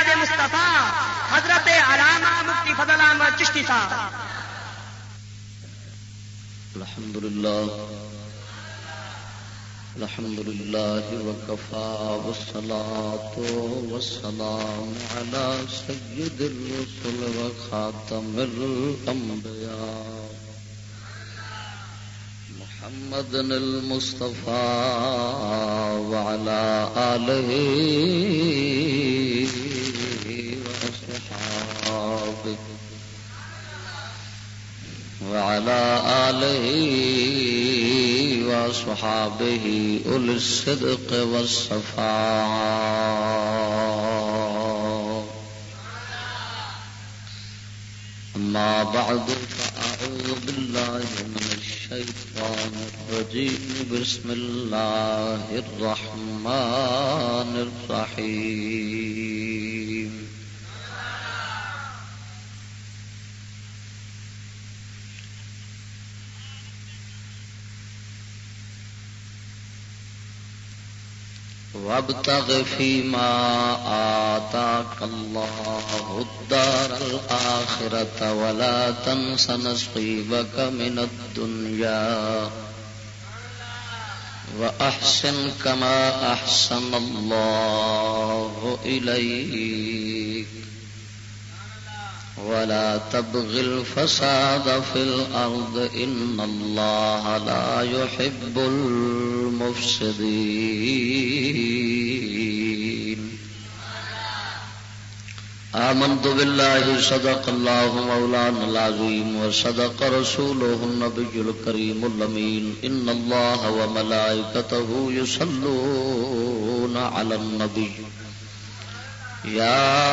اعراض مصطفیٰ حضرت علامہ مفتی فضل احمد چشتی صاحب. الحمد لله وكفى والصلاة والسلام على سيد الرسل وخاتم الأنبياء محمد المصطفى وعلى آله وأصحابه وصحابه أولي الصدق والصفاء. أما بعد فأعوذ بالله من الشيطان الرجيم. بسم الله الرحمن الرحيم. وابتغ فيما آتاك الله الدار الآخرة ولا تنس نصيبك من الدنيا وأحسن كما أحسن الله إليك ولا تبغ الفساد في الأرض إن الله لا يحب المفسدين. آمنت بالله صدق الله مولانا العظيم وصدق رسوله النبي الكريم الأمين. إن الله وملائكته يصلون على النبي يا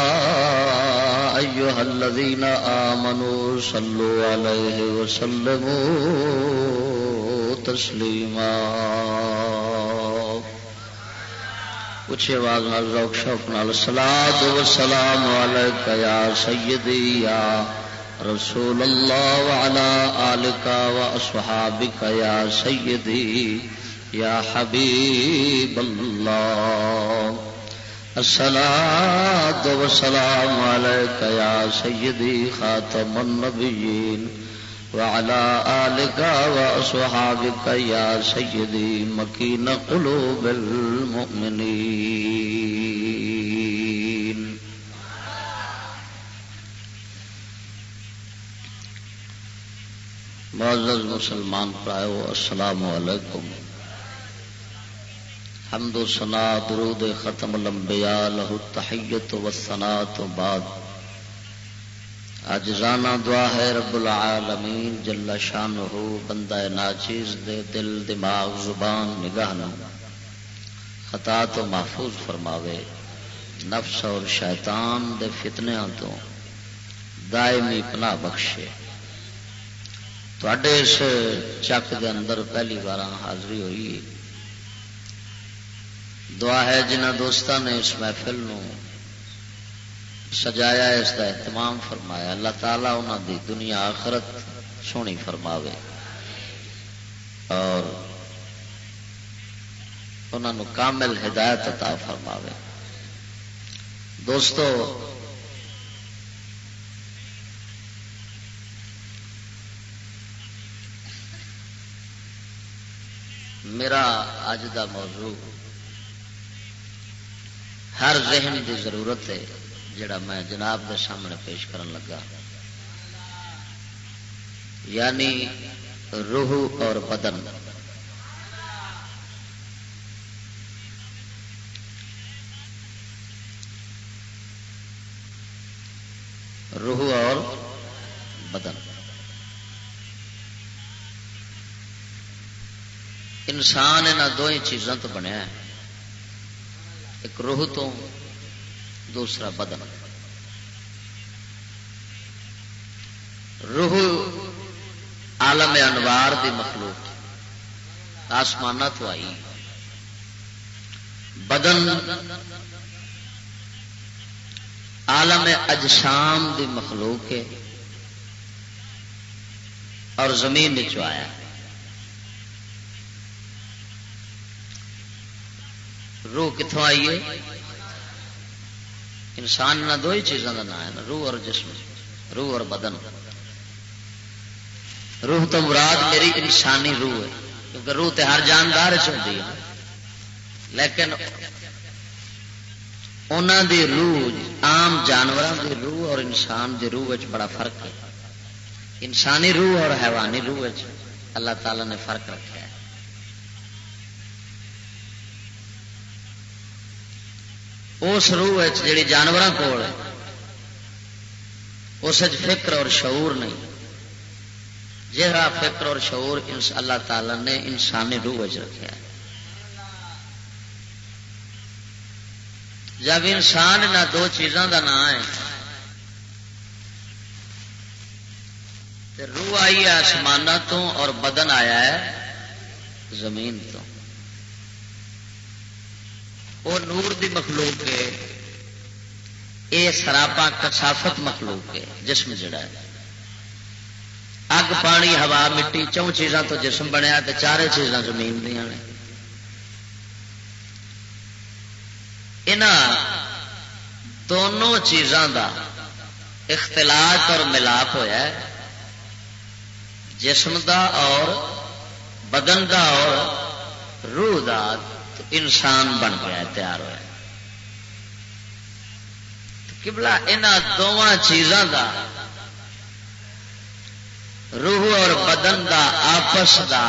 أيها الذين آمنوا صلوا عليه وسلموا تسليما. اچھی آواز نال ذوق شوق نال الصلاۃ والسلام علیک یا سیدی یا رسول اللہ وعلی آلک واصحابک یا سیدی یا حبیب اللہ. الصلاۃ والسلام علیک یا سیدی خاتم النبیین وعلى آلك وأصحابك يا سيدي مكين قلوب المؤمنين. معزز مسلمان پرائیو السلام علیکم. حمد و ثنا درود ختم الانبیاء لہ التحیت والثناء بعد. عاجزانہ دعا ہے رب العالمین جل شانہ بندہ ناچیز دے دل دماغ زبان نگاہ نہ خطا تو محفوظ فرماوے، نفس اور شیطان دے فتنیاں تو دائمی پناہ بخشے. تواڈے اس چک دے اندر پہلی بار حاضری ہوئی. دعا ہے جنہاں دوستاں نے اس محفل نو سجایا، اس کا اہتمام فرمایا، اللہ تعالیٰ انہوں دی دنیا آخرت سونی فرماوے اور انہوں نے کامل ہدایت عطا فرماوے. دوستو میرا اج دا موضوع ہر ذہن دی ضرورت ہے جڑا میں جناب دے سامنے پیش کرن لگا، یعنی روح اور بدن. روح اور بدن. انسان انہاں دو ہی چیزاں تو بنیا ہے، ایک روح تو دوسرا بدن. روح عالم انوار دی مخلوق آسمانہ تو آئی، بدن عالم اجسام دی مخلوق ہے اور زمین نیچو آیا. روح کتوں آئی ہے؟ انسان نہ دو ہی چیزوں کا نام ہے نا، روح اور جسم، روح اور بدن۔ روح تو مراد میری انسانی روح ہے، کیونکہ روح تے ہر جاندار ہوتی ہے، لیکن انہوں دی روح عام جانوروں دی روح اور انسان دی روح وچ بڑا فرق ہے۔ انسانی روح اور حیوانی روح وچ اللہ تعالی نے فرق رکھا ہے۔ اس روح جڑی جانوراں کول ہے اس فکر اور شعور نہیں، جہاں فکر اور شعور اللہ تعالی نے انسانی روح رکھا ہے۔ جب انسان نہ دو چیزاں دا نام ہے تو روح آئی ہے آسمانہ تو اور بدن آیا ہے زمین تو۔ وہ نور دی مخلوق ہے، یہ سراپا کثافت مخلوق ہے۔ جسم جڑا ہے اگ پانی ہوا مٹی چون چیزاں تو جسم بنیا، تو چارے چیزاں زمین دیا نے۔ دونوں چیزاں دا اختلاط اور ملاپ ہویا ہے، جسم دا اور بدن دا اور روح دا، تو انسان بن گیا، تیار ہوا۔ قبلہ انہاں دونوں چیزاں دا روح اور بدن دا آپس دا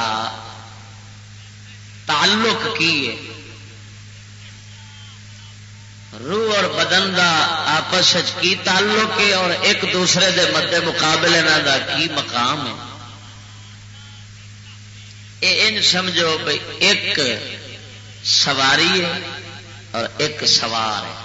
تعلق کی ہے؟ روح اور بدن دا آپس کی تعلق ہے اور ایک دوسرے دے مد مقابل انہاں دا کی مقام ہے؟ ان سمجھو بھئی ایک سواری ہے اور ایک سوار ہے۔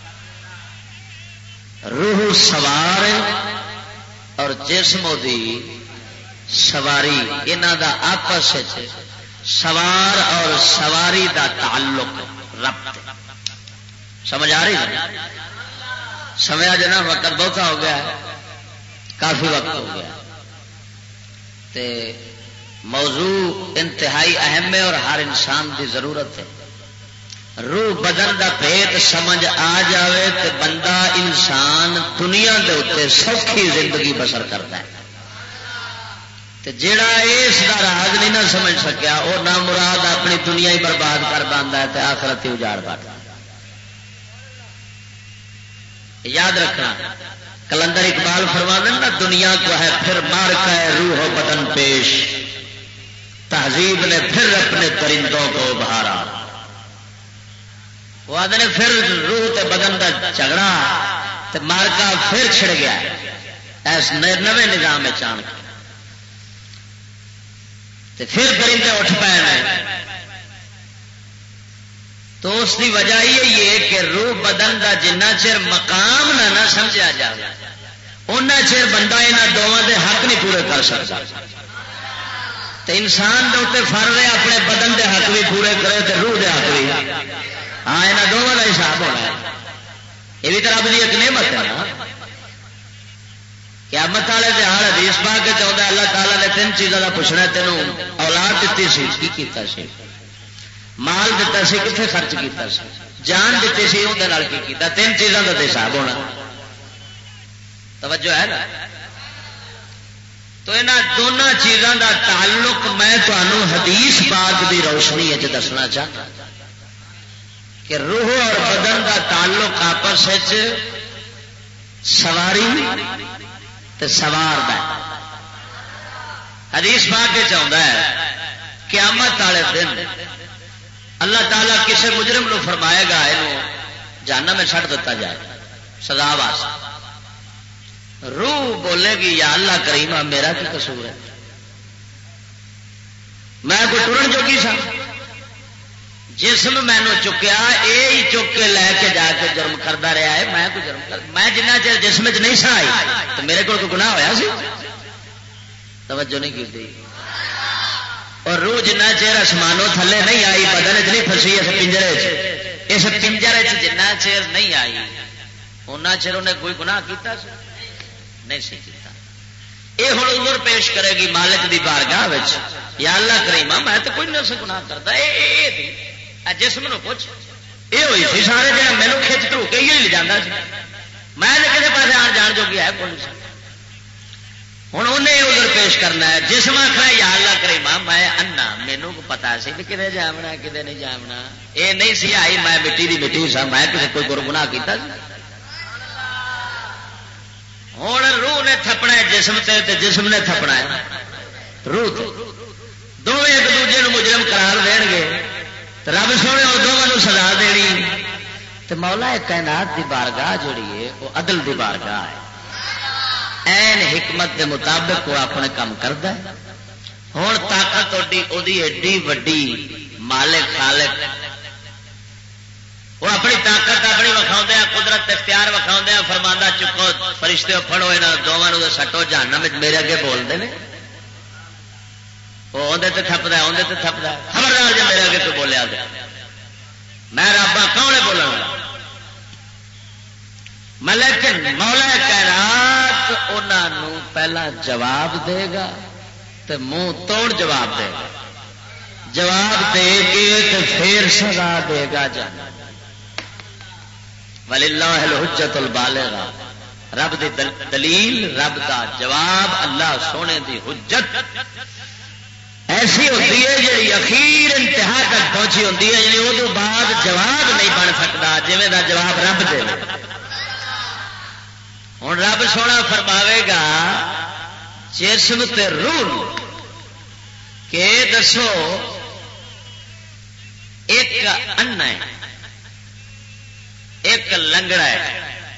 روح سوار ہے اور جسم دی سواری، انہاں دا آپس سوار اور سواری دا تعلق ربط۔ سمجھ آ رہی ہے؟ سمجھا جنا، وقت بہت ہو گیا ہے، کافی وقت ہو گیا تے موضوع انتہائی اہم ہے اور ہر انسان دی ضرورت ہے۔ روح بدن دا بھید سمجھ آ جاوے تے بندہ انسان دنیا دے اوتے سوکھی زندگی بسر کرتا ہے، تے جیڑا اس دا راز نہیں نہ سمجھ سکیا وہ نہ مراد اپنی دنیا ہی برباد کر باندا ہے تے آخرت ہی اجاڑ باندا ہے۔ یاد رکھنا، کلندر اقبال فرماتے ہیں نا، دنیا کو ہے پھر مار کا ہے روح و بدن پیش، تہذیب نے پھر اپنے درندوں کو ابھارا۔ وہ آدھے نے پھر روح تے بدن کا جھگڑا تے مارکا پھر چھڑ گیا ایس نویں نظام چان کے، پھر درندے اٹھ پے۔ تو اس کی وجہ یہی ہے کہ روح بدن کا جنہ چر مقام نہ سمجھا جائے اُنہ چر بندہ یہاں دونوں کے حق نہیں پورے کر سکتا۔ تو انسان کے اتنے فرض ہے اپنے بدن کے حق بھی پورے کرے تو روح کے حق بھی۔ ہاں یہاں دونوں کا حساب ہونا ہے۔ یہ بھی تو رب کی ایک نعمت ہے نا۔ قیامت والے دہاڑ حدیث پا کے چاہتا ہے اللہ تعالیٰ نے تین چیزوں کا پوچھنا، تینوں اولاد دیتی سی کی کیتا سی، مال دیتا سی کتنے خرچ کیتا سی، جان دیتی سی اندر کی کیتا، تین چیزوں کا حساب ہونا۔ توجہ ہے نا؟ تو یہاں دونوں چیزوں کا تعلق میں تمہوں حدیث پاک کی روشنی دسنا چاہتا کہ روح اور بدن کا تعلق آپس سواری تے سوار دا۔ حدیث پاک چاہتا ہے قیامت والے دن اللہ تعالیٰ کسی مجرم نو فرمائے گا یہ جہنم میں چھڈ دیتا جائے سزا واسطے۔ روح بولے گی یا اللہ کریمہ میرا کی قصور ہے، میں کوئی ٹرن جوگی سا، جسم مینو چکیا یہ چک کے لے کے جا کے جرم کرتا رہا ہے، میں کوئی جرم کر میں جنہ چر جسم چ نہیں سا آئی تو میرے کو کوئی گناہ ہوا سی؟ توجہ نہیں کی تھی۔ اور روح جنہ چیر آسمانوں تھلے نہیں آئی، بدن چ نہیں پھسی اس پنجرے اس پنجرے جنہ چیر نہیں آئی اُنہ چیر انہیں کوئی گناہ کیتا سی؟ نہیں سی کیتا۔ یہ ہوں عذر پیش کرے گی مالک دی بارگاہ وچ، یا اللہ کریمہ میں تو کوئی نہیں سے گناہ کرتا، جسم نو پوچھ یہ ہوئی سی سارے جا میرے کھچ دھو کے ہی لے جانا سی میں کسی پاس آن جان جو ہے کون سی ہوں انہیں ادھر پیش کرنا ہے جسم آخر یا اللہ کرے ماں میں انا مینو پتا سی بھی کدے جامنا کدے نہیں جامنا یہ نہیں سی آئی میں مٹی دی مٹی سا میں کسی کوئی گناہ کیتا ہوں روح نے تھپنا ہے جسم تے جسم نے تھپنا ہے روح دونوں ایک دوجے مجرم قرار دین گے رب سونے اور دونوں سزا دینی تو مولا کائنات دی بارگاہ جڑی ہے وہ عدل دی بارگاہ ہے این حکمت دے مطابق وہ اپنے کام کرتا ہے ہوں طاقت ایڈی وڈی مالک خالق وہ اپنی طاقت اپنی وکھاؤں قدرت اختیار وکھاؤں فرماندہ چکو فرشتے پھڑو یہاں دونوں سٹو جہنم میرے اگے بولتے ہیں وہ اندر تھپتا ہے اندر تھپتا ہے خبردار جی میرے اگے تو بولیا میں رابا کون بولوں گا میں لیکن مولا کائنات انہوں پہلا جواب دے گا تو منہ توڑ جواب دے گا جواب دے کے تو پھر سزا دے گا جانا وللہ الحجت البالغہ رب دی دلیل رب دا جواب اللہ سونے دی حجت ایسی ہوتی ہے جی اخیر انتہا تک پہنچی ہوتی ہے یعنی وہ بعد جواب نہیں بن سکتا جویں دا جواب رب دے ہوں رب سونا فرماوے گا جسم تے روح کہ دسو ایک انا ہے ایک لنگڑا ہے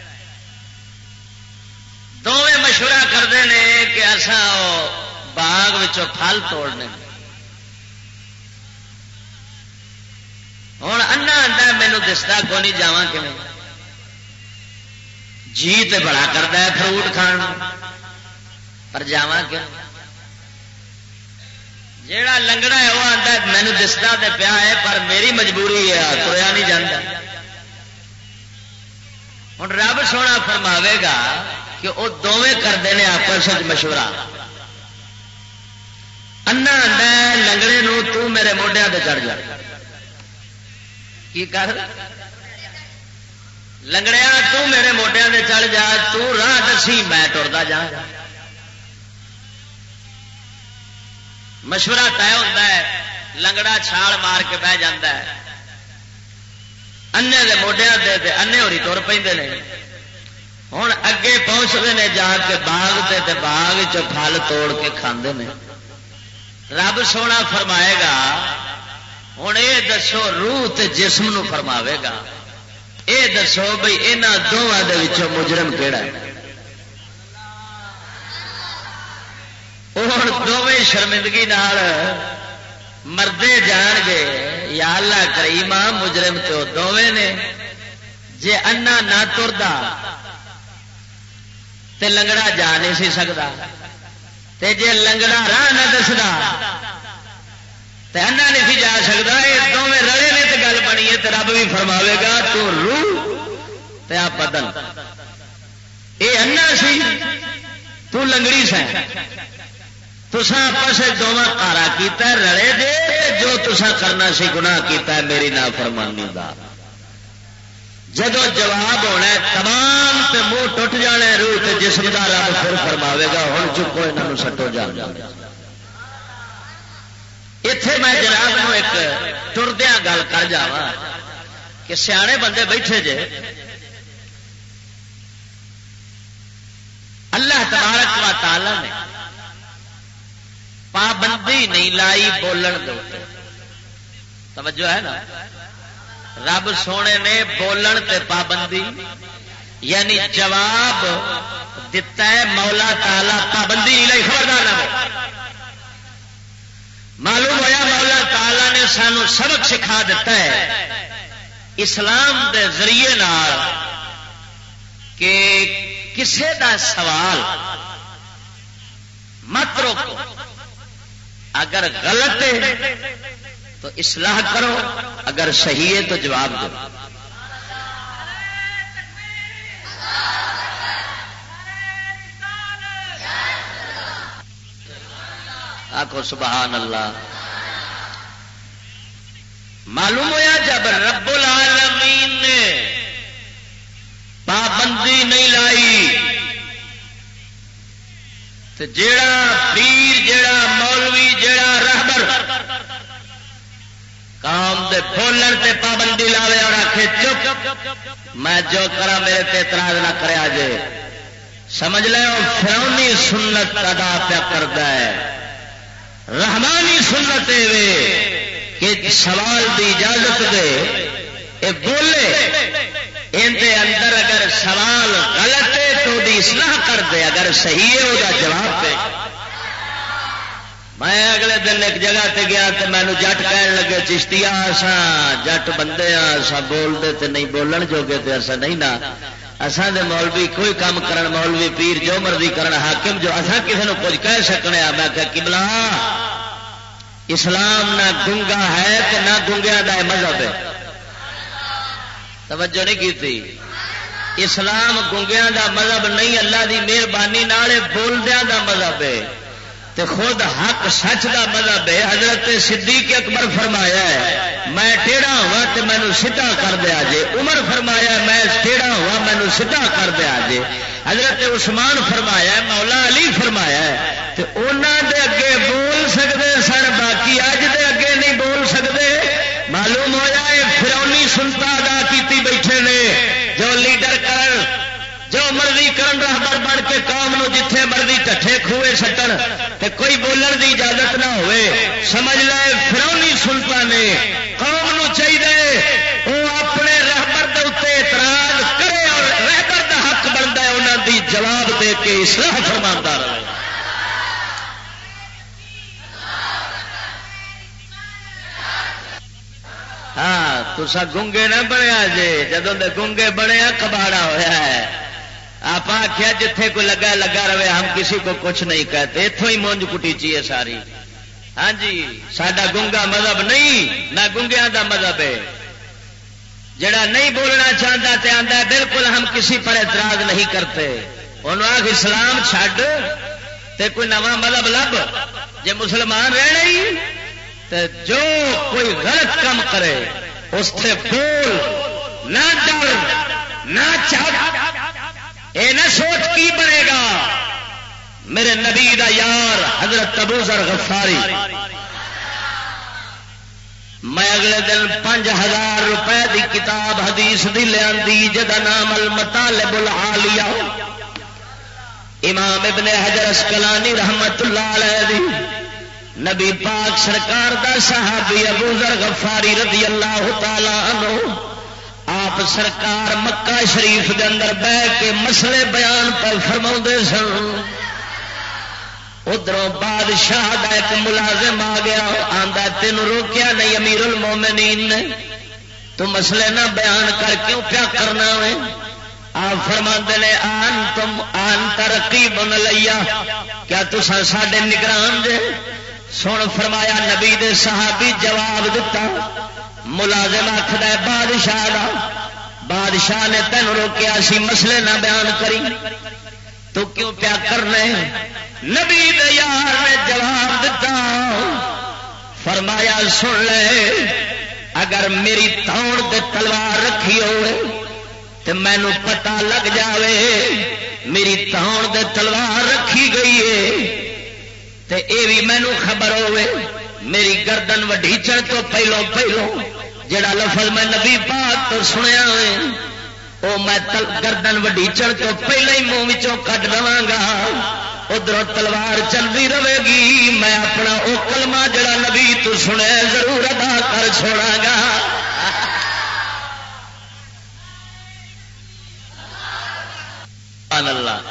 دونوں مشورہ کرتے ہیں کہ ایسا باغ پھل توڑنے ہوں انا آتا مینو دستا کو نہیں جا جی تے بڑا کرتا ہے فروٹ کھان پر جاواں کہ جیڑا لنگڑا ہے وہ آتا ہے مینو دستا تے پیا ہے پر میری مجبوری ہے تریا نہیں جاتا ہوں رب سونا فرماوے گا کہ وہ دونیں کرتے ہیں آپس مشورہ انا آتا ہے لنگڑے نو تو میرے موڈیا تے چڑھ جا کی کر لنگڑیا تو میرے موڈیا تے چڑھ جا تو راہ دسی میں ٹرتا جا مشورہ طے ہوتا ہے لنگڑا چھال مار کے بہ جاتا ہے انے دے موڈیا تے انے ہوری تر پہ ہوں اگے پہنچتے ہیں جا کے باغ تے باغ پھل توڑ کے کھاندے نے رب سونا فرمائے گا ہوں یہ دسو روح تے جسم نو فرماوے گا یہ دسو بھائی یہاں دونوں مجرم کہڑا ہے ہوں دونیں شرمندگی نال مردے جان گے یا اللہ کریما مجرم تو دونیں نے جے انا نہ تردا تے لنگڑا جا نہیں سی سکتا تے جے لنگڑا راہ نہ دسدا تے انا نہیں سی جا سکتا یہ دونیں رلے نے تے گل بنی ہے تے رب بھی فرماوے گا تو روح تے آ بدن اے انا سی تو لنگڑی سا تسا آپس دونوں کارا کیتا رلے دے جو تسا کرنا سی گناہ کیتا ہے میری نافرمانی دا جدو جواب ہونا ہے تمام تے منہ ٹوٹ جانا ہے روح تے جسم دا رب پھر فرماوے گا ہن چکو انہاں سٹو جان ایتھے میں جناب نو ایک ٹردیاں گل کر جاواں کہ سیانے بندے بیٹھے جے اللہ تبارک و تعالی نے پابندی نہیں لائی بولن دے توجہ ہے نا رب سونے نے بولن تے پابندی یعنی جواب دیتا ہے مولا تعالی پابندی نہیں لائی خبردار نہ معلوم ہوا مولا تعالی نے سانو سبق سکھا دیتا ہے اسلام دے ذریعے نال کہ کسے دا سوال مت روکو اگر غلط ہے تو اصلاح کرو اگر صحیح ہے تو جواب دو آخو سبحان اللہ معلوم ہوا جب رب العالمین پابندی نہیں لائی تو جیڑا پیر جیڑا مولوی جیڑا رہبر قوم دے بولن تے پابندی لاوے اور آکھے چپ میں جو کرا میرے تے اعتراض نہ کریا جے سمجھ لے وہ فرعونی سنت ادا پیا کرتا ہے. رحمانی سنت کہ سوال دی اجازت دے اے بولے اندے اندر اگر سوال غلط ہے تو دی اصلاح کر دے اگر صحیح ہے وہ جواب دے. میں اگلے دن ایک جگہ تے گیا تو مینو جٹ کہن لگے چشتیا اساں جٹ بندے ہاں اساں بولتے تے نہیں بولن جوگے تے اساں نہیں نا اساں دے مولوی کوئی کام کرن مولوی پیر جو مرضی کرن حاکم جو اساں کسی نے کچھ کہہ سکنے آ. میں کہ قبلہ اسلام نہ گنگا ہے کہ نہ گنگیا دا مذہب ہے. توجہ نہیں کی تھی. اسلام گنگیا دا مذہب نہیں اللہ دی مہربانی نال بولدیاں دا مذہب ہے تے خود حق سچ دا مذہب ہے. حضرت صدیق اکبر فرمایا ہے میں ٹیڑھا ہوا تے مینوں سیدھا کر دیا جے. عمر فرمایا میں ٹیڑھا ہوا مینوں سیدھا کر دیا جے. حضرت عثمان فرمایا ہے مولا علی فرمایا ہے تے انہاں دے اگے بول سکدے سن باقی اج دے اگے نہیں بول سکدے. معلوم ہویا ہے فرعونی سنتا ادا کیتی بیٹھے نے جو لیڈر کرن جو مرضی کرن رہبر بن کے قوم نو جتھے مرضی ٹھٹھے کھوئے سٹن تے کوئی بولن دی اجازت نہ ہوئے. سمجھ لے فرعونی سلطاں نے قوم نو چاہیے وہ اپنے رہبر دے اوتے اعتراض کرے اور رہبر دا حق بنتا ہے انہاں دی جواب دے کے اصلاح فرماندا رہے. ہاں تسا گونگے نہ بنیا جے جدوں دے گونگے بنیا کباڑا ہویا ہے. آپ آخیا جتھے کوئی لگا لگا رہے ہم کسی کو کچھ نہیں کہتے اتوں ہی مونج کٹیچی ہے ساری. ہاں جی ساڈا گونگا مذہب نہیں نہ گونگیاں دا مذہب ہے. جڑا نہیں بولنا چاہتا تے آندا ہے بالکل ہم کسی پر اعتراض نہیں کرتے. انہوں آخ اسلام چھڈ تے کوئی نواں مذہب لب جے مسلمان رہنا ہی تے جو کوئی غلط کام کرے اس سے بول نہ ڈر نہ چاہ اے نہ سوچ کی بنے گا. میرے نبی دا یار حضرت ابو ذر غفاری میں اگلے دن 5000 روپے دی کتاب حدیث دی لیاندی جدا نام المطالب العالیہ امام ابن حجر اسقلانی رحمت اللہ علیہ دی نبی پاک سرکار دا صحابی ابو ذر غفاری رضی اللہ تعالی عنہ آپ سرکار مکہ شریف دے اندر بہ کے مسئلے بیان پر فرماؤندے سن. ادھروں بادشاہ دا ایک ملازم آ گیا آندا تینوں روکیا نہیں امیر المومنین نے تو مسئلے نہ بیان کر کیوں پیا کرنا ہے. آپ فرماندے نے آن ترقیب لیا کیا تساں ساڈے نگران جے. سن فرمایا نبی دے صحابی جواب دیتا ملازم آخر بادشاہ دا بادشاہ نے تینوں روکیا سی مسئلے نہ بیان کری تو کیوں پیا کرنے. نبی دے یار نے جواب دیتا فرمایا سن لے اگر میری تھوڑ تے تلوار رکھی ہوئے تو مینو پتہ لگ جاوے میری تھوڑ تے تلوار رکھی گئی ہے تے اے بھی مینو خبر ہوئے میری گردن وڈیچن تو پہلو جڑا لفظ میں نبی پاک تو سنیا ہے وہ میں گردن وڈیچن تو پہلے ہی منہ وچوں کٹ دواں گا. ادھر تلوار چلتی رہے گی میں اپنا وہ کلمہ جڑا نبی تو سنیا ضرور ادا کر چھوڑا گا. اللہ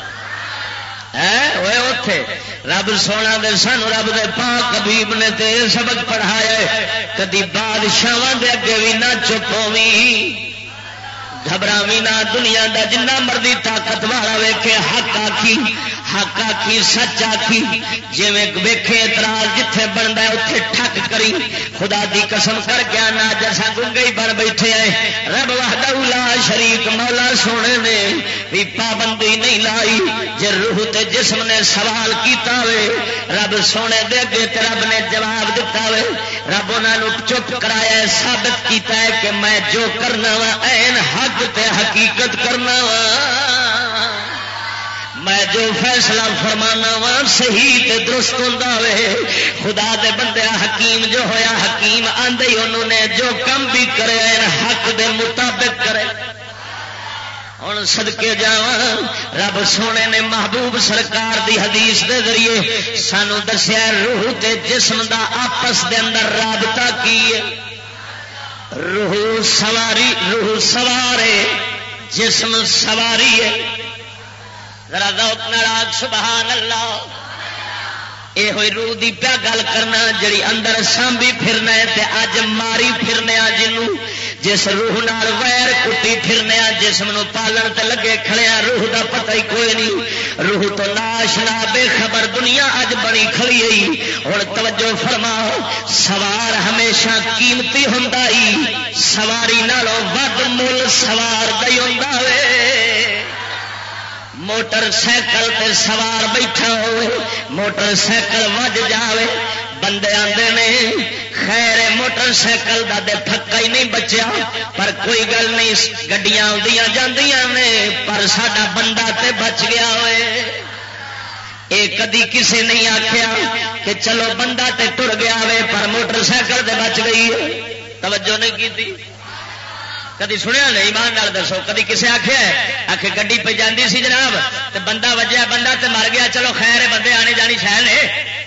اتے رب سونا دے سن رب دے پاک حبیب نے تے سبق پڑھایا کدی بادشاہ دے اگے بھی نہ چپوی گھبراوی نہ. دنیا دا جنہ مرضی طاقت والا ویکھے حق آخی سچ آخی جی ویکھے اعتراض جتھے بنتا ہے اتنے ٹھک کری. خدا دی قسم کر کے نہ جیسا گنگے بن بیٹھے ہیں رب وحدہ لا شریک مولا سونے نے بھی پابندی نہیں لائی. جے روح تے جسم نے سوال کیتا وے رب سونے دے اگے تے رب نے جواب دیتا وے. رب انہوں چپ کرایا ثابت کیتا ہے کہ میں جو کرنا وا عین حق تے حقیقت کرنا وا. میں جو فیصلہ فرمانا وا صحیح تے درست ہوندا وے. خدا دے بندیا حکیم جو ہویا حکیم آندے انہوں نے جو کم بھی کرے حق دے مطابق کرے. ہوں صدقے جاواں رب سونے نے محبوب سرکار دی حدیث دے ذریعے سانو دسیا روح تے جسم دا آپس دے اندر رابطہ کی ہے. روح سوارے جسم سواری ہے. ذرا ذوق نال آکھ سبحان اللہ. یہ ہوئی روح دی پیا گل کرنا جڑی اندر سانبھی پھرنا ہے تے اج ماری پھرنے جنوں جس روح نال ویر کٹی پھرنے جسم نو پالن تے لگے کھڑے روح دا پتہ ہی کوئی نہیں. روح تو ناشنا بے خبر دنیا اج بنی کھڑی ہے. ہن توجہ فرماؤ سوار ہمیشہ قیمتی ہوندا ہی سواری نالوں ود مل سوار دا ہی ہوندا وے. موٹر سائیکل تے سوار بیٹھا ہوئے موٹر سائیکل وج جاوے بندے آندے نے خیر موٹر سائیکل دا دے پھکا ہی نہیں بچیا پر کوئی گل نہیں گڈیاں آندیاں جاندیاں نے پر ساڈا بندہ تے بچ گیا ہوئے. اے کدی کسے نہیں آکھیا کہ چلو بندہ تے ٹر گیا ہوئے پر موٹر سائیکل تے بچ گئی ہے. توجہ نہیں کیتی کدی سنیا نہیں ایمان نال دسو کدی کسے آخیا آخ گڈی پہ جاندی سی جناب تے بندہ وجیا بندہ تے مر گیا چلو خیر ہے بندے آنے جانی شہر نے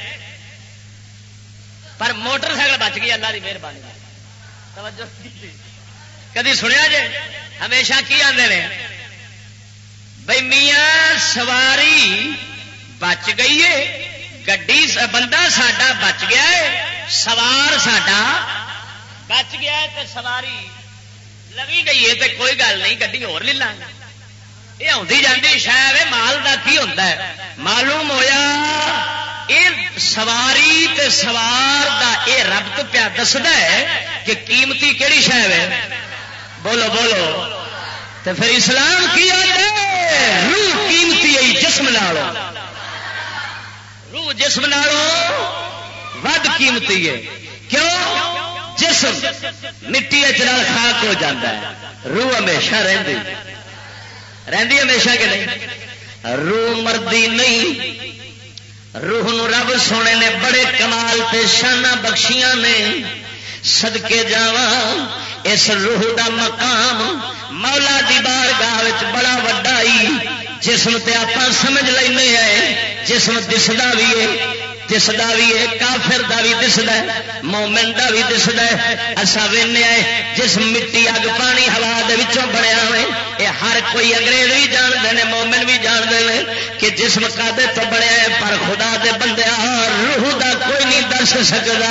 پر موٹر سائیکل بچ گئی اللہ کی مہربانی. توجہ کدی سنیا جے ہمیشہ کی آندے نے بھئی میاں سواری بچ گئی ہے گڈی بندہ ساڈا بچ گیا ہے سوار ساڈا بچ گیا ہے تے سواری لگی گئی ہے تے کوئی گل نہیں گڈی ہور لے لیں یہ آتی جاتی شاید مال دا کی ہوتا ہے. معلوم ہویا یہ سواری تے سوار دا یہ ربط پیا دسدا ہے کہ قیمتی کہڑی شاید ہے. بولو بولو تے پھر اسلام کی روح قیمتی ہے جسم نالوں روح جسم نالوں ود قیمتی ہے. کیوں جسم مٹی چال خاک ہو جاتا ہے روح ہمیشہ رہندی ہمیشہ کہ نہیں. روح مردی نہیں روح نو رب سونے نے بڑے کمال تے شانہ بخشیاں نے. صدقے جاواں اس روح دا مقام مولا دی بارگاہ وچ بڑا وڈا ہی. جسم تے آپاں سمجھ لینے ہیں جسم دسدا بھی ہے دسدا بھی ہے کافر دا بھی دسدا ہے مومن دا بھی دسدا ہے. اسا وینے آئے جسم مٹی اگ پانی ہوا دے وچوں بنیا ہوئے یہ ہر کوئی انگریز بھی جانتے ہیں مومن بھی جانتے ہیں کہ جسم کادے تو بنیا ہے پر خدا دے بندے روح دا کوئی نہیں دس سکتا.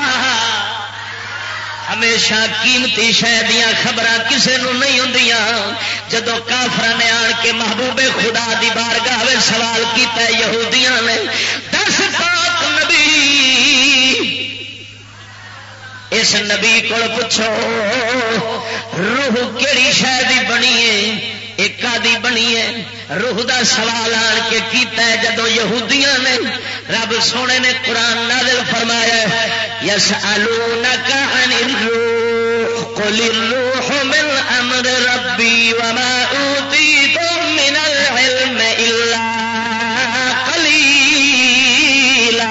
ہمیشہ قیمتی شے دیاں خبراں کسے نو نہیں ہوندیاں. جدوں کافراں نے آن کے محبوب خدا دی بارگاہ وچ سوال کیتا یہودیاں نے دس پاک نبی اس نبی کو پوچھو روح کیڑی شے دی بنی ہے ایک دی بنی ہے روح دا سوال آن کے کیتا ہے. جدو یہودیاں نے رب سونے نے قرآن نازل فرمایا یسألونک عن الروح قل الروح من امر ربی وما اوتیتم من العلم الا قلیلا.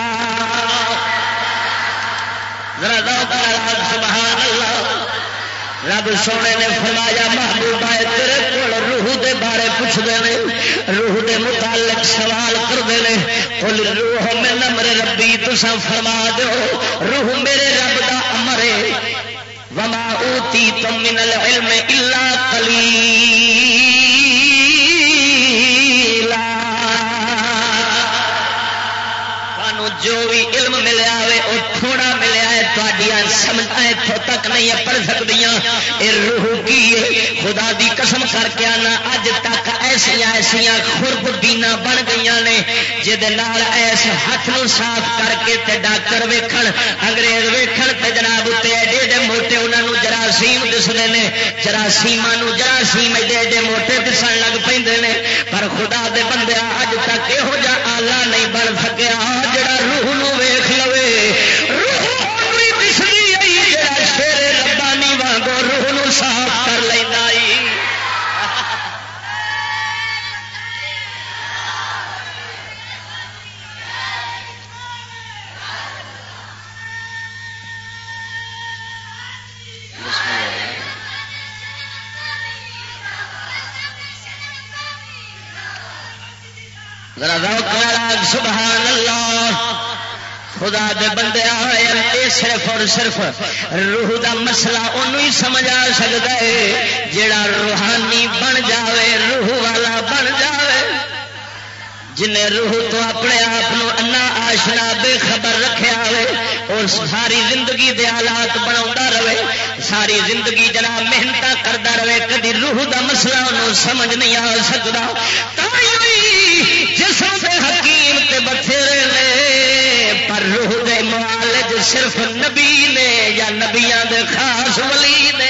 ذرا ذوق سبحان اللہ. رب سونے نے فرمایا محبوبہ تیرے کول روح دے بارے پوچھتے ہیں روح دے متعلق سوال کرتے ہیں قل روح من امر ربی تساں فرما دو روح میرے رب دا امر ہے وما اوتیتم من العلم الا قلیلا. جو بھی علم ملیا ہوئے وہ تھوڑا ملیا ہے تھوڑیاں سمجھیں اتوں تک نہیں پڑھ سکدیاں. اے روح کی ہے خدا دی قسم کر کے آنا اج تک ایسیاں خرب دینا بن گئی نے جہد ایس ہاتھ نو صاف کر کے تے ڈاکٹر ویکھن انگریز ویکھن تے جناب اتنے ایڈے ایڈے موٹے انہوں جراثیم دستے ہیں جراثیماں جراثیم ایڈے ایڈے موٹے دسن لگ پہ پر خدا دے بندے اج تک یہو جا آلہ نہیں بن سکیا جڑا روح نو ویکھ لوے. روح دسدی آئی جڑا شیر ربانی وانگو روح نو صاف کر لینا. ذرا ذوق والا سبحان اللہ. خدا دے بندے آئے صرف اور صرف روح دا مسئلہ انہوں ہی سمجھ آ سکتا ہے جڑا روحانی بن جاوے، روح والا بن جاوے، جنہیں روح تو اپنے آپ انا آشنا بے خبر رکھیا ہوئے اور ساری زندگی دے حالات بنا رہے، ساری زندگی جناب محنت کرتا رہے، کدی روح دا مسئلہ انہوں سمجھ نہیں آ سکتا. جسم دے حکیم تے بتھیرے نے پر روح دے معالج صرف نبی نے یا نبیاں دے خاص ولی نے.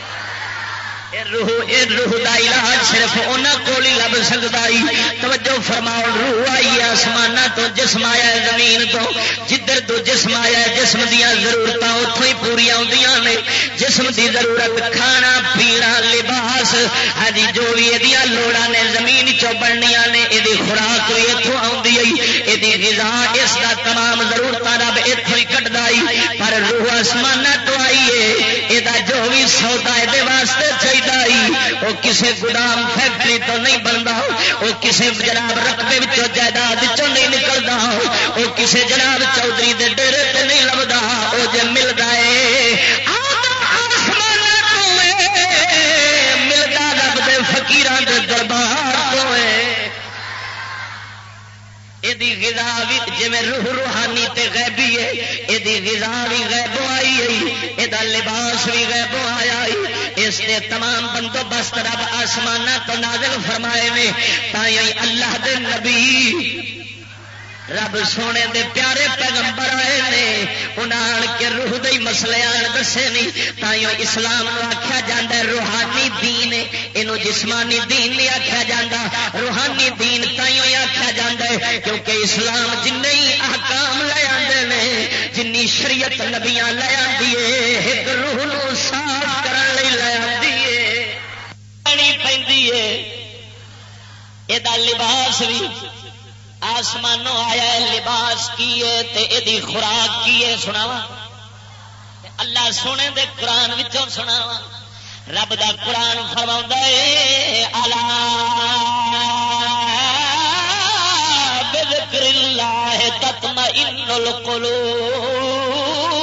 روح دا علاج صرف انہاں کول ہی لب سکتا ہی. توجہ فرماؤ، روح آئی ہے آسمان تو، جسم آیا ہے زمین تو، جدھر تو جسم آیا ہے جسم دیا ضرورت اتوں ہی پوریا ہوندیاں نے. جسم دی ضرورت کھانا پینا لباس، ہاں جی جو بھی یہ لوڑاں نے زمین چو بننیاں نے، یہ خوراک بھی اتوں آتی آئی، یہ غذا اس کا تمام ضرورت رب اتوں ہی کٹتا آئی. پر روح آسمان تو آئی ہے، یہ جو بھی سودا یہ واسطے چاہیے وہ کسی گودام فیکٹری تو نہیں بنتا، وہ کسی جناب رقبے جائیداد نہیں نکلتا، وہ کسی جناب چودھری دے ڈیرے تے نہیں لبدا. وہ جو ملتا ہے ملتا رب دے فقیراں دے دربار تو ہے. یہ غذا بھی جی روح روحانی تے غیبی ہے، یہ غذا بھی غیبوں آئی ہے، یہ لباس بھی غیبوں آیا ہے. اس نے تمام بندوبست رب آسمان تو نازل فرمائے نے. تائیں اللہ دے نبی رب سونے دے پیارے پیغمبر آئے نے، انہاں کے روح دے مسئلے دسے نہیں. تائیں اسلام آخیا جاتا روحانی دین، یہ جسمانی دین نہیں آخیا جاتا، روحانی دین تائیں آخیا جاتا ہے کیونکہ اسلام جن احکام لے آتے ہیں، جن شریعت نبیاں لے آتی ہے، ایک روح نو صاف کرنے لے آتی ہے. یہ لباس بھی آسمانوں آیا ہے، لباس کی ہے تے ایدی خوراک کی ہے. سناوا اللہ سونے دے قرآن وچوں سناوا. رب دا قرآن فرماوندا ہے الا بذکر اللہ تطمئن القلوب.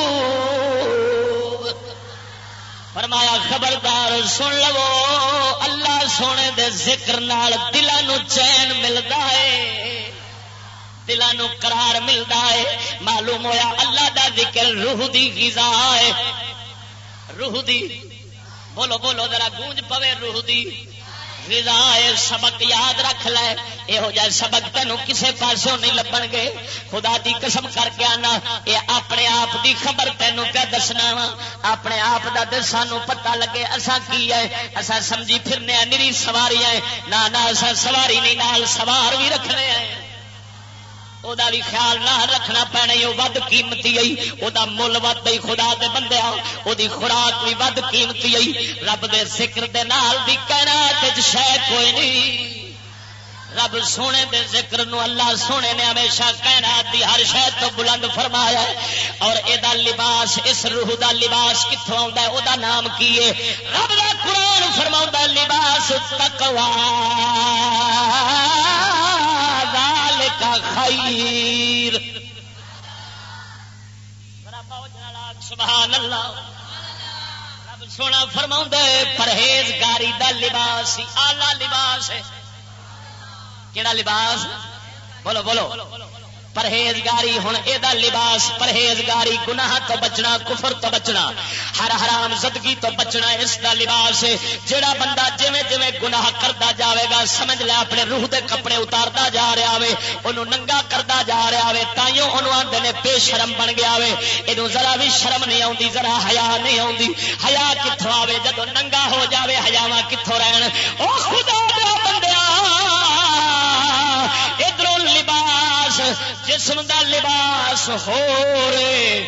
فرمایا خبردار سن لو، اللہ سونے دے ذکر نال دلاں چین ملدا ہے، دلاں قرار ملدا ہے. معلوم ہویا اللہ دا ذکر روح دی غذا ہے. روح دی بولو بولو ذرا گونج پوے، روح دی غذا ہے. سبق یاد رکھ لے، یہو جہ سبق تینوں کسے پاسوں نہیں لبن گے. خدا دی قسم کر کے آنا، یہ اپنے آپ دی خبر تینوں کیا دسنا وا. اپنے آپ دا تے سانوں پتہ لگے اساں کی ہے. اساں سمجھی پھرنے نری سواری ہے، نہ اساں سواری نہیں، نال سوار بھی رکھنے ہیں. وہ بھی خیال نہ رکھنا پینا، وہ ود قیمتی آئی، وہ مل ود آئی. خدا دے بندے وہ خوراک بھی ود قیمتی آئی. رب دے ذکر دے نال دی کہنا شے کوئی نہیں. رب سونے دے ذکر نو اللہ سونے نے ہمیشہ کہنا دی ہر شے تو بلند فرمایا ہے. اور ادا لباس، اس روح دا لباس کتوں آتا ہے، وہ نام کی ہے؟ رب دا قرآن فرماؤں لباس تقوی ذالک خیر. سبحان اللہ. رب سونا فرماؤں پرہیزگاری دا لباس آلہ لباس ہے. کیڑا لباس؟ بولو بولو. پرہیزگاری. ہوں یہ لباس پرہیزگاری، گناہ تو بچنا، کفر تو بچنا، ہر حرام زدگی تو بچنا اس دا لباس ہے. جڑا بندہ جویں جویں گناہ کرتا جاوے گا سمجھ لے اپنے روح دے کپڑے اتارتا جا رہا ہے، انہوں ننگا کرتا جا رہا ہے. تائیوں انہوں آندے نے بے شرم بن گیا ہے. یہ ذرا بھی شرم نہیں آتی، ذرا حیا نہیں آتی. حیا کتوں آوے جدو ننگا ہو جاوے، حیاواں کتوں رہن؟ او خدا دے بندیا، ادھروں لباس جسم دا لباس ہو رے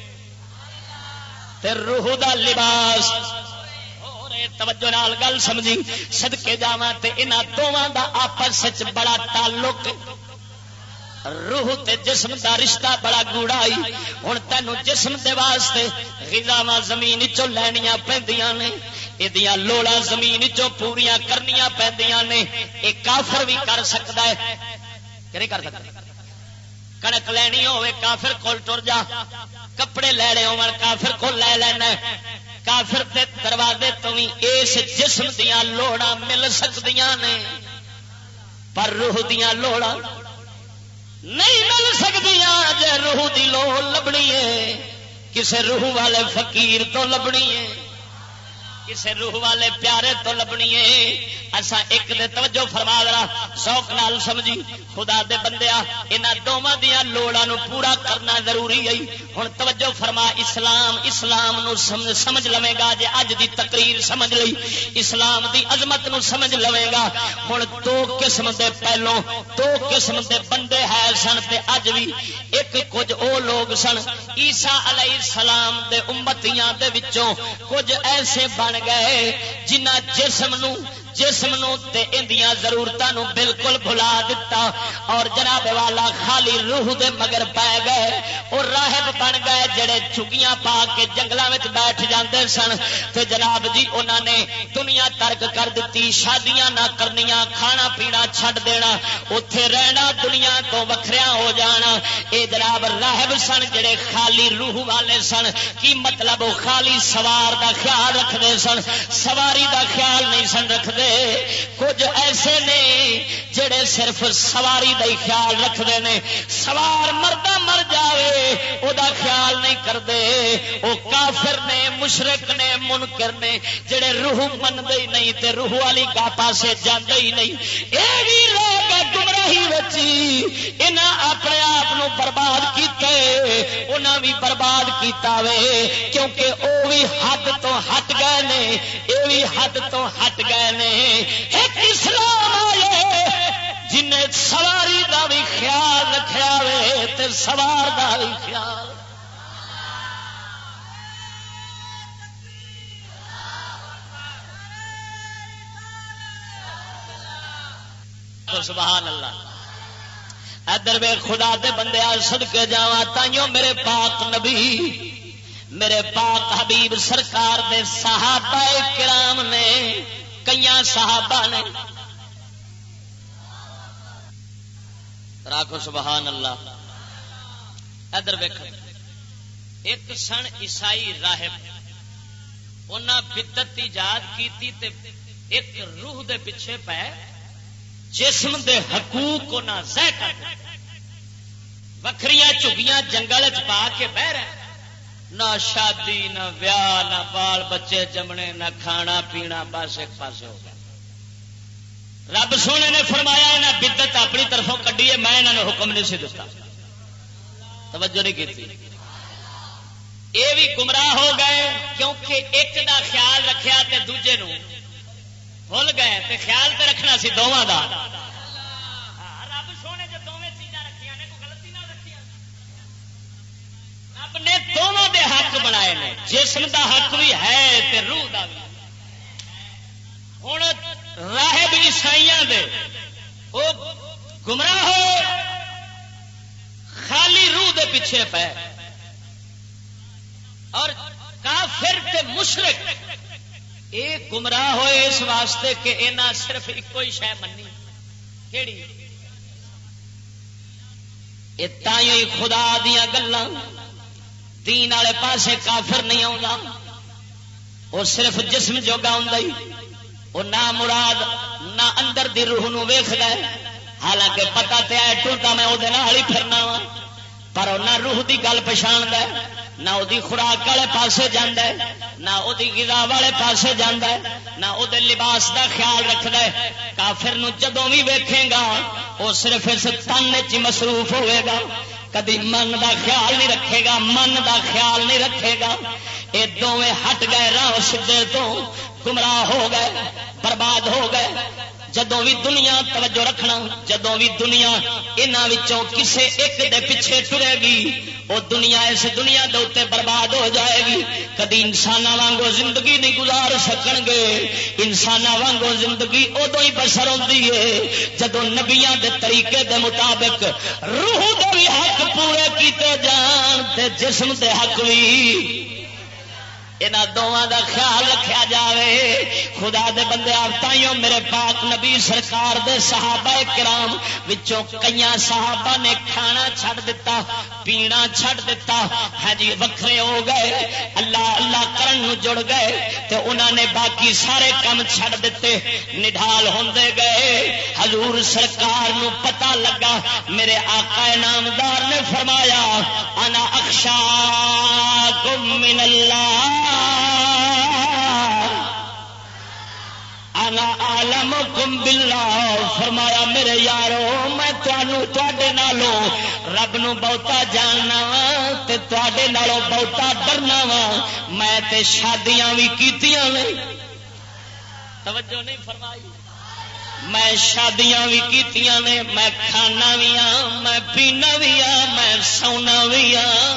تے روح دا لباس ہو رے. توجہ نال گل سمجھی. صدقے جاواں تے انہاں دوواں دا آپس وچ بڑا تعلق، روح تے جسم دا رشتہ بڑا گوڑا آئی. ہن تینوں جسم دے واسطے غذاواں زمین چوں لینیاں پیندیاں نے، ایدیاں لوڑاں زمین چوں پوریاں کرنیاں پیندیاں نے. اے کافر بھی کر سکدا ہے، کہ نہیں کر سکتا؟ کنک لینی ہوے کافر کول ٹر جا، کپڑے لینے ہون کافر کول لے لینا، کافر دے دروازے تو بھی اس جسم دیاں لوڑاں مل سکدیاں نے، پر روح دیاں لوڑاں نہیں مل سکدیاں۔ جے روح دی لوڑ لبنی ہے کسے روح والے فقیر تو لبنی ہے، کسے روح والے پیارے تو لبنی ہے۔ اسا ایک دے توجہ فرما ذرا ذوق نال سمجھی، خدا دے بندیا انہاں دوواں دیاں لوڑاں نو پورا کرنا ضروری ہے۔ ہن توجہ فرما، اسلام نو سمجھ لوے گا، جے اج دی تقریر سمجھ لئی اسلام دی عظمت نو سمجھ لوے گا۔ ہن دو قسم دے پہلوں دو قسم دے بندے ہے سن تے اج بھی ایک کچھ او لوگ سن عیسیٰ علیہ السلام دے امتیاں دے وچوں کچھ ایسے بن گئے جنہ جسم نو تے اندیاں ضرورتاں نو بالکل بھلا دتا، اور جناب والا خالی روح دے مگر پے گئے۔ اور راہب بن گئے جڑے چگیاں پا کے جنگلاں وچ بیٹھ جاندے سن تے جناب جی انہاں نے دنیا ترک کر دتی، شادیاں نہ کرنیاں، کھانا پینا چھڈ دینا، اوتھے رہنا، دنیا تو وکھریا ہو جانا۔ اے جناب راہب سن جڑے خالی روح والے سن۔ کی مطلب؟ وہ خالی سوار دا خیال رکھدے سن، سواری دا خیال نہیں سن رکھدے۔ کچھ ایسے نے جڑے صرف سواری دا ہی خیال رکھدے نے، سوار مردہ مر جاوے او دا خیال نہیں کردے۔ او کافر نے، مشرک نے، منکر نے جڑے روح مندے ہی نہیں تے روح والی گاہ پاسے جاندے ہی نہیں۔ اے بھی لوگ گمراہی وچ انہاں اپنے آپ نو برباد کیتے، انہاں بھی برباد کیتا وے، کیونکہ او بھی حد تو ہٹ گئے نے، اے بھی حد تو ہٹ گئے نے۔ ایک اسلام آئے جنہیں سواری دا بھی خیال رکھا وے تے سوار دا بھی خیال۔ سبحان اللہ۔ ادھر وے خدا دے بندے صدقے جاواں، تائیوں میرے پاک نبی، میرے پاک حبیب سرکار دے صحابہ کرام نے، کئی صحابہ نے، راکھو سبحان اللہ۔ ادھر ویکھو، ایک سن عیسائی راہب، انہاں بدعت ایجاد کیتی تے ایک روح دے پیچھے پے جسم دے حقوق انہاں ضائع کر دتے، وکھریاں چگیاں جنگل چ پا کے بہ رہے، نہ شادی نہ ویاہ نہ بال بچے جمنے نہ کھانا پینا، بس ایک پاسے ہو گیا۔ رب سونے نے فرمایا انہیں بدعت اپنی طرفوں کڈی ہے، میں انہوں نے حکم نہیں سی دتا، توجہ نہیں کی۔ یہ بھی گمراہ ہو گئے کیونکہ ایک دا خیال رکھیا تے دوجے نو بھول گئے، تے خیال تے رکھنا سی دونوں دا۔ رب سونے جو دونوں چیزاں رکھیاں نے، کوئی غلطی نہ رکھی، رب نے دونوں دے حق بنائے نے، جسم دا حق بھی ہے تے روح دا بھی۔ ہوں راہب عیسائیاں دے وہ گمراہ ہو، خالی روح دے پیچھے پے، اور کافر تے مشرک یہ گمراہ ہوئے اس واسطے کہ انہاں صرف ایک ہی شے منی، کیڑی؟ یہ تائیں خدا دیاں گلاں دین والے پاسے کافر نہیں آتا، وہ صرف جسم جوگا ہوں، وہ نہ مراد نہ اندر دی روح نو ویکھدا ہے، حالانکہ پتہ تے ہے ٹوٹا میں وہ نال ہی پھرنا وا، پر وہ نہ روح دی گل پچھاڑدا ہے، نہ وہ خوراک والے پاسے جاندا ہے، نہ وہ غذا والے پاسے جاندا ہے، نہ وہ لباس دا خیال رکھدا ہے۔ کافر نو جدوں بھی ویکھے گا وہ صرف اس تن وچ مصروف ہوئے گا، کدی من دا خیال نہیں رکھے گا، من دا خیال نہیں رکھے گا۔ یہ دونوں ہٹ گئے راہ سدھے تو، گمراہ ہو گئے، برباد ہو گئے۔ جدوں بھی دنیا توجہ رکھنا، جدوں بھی دنیا انہاں وچوں کسے ایک دے پیچھے ٹرے گی، وہ دنیا اس دنیا دے اوتے برباد ہو جائے گی۔ کدی انساناں وانگو زندگی نہیں گزار سکن گے، انساناں وانگو زندگی ادو ہی بسر ہوندی ہے جدوں نبیاں دے طریقے دے مطابق روح دے بھی حق پورے کیتے جان تے جسم دے حق بھی۔ یہاں دونوں دا خیال رکھا جاوے. خدا دے بندے تائیوں میرے پاک نبی سرکار دے صحابہ کرام وچوں کئی صحابہ نے کھانا چھڈ دتا پینا چھڈ دتا. ہاں جی وکھرے ہو گئے اللہ اللہ کرن نو جڑ گئے تے انہاں نے باقی سارے کام چھڈ دیتے نڈھال ہوندے گئے. حضور سرکار نو پتہ لگا میرے آقا نامدار نے فرمایا انا اخشاکم من اللہ انا عالمکم باللہ. فرمایا میرے یارو میں تواڈے نالوں رب نو بہتا جاننا وا تے تواڈے نالوں بہتا ڈرنا وا. میں تے شادیاں بھی کیتیاں نے توجہ نہیں فرمائی. میں شادیاں بھی کیتیاں نے میں کھانا بھی ہاں میں پینا بھی ہاں میں سونا بھی ہاں.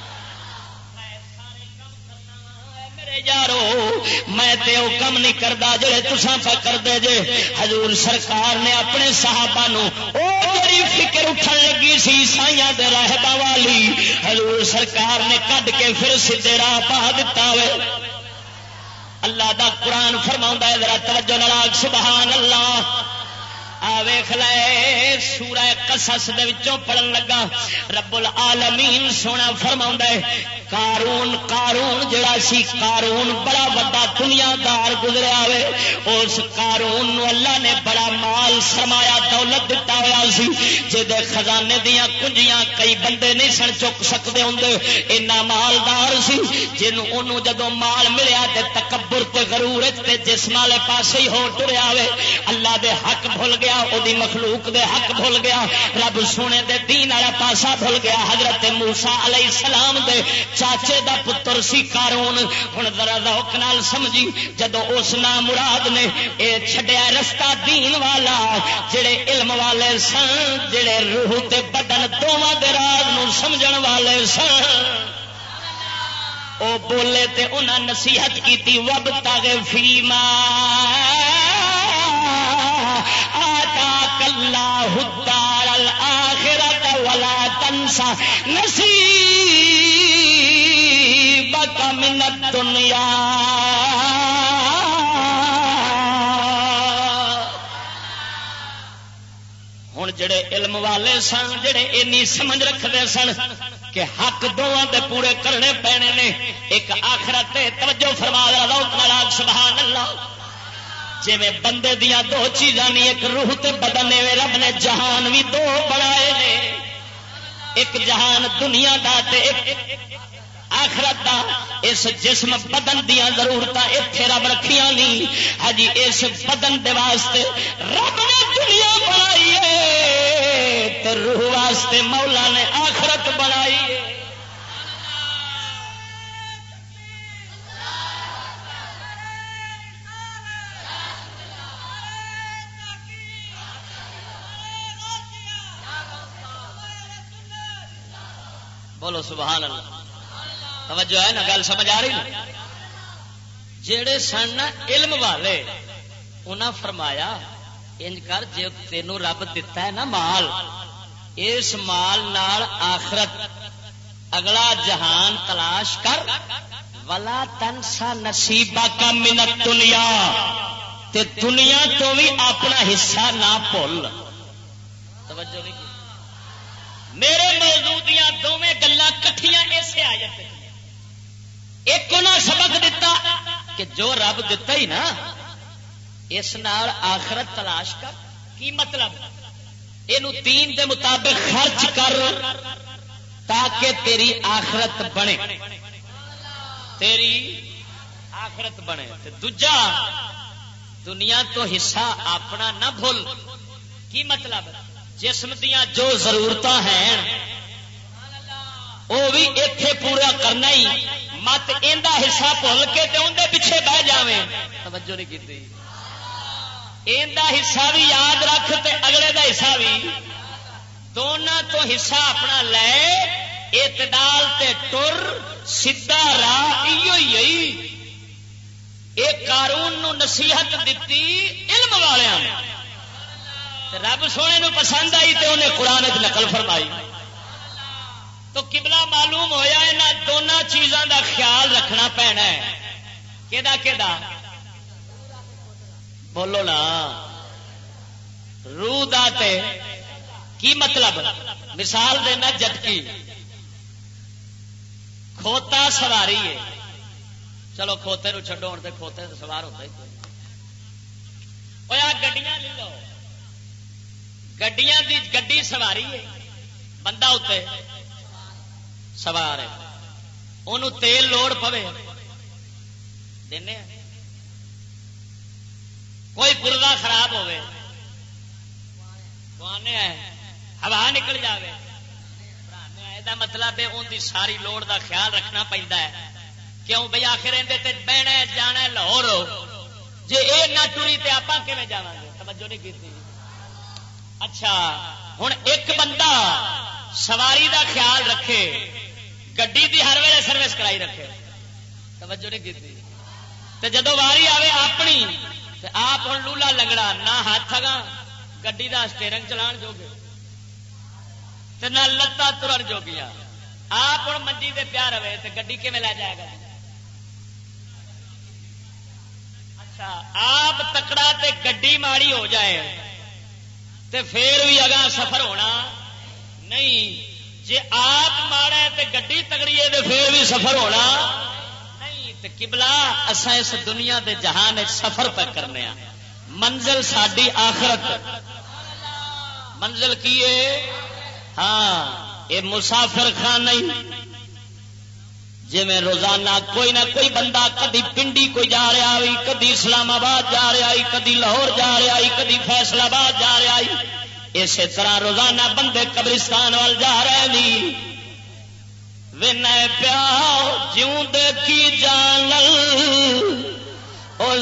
یارو میں تے او کم نہیں کردا جڑے تساں پہ کردے جے. حضور سرکار نے اپنے صحابہ نو او جڑی فکر اٹھن لگی سی عیسائیاں دے راہباں والی حضور سرکار نے کڈ کے پھر سیدھے راہ پا دتا ہوئے. اللہ دا قرآن فرماوندا ہے ذرا توجہ نال سبحان اللہ. ویکھ لے سورہ قصص دے وچوں پڑھن لگا رب العالمین سونا فرماوندا ہے قارون جڑا سی قارون بڑا وڈا دنیا دار گزریا ہوئے. اس قارون نو اللہ نے بڑا مال سرمایہ دولت دتا ہوا سی جے خزانے دیاں کنجیاں کئی بندے نہیں سن چک سکتے ہوندے. اینا مالدار سی جنوں اونوں جدوں مال ملیا تے تکبر تے غرور تے جسم والے پاسے ہی ہو ٹریا ہوئے. اللہ دے حق بھول گیا او دی مخلوق دے حق بھول گیا رب سونے دے دین والا پاسا بھول گیا. حضرت موسیٰ علیہ السلام دے چاچے دا پتر سی قارون. ہن ذرا ذوق نال سمجھی جدوں اس نام مراد نے اے چھڈیا رستہ دین والا جڑے علم والے سن جڑے روح تے بدن دونوں دے راز نو سمجھن والے سن او بولے تے انہاں نصیحت کیتی وابتغ فیما آتاک اللہ الدار الآخرۃ ولا تنس نصیبک من الدنیا. ہن جڑے علم والے سن جڑے اینی سمجھ رکھتے سن کہ حق دونوں دے پورے کرنے پینے نے ایک آخرت تے توجہ فرما رہا سبحان اللہ. جی میں بندے دیاں دو چیزاں نہیں ایک روح تے بدن نے رب نے جہان بھی دو بنائے نے ایک جہان دنیا دا تے ایک آخرت دا. اس جسم بدن دیاں ضرورتاں ایتھے رب رکھیاں نہیں. ہاں جی اس بدن دے واسطے رب نے دنیا بنائی ہے تے روح واسطے مولا نے آخرت بنائی ہے. بولو سبحان اللہ. توجہ ہے نا گل سمجھ آ رہی نا. جڑے سن علم والے انہاں فرمایا انج کر جے تینوں رب دتا ہے نا مال اس مال نال آخرت اگلا جہان تلاش کر ولا تنسا نصیبک من الدنیا تے دنیا تو بھی اپنا حصہ نہ بھول. توجہ نہیں میرے موضوع دیاں دونوں گلاں کٹھیاں اسے آیت ایک انہاں سبق دیتا کہ جو رب دیتا ہی نا اس نال آخرت تلاش کر. کی مطلب اینو دین دے مطابق خرچ کر تاکہ تیری آخرت بنے تیری آخرت بنے. تے دوجا دنیا تو حصہ اپنا نہ بھول. کی مطلب جسم دیاں جو ضرورتاں ہیں وہ بھی ایتھے پورا کرنا ہی مت ایندا حصہ بھول کے تے اون دے پیچھے بہ جاویں. توجہ نہیں کیتی. ایندا حصہ بھی یاد رکھ تے اگلے دا حصہ بھی دونوں تو حصہ اپنا لے اعتدال تے ٹر سیدھا راہ ایو ہی. ایک قارون نو نصیحت دتی علم والیاں رب سونے نو پسند آئی تے انہیں قرآن وچ نقل فرمائی. تو قبلہ معلوم ہویا یہاں دونوں چیزوں دا خیال رکھنا پینا ہے. کہدا بولو نا. روح دا تے کی مطلب؟ مثال دینا جٹکی کھوتا سواری ہے. چلو کھوتے نو چھڈو ہوں تو کھوتے تو سوار ہوتا ہی گڈیاں لے لو. گڈیاں دی گڈی سواری ہے بندہ اتنے سوار ہے. انہوں تیل لوڑ پوے دینے کوئی پرزا خراب ہوئے ہوا نکل جائے یہ مطلب ہے ان کی ساری لوڑ دا خیال رکھنا پڑتا ہے. کیوں بھائی آخر اندر بہنا جانا لاہور جی یہ نہ ٹری تو آپ کیون جا گے؟ توجہ نہیں کی. اچھا ہوں ایک بندہ سواری دا خیال رکھے گڈی دی ہر ویلے سروس کرائی رکھے. توجہ نہیں کی. جدو واری آئے اپنی آپ ہوں لولا لنگڑا نہ ہاتھ گا گڈی دا سٹیئرنگ چلان جوگے نہ لتا ترن جوگیاں. آپ ہوں منجی دے پیار رہے تو گڈی کیون لے جائے گا؟ اچھا آپ تکڑا تے گڈی ماڑی ہو جائے تے پھر بھی اگاں سفر ہونا نہیں. جے آپ ماڑا ہے تے گڈی تگڑی ہے تے پھر بھی سفر ہونا نہیں. تے قبلہ اساں اس دنیا دے جہان وچ سفر پہ کرنے ہاں. منزل ساڈی آخرت. منزل کی ہے؟ ہاں یہ مسافر خان نہیں. جی میں روزانہ کوئی نہ کوئی بندہ کدی پنڈی کوئی جا رہا ہوئی کدی اسلام آباد جا رہا ہوئی کدی لاہور جا رہا ہوئی کدی فیصل آباد جا رہا ہوئی. اسی طرح روزانہ بندے قبرستان وال جا رہے نہیں. وین پیا جیوں دے کی جان او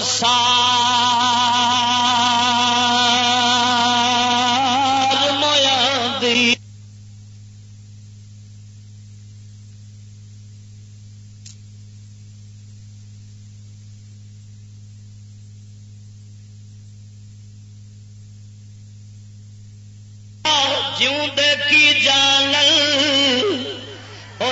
جیوں دے کی جان او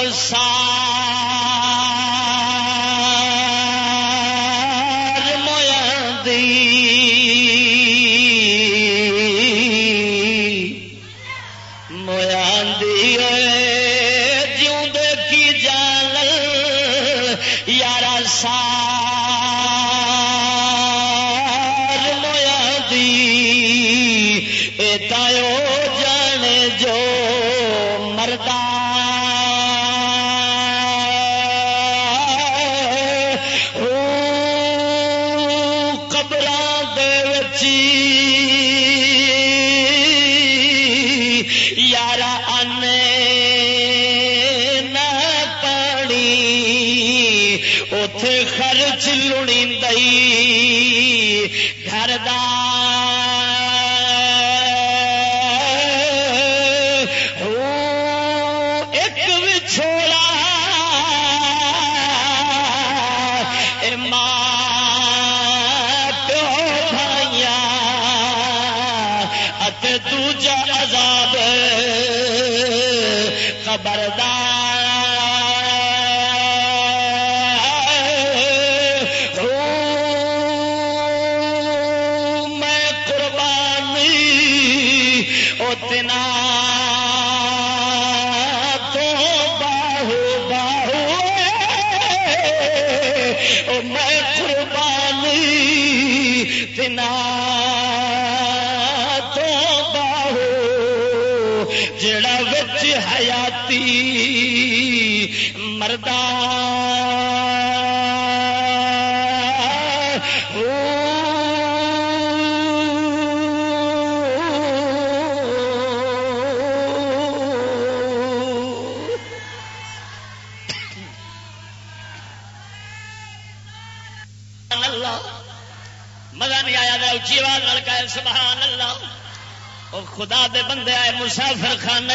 خدا دے بندے آئے مسافر خان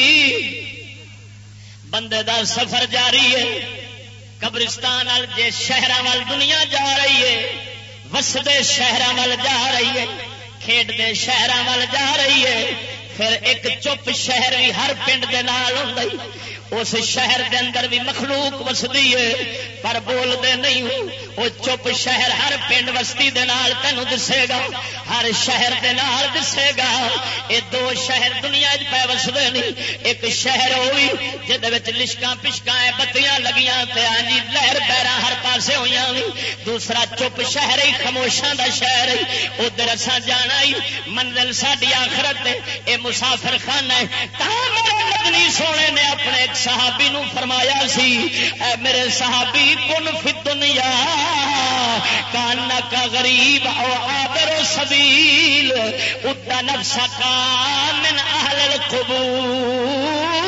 بندے دا سفر جاری ہے. قبرستان وال جے شہر وال دنیا جا رہی ہے وسدے شہر وال جا رہی ہے کھیڈ دے شہر وال جا رہی ہے. پھر ایک چپ شہر بھی ہر پنڈ دے نال ہوندا اس شہر دے اندر بھی مخلوق وسدی ہے پر بول دے نہیں وہ چپ شہر ہر پنڈ وستی دے نال تینوں دسے گا ہر شہر دے نال دسے گا یہ دو شہر دنیا پہ وسدے نہیں ایک شہر ہوئی جہد لشکاں پشکاں بتیاں لگیاں تے ہاں جی لہر پیرا ہر پاسے ہوئی دوسرا چپ شہر ہی خاموشاں دا شہر ہی ادھر اساں جانا ہی منزل ساڈی آخرت اے مسافر خانہ ہے مدنی سونے نے اپنے ایک صحابی نو فرمایا سی اے میرے صحابی کن فی دنیا کانا کا غریب او عابر سبیل ادا نفسا کا من اہل القبور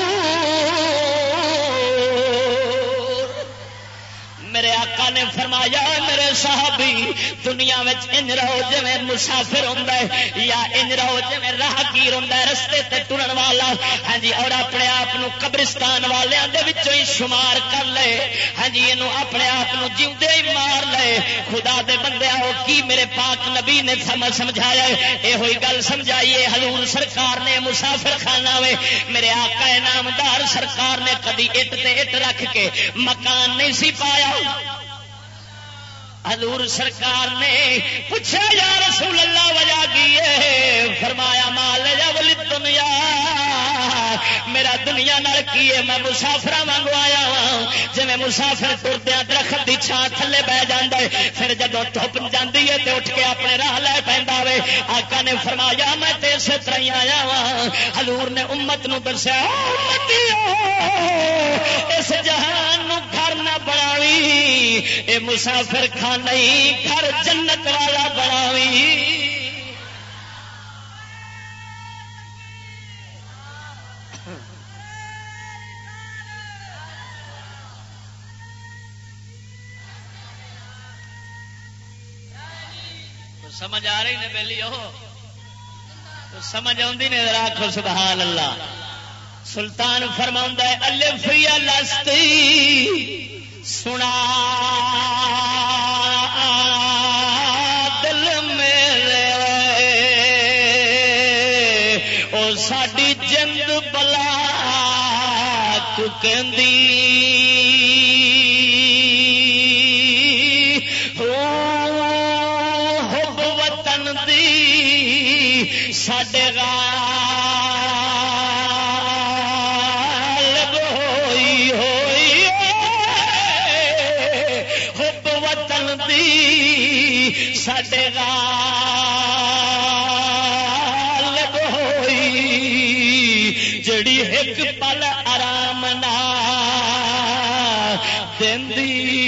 میرے آقا نے فرمایا میرے صحابی دنیا میں انج رہو جویں مسافر ہوندا ہے یا انج رہو جویں راہگیر ہوندا ہے رستے تے ٹرن والا ہاں جی اور اپنے آپ نو قبرستان والیاں دے وچوں ہی شمار کر لے ہاں جی اینو اپنے آپ نو جیوندے ہی مار لے خدا دے بندے آؤ کی میرے پاک نبی نے سمجھایا اے ہوئی گل سمجھائیے حضور سرکار نے مسافر خانہ وے میرے آقا نامدار سرکار نے کدی اٹ تے اٹ رکھ کے مکان نہیں سی پایا حضور سرکار نے پوچھا یا رسول اللہ وجہ کی ہے فرمایا مال یا ولی دنیا میرا دنیا نال کی ہے میں مسافر وانگو آیا ہاں جی میں مسافر ٹردیا درخت کی چھاں تھلے بہ جاتا ہے پھر جدو دھوپ جاتی ہے تو اٹھ کے اپنے راہ لے پیندا وے آقا نے فرمایا میں تے اسی طرح ہی آیا ہاں حضور نے امت نو دسیا اس جہان نو گھر نہ بناوی اے مسافر خانہ ہی گھر جنت والا بناوی سمجھ آ رہی نے بیلی ہو سمجھ آتی نے آخو سبحان اللہ سلطان فرماؤں ہے الف یا لستی سنا دل میرے او ساڈی جند بلا کو کہندی ساڈے غالب ہوئی ہوئی حب وطن دی ساڈے غالب ہوئی جڑی ایک پل آرام نہ دیندی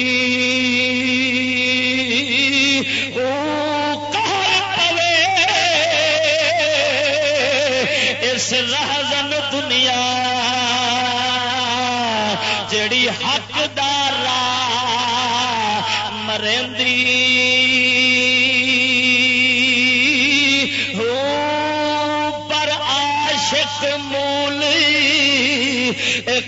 رہزن دنیا جڑی حقدار مرندی ہو پر عاشق مولی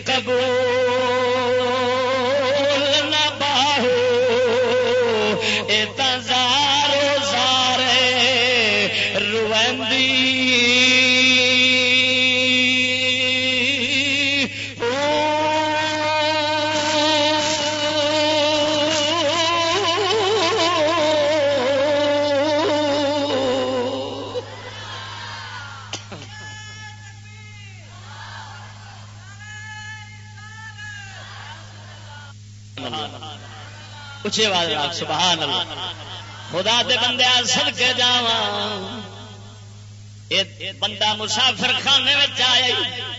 قبول نہ باہو اے تزارو زارے روندی سبحان اللہ خدا دے بندے صدقے جاواں اے بندہ مسافر خانے میں آیا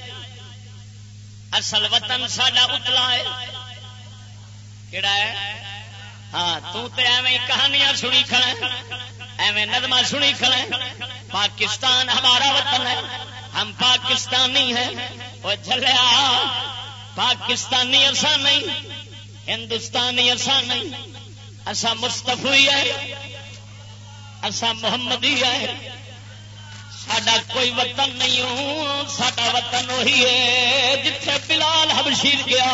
اصل وطن ساڈا اتلا ہے کیڑا ہے ہاں تو تے ایویں کہانیاں سنی کھڑا ایویں نظماں سنی کھڑا پاکستان ہمارا وطن ہے ہم پاکستانی ہیں وہ جھلیا پاکستانی ایسا نہیں ہندوستانی ایسا نہیں ایسا مستفی ہے ایسا محمدی ہے ساڈا کوئی وطن نہیں ہوں ساڈا وطن وہی ہے جتھے بلال حبشی گیا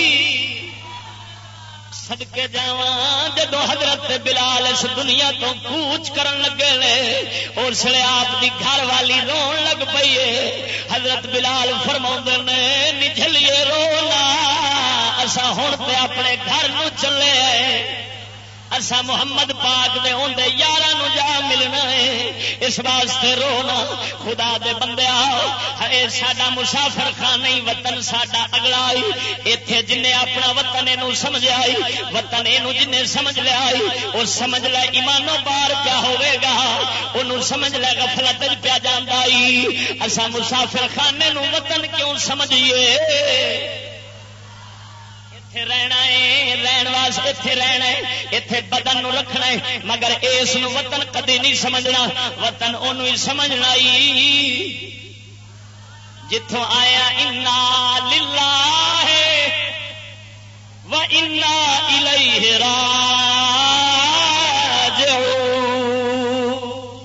صدقے جاواں جدو حضرت بلال اس دنیا تو کوچ کرن لگے نے اس لیے آپ دی گھر والی رون لگ لگ پئی ہے. حضرت بلال فرماؤندے نے نجھلیے رونا اسا ہن تے اپنے گھر نو چلے اسا محمد پاک دے ہوندے یاراں نو جا ملنا ہے. اس واسطے رونا خدا دے بندیا اے ساڈا مسافر خانہ ہی وطن ساڈا اگلا ہی. ایتھے جنے اپنا وطن اینو سمجھیا ہی وطن اینو جنے سمجھ لیا ہی او سمجھ لے ایمانوں بار کیا ہوے گا اونوں سمجھ لے غفلت وچ پیا جاندا ہی. اسا مسافر خانے نو وطن کیوں سمجھیے؟ رہنا ہے رہن واسطے اتنے رہنا ہے اتنے بدن نو رکھنا ہے مگر اس نو وطن کدی نہیں سمجھنا. وطن اونوں ہی سمجھنا ہی جتھوں آیا انا للہ و انا الیہ راجعون.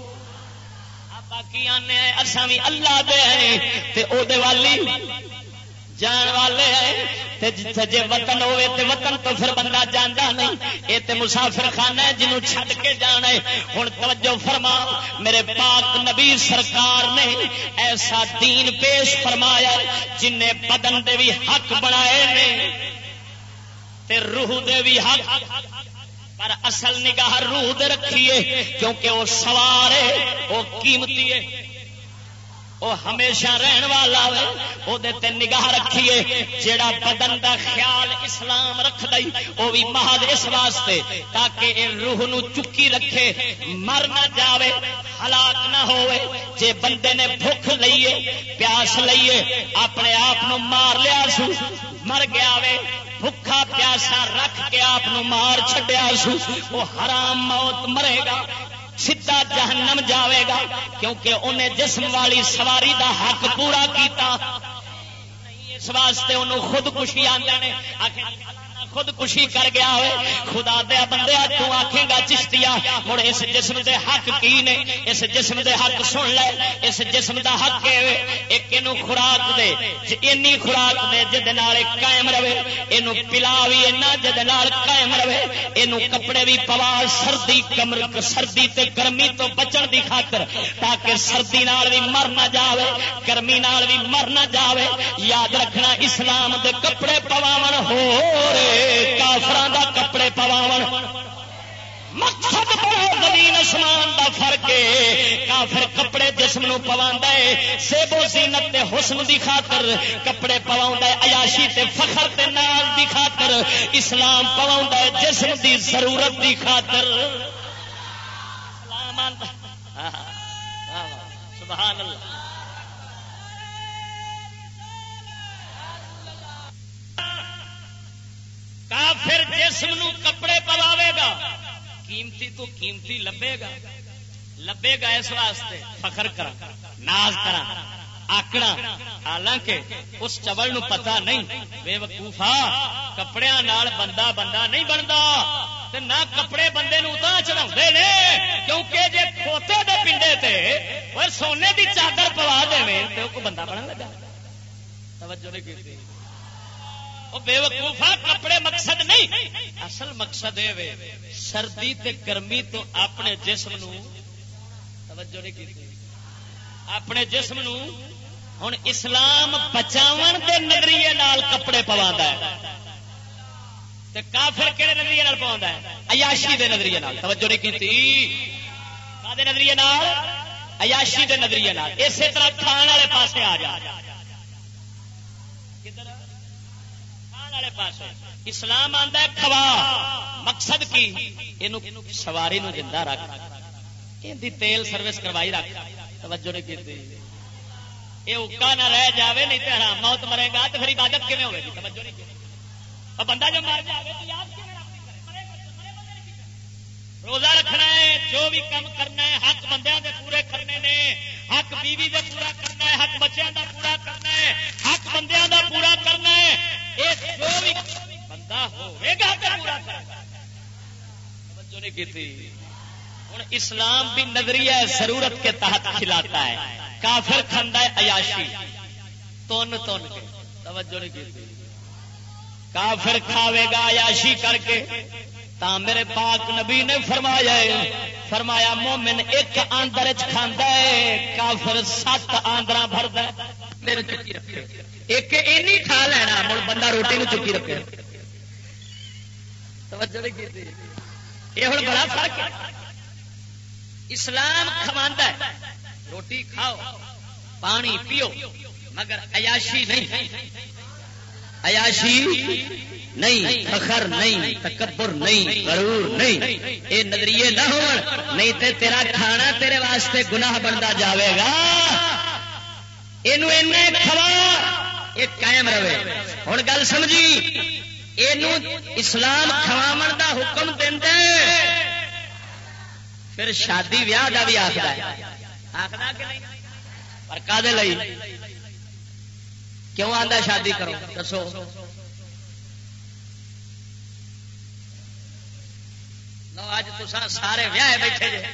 باقی آنے اساں وی اللہ دے ہیں تے او دے والی جان والے ہیں. جے وطن ہوئے تے وطن تو پھر بندہ جانا نہیں. یہ تے مسافر خانہ ہے جنہوں چھڈ کے جانا ہے. ہن توجہ فرما میرے پاک نبی سرکار نے ایسا دین پیش فرمایا جن نے بدن دے بھی حق بنائے نے تے روح دے بھی حق پر اصل نگاہ روح دے رکھیے کیونکہ وہ سوار ہے وہ قیمتی ہے وہ ہمیشہ رہن والا ہے وہ نگاہ رکھیے. جیڑا بدن دا خیال اسلام رکھ دئی وہ بھی محض اس واسطے تاکہ روح نو چکی رکھے مر نہ جاوے ہلاک نہ ہوئے. جے بندے نے بھوک لئیے پیاس لئیے اپنے آپ نو مار لیا سو مر گیا وے بھوکا پیاسا رکھ کے آپ نو مار چھڈیا سو وہ حرام موت مرے گا سیدھا جہنم جاوے گا کیونکہ انہیں جسم والی سواری دا حق پورا کیتا. اس واسطے انہوں خودکشی آندے نے خودکشی کر گیا ہوئے. خدا دیا بندیا تو آکھے گا چشتیا مڑ اس جسم دے حق کی نے اس جسم دے حق سن لے. اس جسم دا حق ایک اینو خوراک دے اینی خوراک دے جد نال قائم رہے اینو پلا بھی اینا جد نال قائم رہے اینو کپڑے بھی پوا سردی کمر سردی تے گرمی تو بچن دی خاطر تاکہ سردی نال بھی مر نہ جاوے گرمی نال بھی مر نہ جاوے. یاد رکھنا اسلام دے کپڑے پواون ہو کافران دا کپڑے پواون مقصد بڑا زمین آسمان دا فرق ہے. کافر کپڑے جسم نو پواندا ہے سیب و زینت تے حسن دی خاطر کپڑے پواوندا ہے عیاشی تے فخر تے ناز دی خاطر. اسلام پواوندا ہے جسم دی ضرورت دی خاطر. سبحان اللہ. کافر جسم نو کپڑے پواوے گا قیمتی تو قیمتی لبے گا اس واسطے فخر کرا ناز کرا آکڑا. حالانکہ اس چبل نو پتا نہیں بے وقوفا کپڑیاں نال بندہ نہیں بنتا تے نہ کپڑے بندے نو اتنا چڑھاؤندے نے کیونکہ جے کھوتے دے پنڈے تے اور سونے دی چادر پوا دے تے کوئی بندہ بنن لگا. توجہ نہیں کیتی بے وقوفا کپڑے مقصد نہیں اصل مقصد ہے سردی تے گرمی تو اپنے جسم نو توجہ نہیں کی اپنے جسم نو ہن اسلام بچاون دے نظریے نال کپڑے پواندا ہے تے کافر کہڑے نظریے نال پواندا ہے عیاشی دے نظریے نال. توجہ نہیں کیتی کادے نظریے نال عیاشی دے نظریے نال. اسی طرح کھان والے پاسے آ جا پاس اسلام آندا ہے کھوا مقصد کی اینو سواری نو زندہ رکھ ایندی تیل سروس کروائی رکھ. توجہ نہیں کیتی اے اوکا نہ رہ جاوے نہیں تے حرام موت مرے گا تے پھر عبادت کیویں ہوے گی. توجہ نہیں کیتی اور بندہ جو مر جاوے تو یاد کیویں رکھے روزہ رکھنا ہے جو بھی کام کرنا ہے حق بندیاں دے پورے کرنے نے حق بیوی دے پورا کرنا ہے حق بچیاں دا پورا کرنا ہے حق بندیاں دا پورا کرنا ہے. جو بھی بندہ ہوئے گا پورا توجہ نہیں کیتی. ہن اسلام بھی نظریہ ضرورت کے تحت کھلاتا ہے. کافر کھاندا ہے عیاشی تون کے. توجہ نہیں کیتی. کافر کھاوے گا عیاشی کر کے تا میرے پاک نبی نے فرمایا مومن ایک آندر کھاندا ہے کافر 7 آندر بھردا ہے. میرے چکی رکھے ایک اینی کھا لینا مڑ بندہ روٹی نو چکی رکھے. توجہ نہیں کیتی. یہ ہن بڑا فرق ہے. اسلام کھواندا ہے روٹی کھاؤ پانی پیو مگر عیاشی نہیں. عیاشی نہیں، فخر نہیں، تکبر نہیں، غرور نہیں. یہ نظریے نہ ہون نہیں تے تیرا کھانا تیرے واسطے گناہ بنتا جاوے گا. یہ کھوا یہ قائم رہے. ہوں گل سمجھی اسلام کھواو دا حکم دیندا پھر شادی ویاہ دا بھی آخر پر کدے لئی کیوں آندا شادی کرو دسو. لو اج تساں سارے ویاہ بیٹھے جے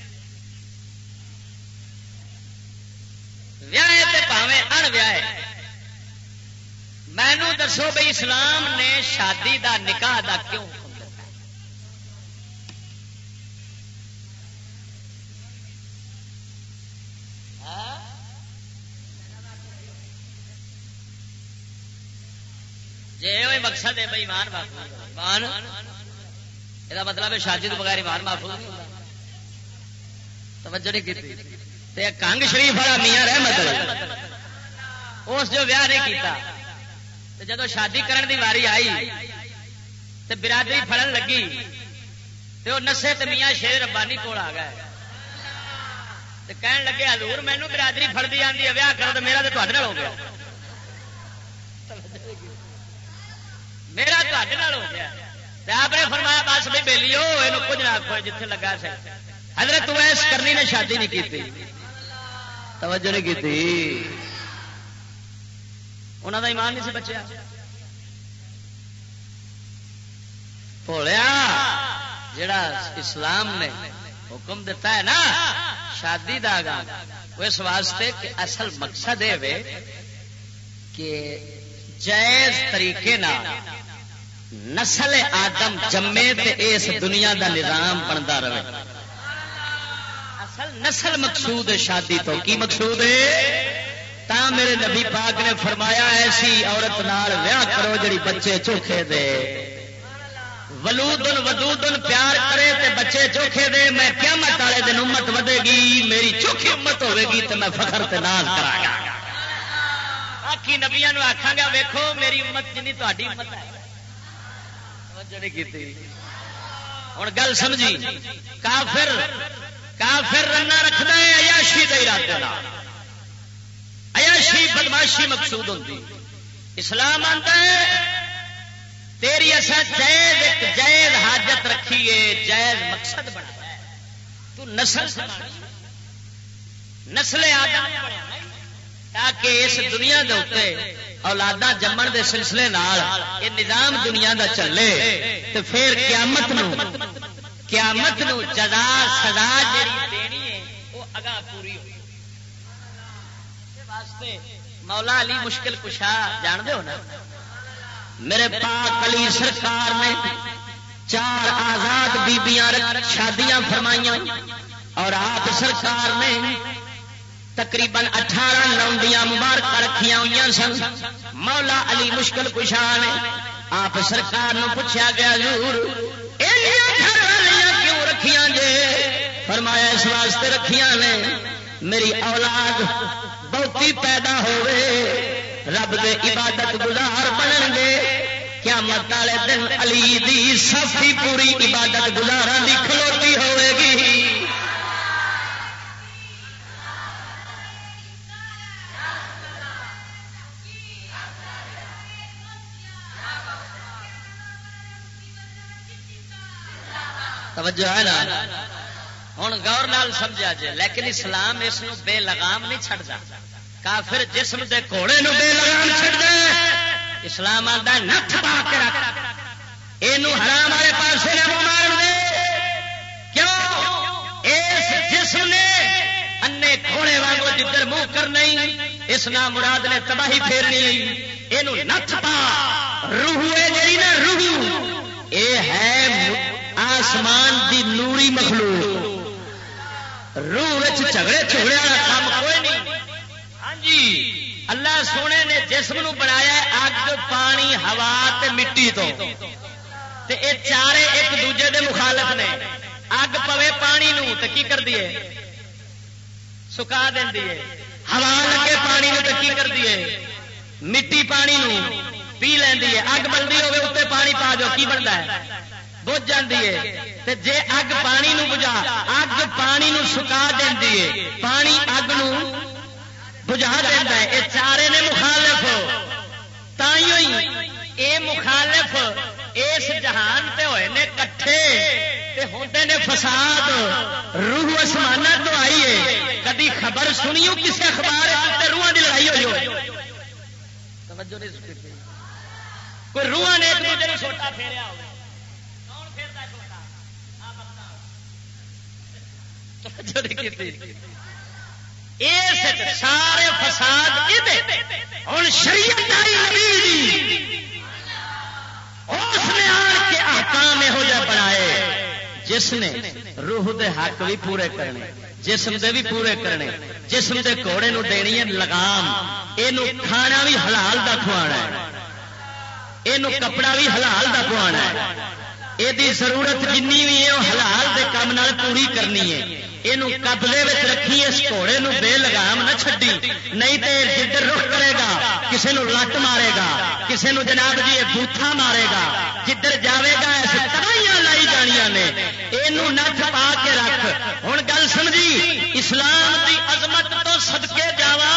ویاہ تے پاویں ان ویاہ. مینوں دسو بھئی اسلام نے شادی دا نکاح دا کیوں جی یہ مقصد ہے بھائی ایمان محفوظ. یہ مطلب ہے شادی تو بغیر ایمان محفوظ نہیں ہوتا. توجہ نہیں کی. کنگ شریف والا میاں رحمت اس جو ویاہ نہیں کیتا جدو شادی کرن دی واری آئی تے برادری پھڑن لگی تے وہ نسے تے میاں شیر ربانی کول آ گئے تے کہن لگے حضور مینوں برادری پھڑدی آندی ہے ویاہ کرو تے میرا تے تہاڈے نال ہو گیا. میرا تہاڈے نال ہو گیا. آپ نے فرمایا بس بھی بیلیو یہ کچھ نہ آخو جتنے لگا سے حضرت ویس کرنی نے شادی نہیں کی. توجہ نہیں کی. انہوں کا ایمان نہیں سی بچیا. بولیا جڑا اسلام نے حکم دیتا ہے نا شادی دا گا وہ اس واسطے کہ اصل مقصد ہے کہ جائز طریقے نسل آدم جمے تے اس دنیا دا نظام بنتا رہے. اصل نسل مقصود ہے شادی تو. کی مقصود ہے؟ تا میرے نبی پاک نے فرمایا ایسی عورت نال ویاہ کرو جڑی بچے چوکھے دے. ولودن ودودن پیار کرے تے بچے چوکھے دے. میں قیامت والے دن امت ودے گی میری چوکھی امت ہوے گی تے میں فخر تے ناز کراں گا. باقی نبیاں نو آکھاں گا ویکھو میری امت جنی تہاڈی امت ہے. ہوں گل سمجھی. کافر رنا رکھنا ہے عیاشی دے ارادے نال. عیاشی بدماشی مقصود ہوتی. اسلام آتا ہے تیری اصا جائز حاجت رکھیے جائز مقصد بنا تو نسل آدم تاکہ اس دنیا دے اوتے اولاداں جمن دے سلسلے نال یہ نظام دنیا دا چلے تے پھر قیامت نو جزا سزا جڑی دینی ہے وہ اگاں پوری ہو. واسطے مولا علی مشکل کشا جان دے ہو نا. میرے پاک علی سرکار نے 4 آزاد بیبیاں شادیاں فرمائیاں اور آپ سرکار نے تقریباً 18 لونڈیاں مبارک رکھیاں ہوئی سن. مولا علی مشکل کشا نے آپ سرکار نو پوچھا گیا حضور گھر والیاں کیوں رکھیاں جے؟ فرمایا اس واسطے رکھیاں نے میری اولاد بہتی پیدا ہوئے رب دے عبادت گزار بنن گے. قیامت والے دن علی دی صفی پوری عبادت گزاراں دی کھلوتی ہوئے گی. توجہ ہے نا. ہوں غور نال سمجھا جائے لیکن اسلام اس نو بے لگام نہیں چھڑدا. کافر جسم دے گھوڑے نو بے لگام چھڑدا. اسلام آندا نٹھ پا کے رکھ اینو حرام والے پاسے نہ مار دے. کیوں؟ اس جسم نے انے گھوڑے وانگو جدھر منہ کر نہیں اس نام مراد نے تباہی پھیرنی نہیں. اینو نٹھ پا. روح ہے جڑی نا روح اے ہے آسمان دی نوری مخلوق روح جھگڑے چھگڑے والا کام کوئی نہیں. ہاں جی اللہ سونے نے جسم نو بنایا اگ پانی ہوا تے مٹی تو تے اے چارے ایک دوجے دے مخالف نے. اگ پوے پانی نو تے کی کر دیے سکا دیندی ہے. ہوا لگے پانی نو تے کی کر دیے مٹی پانی نو پی لیندی ہے. اگ بلدی ہوے اوتے پانی پا جو کی بندا ہے بجھ جاندی ہے. تے جے اگ پانی نو بجھا اگ پانی نو سکا دیندی ہے پانی اگ نو بجھا دینا ہے. یہ چارے نے مخالف تائیوں ہی اے مخالف اس جہان تے ہوئے نے کٹھے تے ہوندے نے فساد. روح آسمان تو آئی ہے کدی خبر سنیو کسی اخبار تے روحاں دی لڑائی ہوئی ہو توجہ نہیں سنی کوئی روحاں نے ایک دوسرے نوں چھوٹا پھیریا ہو کون پھیردا چھوٹا آپ بتاؤ توجہ نہیں کیتی. سارے فساد ہوں شریعت اس نے آن کے احکام یہو جہ بنائے جس نے روح دے حق بھی پورے کرنے جسم دے بھی پورے کرنے. جسم دے گھوڑے نو دینی ہے لگام. یہ کھانا بھی حلال دا کھوانا ہے یہ کپڑا بھی حلال دا کھوانا ہے. یہ ضرورت جنی بھی ہے وہ حلال دے کام نال پوری کرنی ہے. یہ قبضے رکھی اس گھوڑے نو بے لگام نہ چھڈی نہیں تو جدھر رخ کرے گا کسے نو لت مارے گا کسے نو جناب جی بوتھا مارے گا جدھر جاوے گا ایسے تباہیاں لائی جانیاں نے. یہ نت پا کے رکھ. ہوں گل سمجھی اسلام دی عظمت تو صدقے جاوا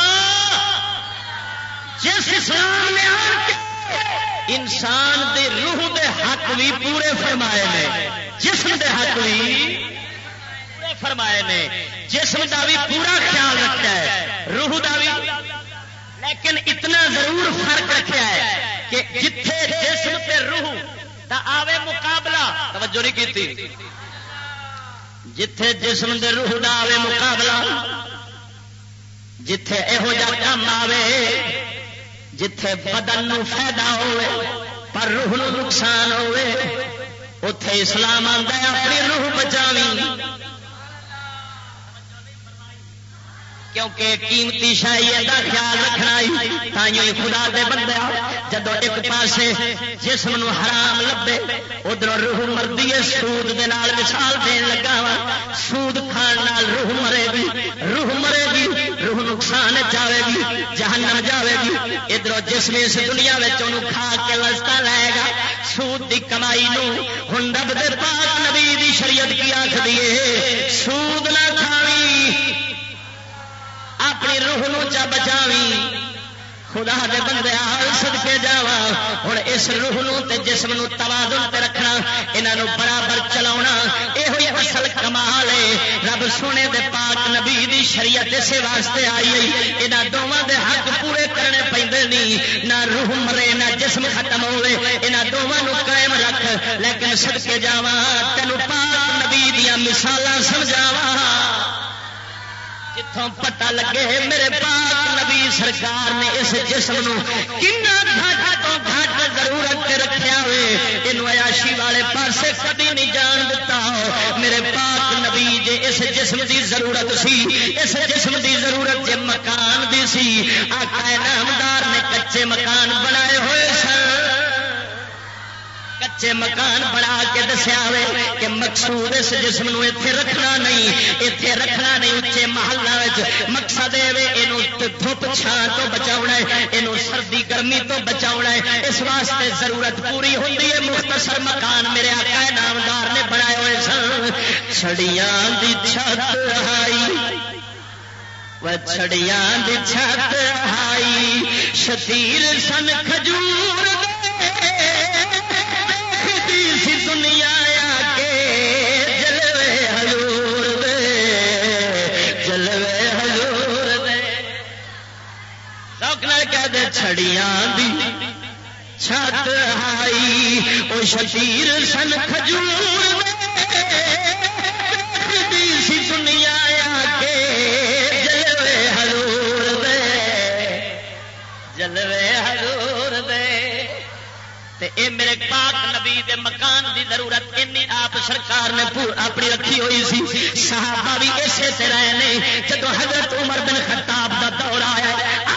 جس اسلام نے آن کے انسان دے روح دے حق بھی پورے فرمائے نے جسم دے حق بھی فرمائے نے. جسم دا بھی پورا خیال رکھا ہے روح دا بھی لیکن اتنا ضرور فرق رکھا ہے کہ جتھے جسم تے روح دا آوے مقابلہ توجہ نہیں کیتی جتھے جسم دے روح دا آوے مقابلہ جتھے یہو جا کام آوے جتھے بدن نو فائدہ ہوئے پر روح نو نقصان ہوئے اتے اسلام آندا ہے اپنی روح بچاوی. کیونکہ قیمتی شاہی کا خیال رکھنا تھی خدا دے بندے جدو ایک پاسے جسم نو حرام لبے ادھر روح مردی ہے. سود دے نال مثال دین لگا وا سود کھان نال روح مرے گی روح نقصان جاوے گی جہنم جاوے گی. ادھر جسم اس دنیا کھا کے لذت لائے گا سود دی کمائی نو. ہن رب دے پاک نبی دی شریعت کی آخ دیے سود نہ کھاوی اپنی روح نو چا بچاوی. خدا دے بندے صدقے جاوا. ہوں اس روح نو تے جسم نو توازن تے رکھنا انہاں نو برابر چلاونا یہ اصل کمال ہے. رب سونے دے پاک نبی دی شریعت اسے واسطے آئی ہے. انہاں دونوں دے حق پورے کرنے پیندے نہیں. نہ روح مرے نہ جسم ختم ہوئے. انہاں دونوں نو قائم رکھ. لیکن صدقے جاوا تینوں پاک نبی دیاں مثالاں سمجھاواں جتوں پتہ لگے میرے پاک نبی سرکار نے اس جسم نو کنا گھٹ تو گھٹ ضرورت رکھیا ہوئے. یہ عیاشی والے پاسے کبھی نہیں جان دیتا. میرے پاک نبی جے اس جسم دی ضرورت سی اس جسم دی ضرورت جے مکان دی سی آقا نامدار نے کچے مکان بنائے ہوئے سن. کچے مکان بنا کے دسیا ہوئے کہ مقصود اس جسم نو ایتھے رکھنا نہیں اچے محلہ مقصد دھوپ چھان تو بچاؤنا ہے یہ سردی گرمی تو بچاؤنا ہے. اس واسطے ضرورت پوری ہوتی ہے. مختصر مکان میرے آقا نامدار نے بنائے ہوئے سن. چھڑیاں دی چھت آئی چھڑیاں دی چھت آئی شتیر سن کھجور دنیا آ کے جلوے حضور دے روکنا کہہ دے چھڑیاں دی چھت آئی او شتیر سن کھجور سی دنیا آ کے جلوے حضور دے اے میرے پاک نبی دے مکان دی ضرورت اینی آپ سرکار نے اپنی رکھی ہوئی سی. صحابہ بھی اسی طرح نے. جب حضرت عمر بن خطاب دا دور آیا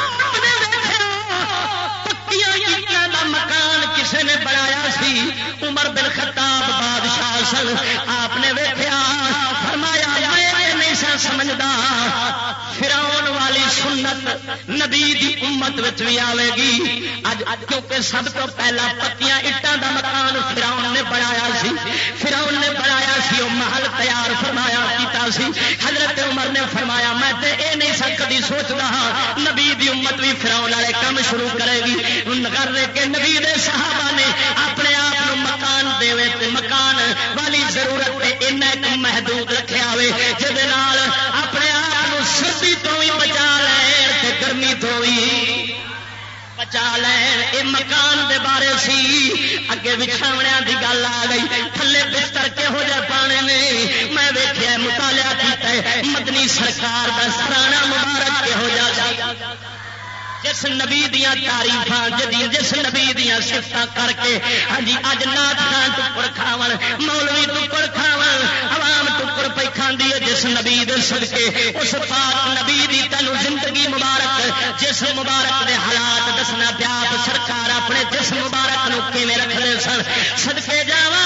پکیاں دا مکان کسے نے بنایا سی. عمر بن خطاب بادشاہ سن. آپ نے ویکھیا فرمایا میں نہیں سا سمجھدا فرعون والی سنت نبی دی امت وچ بھی آوے گی. اج کیونکہ سب تو پہلا پکیاں اٹاں دا مکان فرعون نے بنایا سی. فرعون نے بنایا سی. وہ محل تیار فرمایا کیتا سی. حضرت عمر نے فرمایا میں تے اے نہیں سا کدی سوچدا ہاں نبی دی امت بھی فرعون والے کام شروع کرے گی. کر کے نبی دے صحابہ نے اپنے آپ کو مکان دے تے مکان والی ضرورت تے ایک محدود رکھیا ہوئے جہد نال اپنے آپ کو سردی تو بھی بچا لین تے گرمی تو بھی بچا لین. اے مکان دے بارے سی. اگے بچھاوڑیاں دی گل آ گئی. تھلے بستر کہو جہ پانے نے میں ویکھیا مطالعہ کیتا مدنی سرکار دا سرانہ مبارک کہو جا جس نبی دیاں تعریفاں جس نبی دیاں صفتاں کر کے ہاں جی اج نات خان ٹکر کھاون مولوی ٹکر کھاون عوام ٹکر پہ کھاندی ہے جس نبی دے صدقے. اس پاک نبی دی تینوں زندگی مبارک جس مبارک دے حالات دسنا پیا سرکار اپنے جس مبارک نو کیویں رکھدے سن. صدقے جاواں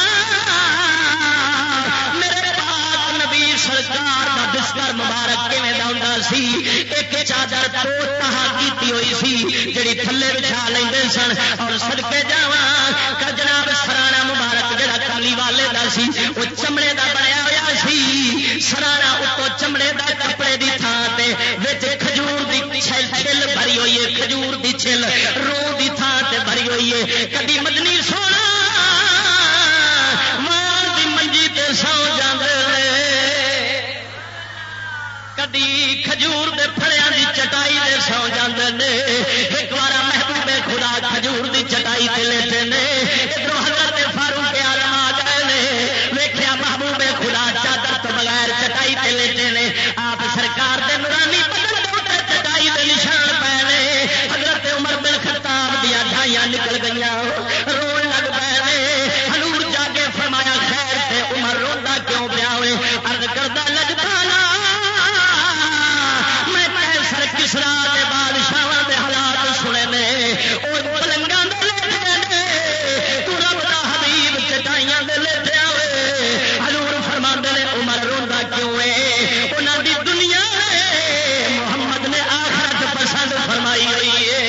میرے پاک نبی سرکار دا بستر مبارک کیویں دا ہوندا سی. ایک چادر تو تہا کیتی ہوئی سی جڑی تھلے بچھا لیندے سن. اور صدقے جاواں کہ جناب سرانہ مبارک جڑا کملی والے دا سی وہ چمڑے دا بنیا ہویا سی. سرانہ اتوں چمڑے دا کپڑے دی تھان تے وچ کھجور دی چھل بھری ہوئی ہے. کھجور دی چھل روح دی تھان تے بھری ہوئی ہے. کبھی مدنی سونا ماں دی منجی تے سو جاندے کدی کھجور دے پھڑیاں دی چٹائی دے سو جاندے نے. ایک بار محبوب خدا کھجور دی چٹائی تے لیٹے نے. ادھر حضرت فاروق اعظم آ گئے نے. ویکھیا محبوب خدا چادر تو بغیر چٹائی تے لیٹے نے. آپ سرکار دے نورانی بدن تے چٹائی دے نشان پے نے. حضرت عمر بن خطاب دیا ڈھائیاں نکل گئیاں رون لگ پے نے. حضور جا کے فرمایا خیر تے عمر روندا کیوں پیا ہوئے. عرض کردا لجپالا کسرا کے بادشاہ کے حالات سنے نے. وہ پلنگاں دے لیٹے نے تو رب دا حبیب چٹائیاں دے لیٹے ہوئے. حضور فرماندے نے عمر روندا کیوں ہے. انہاں دی دنیا محمد نے آخرت پسند فرمائی ہوئی ہے.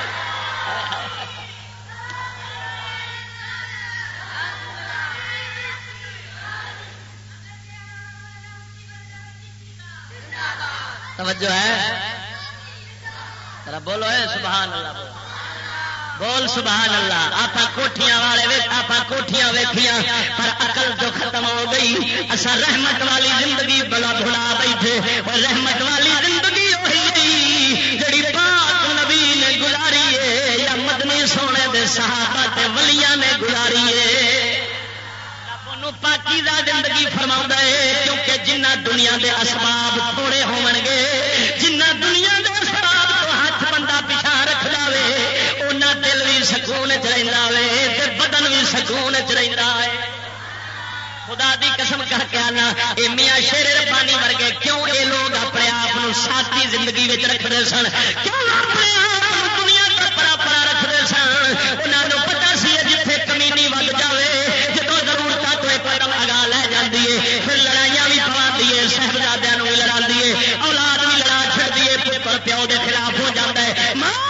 توجہ ہے بولو ہے سبحان اللہ بول سبحان اللہ. آپ کوٹھیاں والے آپ کوٹھیاں ویکھیاں پر عقل جو ختم ہو گئی. اصا رحمت والی زندگی بلا بھلا بیٹھے. اور رحمت والی زندگی وہی جڑی پاک نبی نے گزاری ہے یا مدنی سونے دے صحابہ تے ولیاں نے گزاری ہے. پاکیزہ زندگی فرماؤں ہے کیونکہ جنہ دنیا دے اسباب تھوڑے ہون گے جنہ دنیا دے اسباب تو ہاتھ بندہ پیچھا رکھ دے انہاں دل بھی سکون چ رہندا وے تے بدن بھی سکون چ رہندا ہے. خدا دی قسم کر کے آنا اے میاں شیر ربانی ورگے کیوں اے لوگ اپنے آپ کو سادی زندگی وچ رکھدے سن. کیوں اپنے آپ کو دنیا تے پرا پرا رکھدے سن. انہاں نوں پتہ سی جتھے کمینی ود جاوے قدم اگا لے جاتی ہے. پھر لڑائیاں بھی پوا دیے صاحبزادیاں بھی لڑا دیے اولاد بھی لڑا چھڑ دیے. پتر پیو کے خلاف ہو جاتا ہے.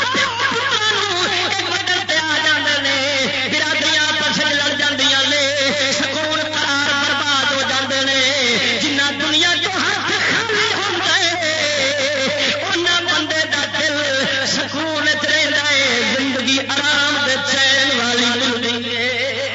ایک وطن پہ آ جاتے ہیں برادریاں آپس لڑ جاندیاں نے. سکون قرار برباد ہو جاتے ہیں. جنہ دنیا جو ہاتھ خالی ہوتا ہے انہاں بندے دا دل سکون چ رہندا ہے. زندگی آرام دے چین والی زندگی ہے.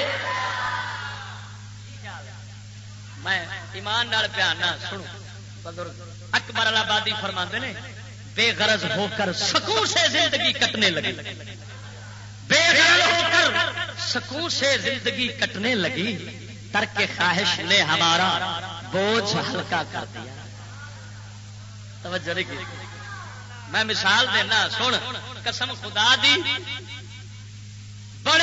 میں ایمان نال پیار نہ سنو. بزرگ اکبر آبادی فرماتے ہیں بے غرض ہو کر سکون سے زندگی کٹنے لگی. بے غرض ہو کر سکون سے زندگی کٹنے لگی. ترک خواہش نے ہمارا بوجھ ہلکا کر دیا. توجہ نہیں کی. میں مثال دینا سن قسم خدا دی. بڑے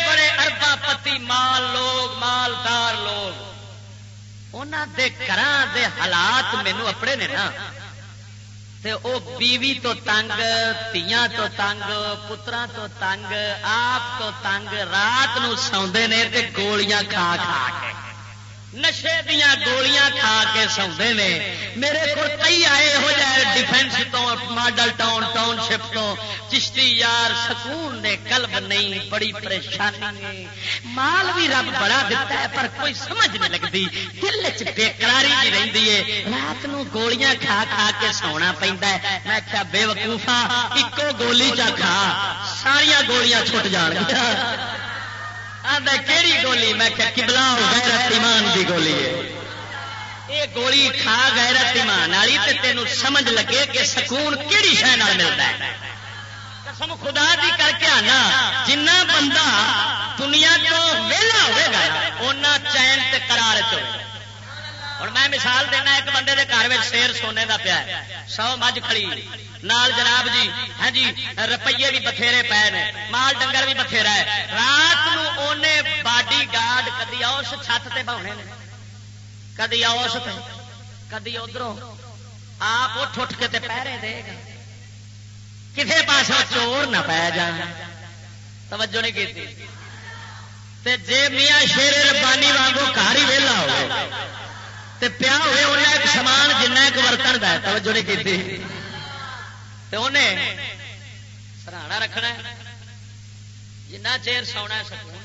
بڑے اربا پتی مالدار لوگ انہوں دے گھراں دے حالات مینوں اپنے نے نا تے او بیوی تو تنگ تیاں تو تنگ پتراں تو تنگ آپ تو تنگ رات نو سوندے نے تے گولیاں کھا کے نشے دیاں گولیاں کھا کے سوندے نے. میرے کو کئی آئے ہو جائے ڈیفینس تو ماڈل ٹاؤن شپ تو چشتی یار سکون نے قلب نہیں بڑی پریشانی مال بھی رب بڑا دیتا ہے پر کوئی سمجھ نہیں لگتی دل چ بےقراری جی رہتی ہے رات نو گولیاں کھا کے سونا پیندا ہے. میں کیا بے وقوفا ایکو گولی چا کھا ساریا گولیاں چھٹ جان گیا کیڑی گولی میں کیا قبلہ غیرت ایمان دی گولی ہے یہ گولی کھا غیرت ایمان والی تے تینوں سمجھ لگے کہ سکون کیڑی شے نال ملتا ہے. قسم خدا دی کر کے آنا جنہ بندہ دنیا تو ویلا ہوئے گا اونا چین تے قرار چ ہوئے. اور میں مثال دینا ایک بندے دے گھر میں شیر سونے دا پیا ہے 100 مجھ کھڑی نال جناب جی ہاں جی روپیے بھی بتھیرے پے نے مال ڈنگر بھی بتھیرا ہے. رات نو اونے باڈی گارڈ کدی اس چھت تے بہنے نے کدی اس تے کدی ادھروں آپ اٹھ کے تے پہرے دے گا کسے پاس چور نہ پی جان. توجہ نہیں کی جے میاں شیر ربانی وانگو گھر ہی ویلا ہوئے تے پیا ہوئے انہیں ایک سامان جنہ ایک برتن دا توجہ نہیں کی تے انہیں سرہانا رکھنا ہے جنہ چیر سونا ہے سکون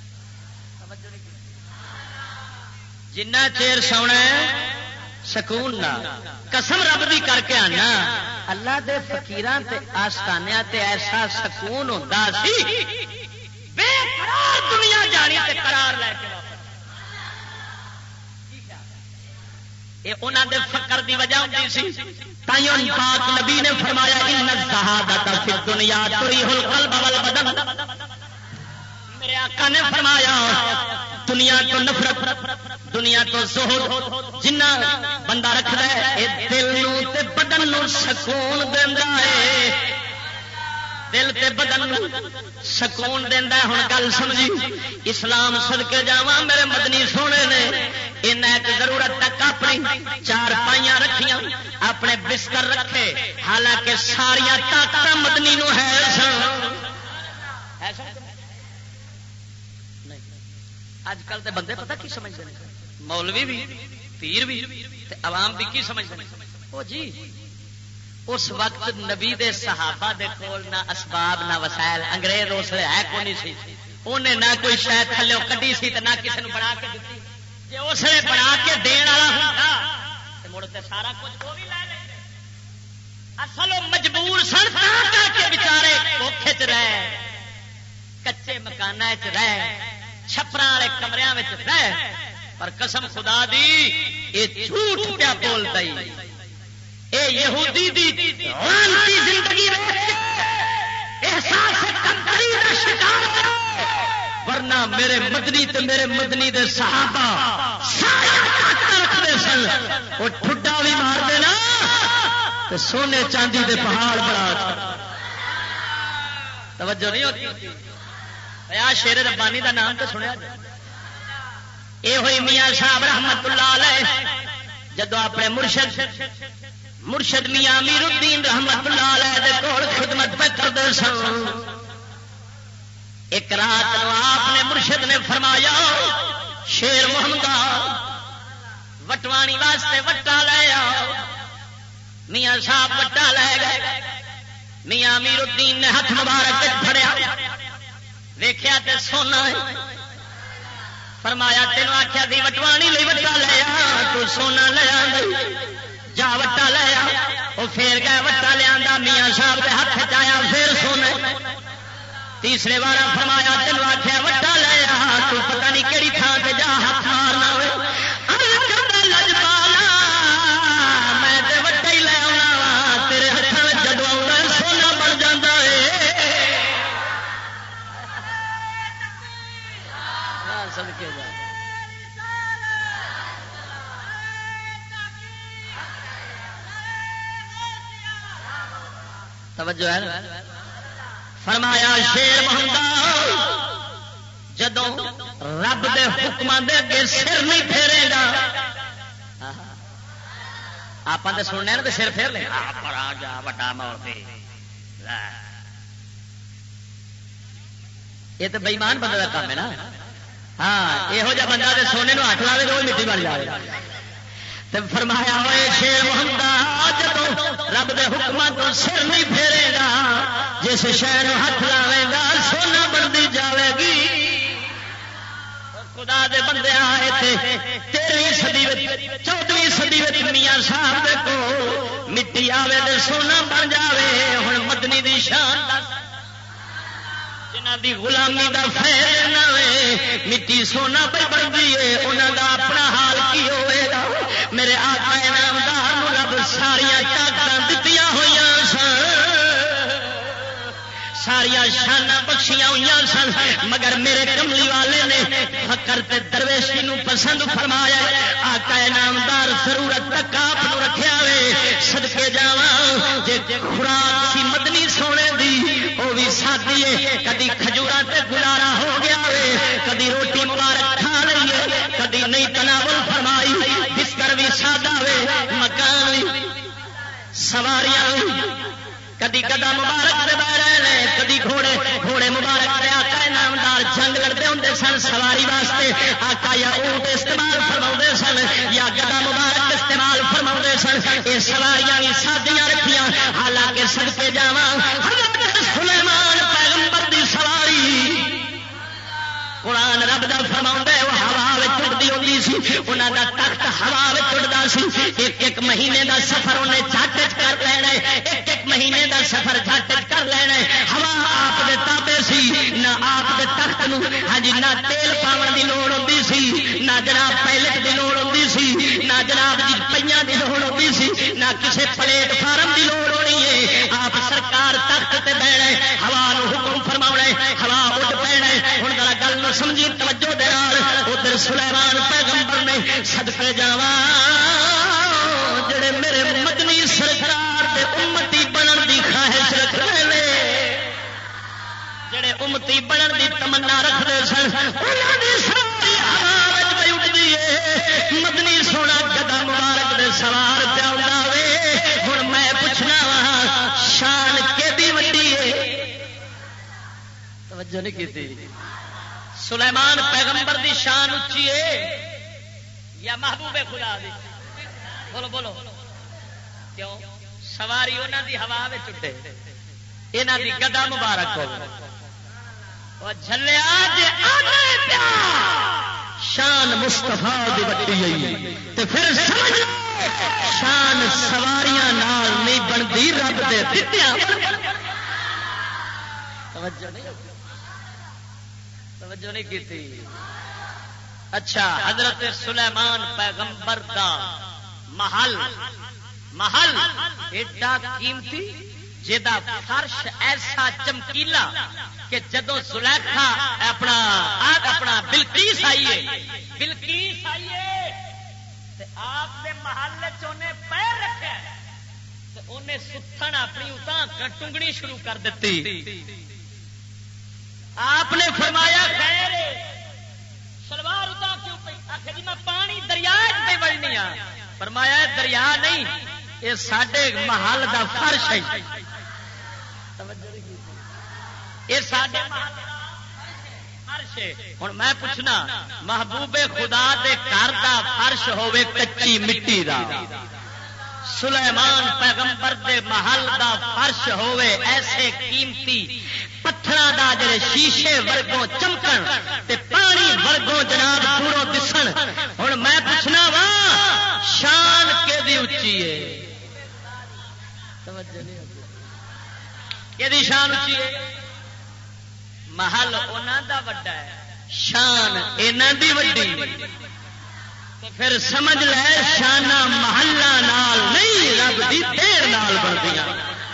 جنہ چیر سونا ہے سکون نہ. قسم رب دی کر کے آنا اللہ دے فقیراں تے آستانیاں تے ایسا سکون ہوندا سی بے قرار دنیا جانی تے قرار لے کے یہ انہاں دے فقر دی وجہ ہوندی سی. تائیوں پاک نبی نے فرمایا ان الزہادۃ فی الدنیا تریح القلب والبدن. میرے آقا نے فرمایا دنیا تو نفرت دنیا تو زہد جنہ بندہ رکھدا ہے اے دل نو تے بدن نو سکون دیندا ہے دل تے بدن نو سکون دیندا ہے. ہن گل سمجھی اسلام صدقے جاواں میرے مدنی سونے نے انہیں ایک ضرورت تک اپنی 4 پائیاں رکھیاں اپنے بستر رکھے حالانکہ ساریا طاقت مدنی نو ہے اج کل تے بندے پتہ کی سمجھتے ہیں مولوی بھی پیر بھی تے عوام بھی کی سمجھتے ہیں او جی اس وقت نبی دے صحابہ دے کول نہ اسباب نہ وسائل انگریز اس لیے ہے کوئی نہیں سی انہیں نہ کوئی شاید تھلے کڈی سی تے نہ کسی نے بنا کے دتی جے اس نے بنا کے دین والا ہوندا تے مڑ تے سارا کچھ وہ بھی لے لیندے. اصل مجبور سن کر کے بیچارے کوکھے چ رہے کچے مکاناں وچ رہے چھپراں والے کمریاں وچ رہے پر قسم خدا دی اے جھوٹ کیا بولدا اے یہودی دی لعنتی زندگی میں احساس کمتری دا شکار ورنہ میرے مدنی تے میرے مدنی دے صحابہ سارے طاقت رکھتے سن وہ ٹھڈا بھی مار دینا تے سونے چاندی دے پہاڑ بنا توجہ نہیں ہوتی شیر ربانی دا نام تو سنیا یہ ہوئی میاں صاحب رحمت اللہ علیہ جدو اپنے مرشد میاں امیر الدین رحمت اللہ علیہ دے کول خدمت پہ کرتے سن. ایک رات آپ نے مرشد نے فرمایا شیر محمد وٹوانی واسطے وٹا لے آؤ. میاں صاحب وٹا لے گئے میاں امیر الدین نے ہاتھ مبارک پھڑیا ویکھیا تے سونا ہے فرمایا تینوں آخیا تھی وٹوانی لئی وٹا لیا تو سونا لیا جا وٹا لیا وہ پھر گیا وٹا لیا میاں صاحب کے ہاتھ چایا پھر سونا تیسرے بار فرمایا تینوں آخیا وٹا لیا تو پتہ نہیں کہڑی تھان سے جا ہاتھ مارنا لجپالا میں تے وٹا ہی لے آنا تیرے ہاتھوں میں جدو آنا سونا بن جاتا ہے. سدکے جا توجہ ہے. فرمایا شیر محمد جدوں رب دے حکماں دے اگے سر نہیں پھیرے گا آپ تو سننے نا سر پھیر لیں پڑا جا وڈا مول پہ یہ تو بےمان بندے کا کام ہے نا ہاں یہو جہ بندہ سونے ہاتھ لاوے تو مٹی بن جائے فرمایا ہوئے شیر محمد جب رب دے حکماں تو سر نہیں پھیرے گا جس شہر ہاتھ لاوے گا سونا بنتی جاوے گی خدا دے بندے آئے تھے 13ویں صدی 14ویں صدی میاں صاحب دے کو مٹی آوے تے سونا بن جاوے ہن مدنی دی شان جنہ دی غلامی دا فیض نہ ہوئے مٹی سونا پہ بنتی ہے انہوں دا اپنا حال کی ہوئے گا میرے آقا انعامدار نو رب ساریا طاقت دتیاں ہوئی سن ساریا شانہ بخشیاں ہوئی سن مگر میرے کملی والے نے فقر تے درویشی نو پسند فرمایا آقا انعامدار ضرورت تک آپ رکھیا وے صدقے جاواں جے خوراک سی مدنی سونے دی وہ بھی سادی ہے کدی کھجورا تے گزارا ہو گیا وے کدی روٹی مبارک کھا لئیے کدی نہیں تناول فرمائی بستر بھی سادہ وے مکان بھی سواریاں کدی گدا مبارک دے بہ رہے ہیں کدی گھوڑے مبارک دے آقا انعامدار جنگ لڑتے ہوں سن سواری واسطے آقا یا اونٹ استعمال فرما سن یا گدا مبارک استعمال فرما سن یہ سواریاں بھی سادیاں رکھیاں حالانکہ صدقے جاواں حضرت سلیمان پیغمبر دی سواری قرآن رب دا فرماؤں ہے وہ ہوا چڑھتی ہوتی سی انہوں دا تخت ہوا چڑھتا سی ایک مہینے دا سفر انہیں جھٹ کر لینا ایک مہینے دا سفر جھٹ کر لینا ہوا آپ دے تابے سی نہ آپ دے تخت نو ہاں جی نہ تیل پاون دی لوڑ ہوتی سی نہ جناب پیلٹ دی لوڑ ہوتی سی نہ جناب جی پئیاں دی لوڑ ہوتی سی نہ کسی پلیٹ فارم دی لوڑ ہونی ہے آپ سرکار تخت تے بہنا ہوا نو حکم فرماؤنا ہوا اٹھ پینا ہوں ذرا گل نو سمجھی توجہ دے نال ادھر سلیمان پیغمبر نے صدقے جاواں جڑے میرے مدنی سرکار دے امتی بنن دی خواہش رکھدے نے جڑے امتی بنن دی تمنا رکھدے سن انہاں دی ساری ہوا وچ پئی اٹھدی ہے مدنی سونا گدا مبارک دے سوار پیا ہوندا وے ہن میں پوچھنا وا شان کیدی وڈی ہے توجہ نہیں کیتی سلیمان پیغمبر دی شان اچھی ہے یا محبوب خدا دی بولو بولو کیوں سواری انہاں دی ہوا وچ اٹھے انہاں دی گدا مبارک ہو جھلیا جے آنے پیا شان مصطفیٰ دی بڑی ہوئی تے پھر سمجھ لو شان سواریاں نال نہیں بندی رب دے دتیاں توجہ نہیں توجہ نہیں کی تھی اچھا حضرت سلیمان پیغمبر دا محل ایڈا قیمتی جدا فرش ایسا چمکیلا کہ جدو زلیخا اپنا بلقیس آئیے آپ کے محل چنے پیر رکھے انہیں ستھن اپنی اتنا ٹنگنی شروع کر دیتی آپ نے فرمایا خیر سلوار اتنا کیوں پی آخر جی میں پانی دریا پہ بڑھنی ہاں فرمایا دریا نہیں یہ سڈے محل دا فرش ہے یہ سڈے فرش ہے ہوں میں پوچھنا محبوب خدا دے گھر دا فرش ہوے کچی مٹی دا سلیمان پیغمبر دے محل دا فرش ہوے ایسے قیمتی پتھراں دا جڑے شیشے ورگوں چمکن تے پانی ورگوں جناب دوروں دسن ہن میں پوچھنا وا شان کیدی اچھی ہے توجہ نہیں کیدی شان اچھی ہے محل انہاں دا وڈا ہے شان انہاں دی وڈی پھر سمجھ لے شانہ محلہ نال نہیں رب دی دیر نال بندیاں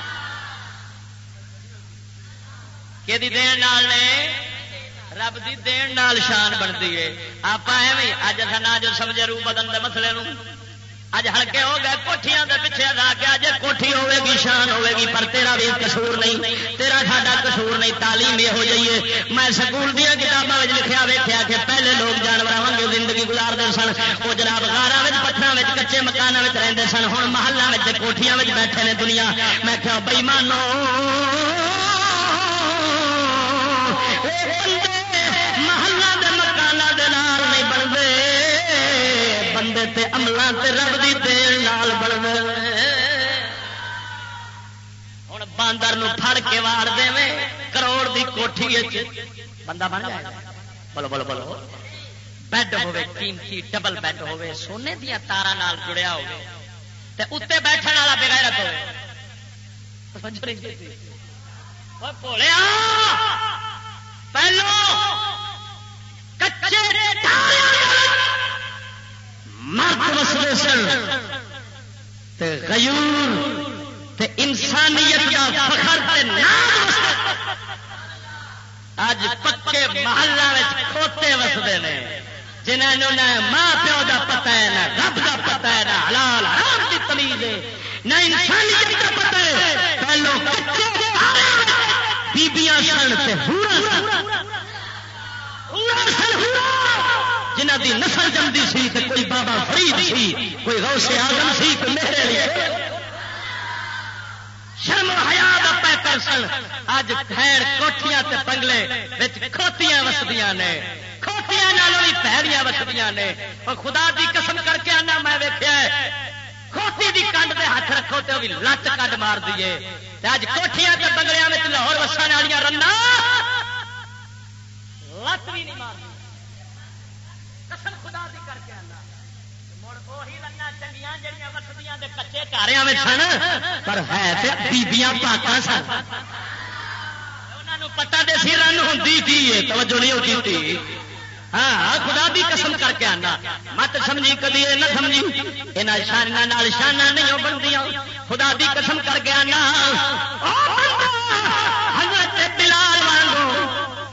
کہ دین نال نے رب دی دین نال شان بنتی ہے آپ ایویں اج نہ جو سمجھے روح بدن دے مسئلے نو اج ہلکے ہو گئے کوٹھیاں دے پیچھے لا کے اج کوٹھی ہوے گی شان ہوے گی پر تیرا بھی قصور نہیں تیرا ساڈا قصور نہیں دی تعلیم یہ ہو جائیے. میں سکول دیا کتابوں میں لکھا ویخیا کہ پہلے لوگ جانوروں وانگو زندگی گزارتے سن. وہ جناب غاراں پتھراں کچے مکانوں میں رہتے سن. ہوں محلوں میں کوٹھیاں میں بیٹھے نے دنیا. میں کہا بئی مانو محلہ دے مکانوں دے نال نہیں بنتے, بندے تے عملاں تے رب دی دین نال بنتے. ہوں باندر نو پھڑ کے وار دے کروڑ دی کوٹھی بندہ بن جائے. بولو بولو بولو. بیڈ ہوے قیمتی ڈبل بیڈ ہوے سونے دیا تارا نال جڑیا ہوے تے اتے بیٹھن والا بغیرت ہوے. بولیا پہلو کچے مرد وسدے سن تے غیور تے انسانیت کا فخر تے نام. اج پکے محلہ کھوتے وسدے نے جنہوں نہ ماں پیو دا پتا ہے, نہ رب دا پتا ہے, نہ حلال حرام کی تمیز ہے, نہ انسانیت کا پتا ہے. پہلو بیبیاں سن تے جنہ دی نسل جمدی سی تے کوئی بابا فرید سی, کوئی غوث اعظم سی, کوئی میرے لیے شرم و حیا دا پیکر سن. اج خیر کوٹھیاں تے بنگلے وچ کھوتیاں وسدیاں نے, کھوتیاں نالوں بھی پیڑیاں وسدیاں نے. اور خدا دی قسم کر کے آنا میں ویکھیا کھوتی دی کنڈ تے ہاتھ رکھو تے وہ بھی لت کڈ مار دیے. اج کوٹھیاں تے بنگلیاں وچ لاہور وسن والیاں رنا لت بھی نہیں مار. قسم خدا دی کر کے آنا مڑ وہی رنا چنگیاں جڑیاں وسدیاں دے کچے گھراں وچ سن پر ہے تے بیبییاں پاکاں سن. انہاں نوں پتہ دے سی رن ہوندی کی توجہ نہیں ہوتی تھی. ہاں خدا دی قسم کر کے آنا مت سمجھی کدی نہ سمجھی یہاں شانہ نال شانہ نہیں بندیاں. خدا دی قسم کر کے آنا حضرت بلال وانگو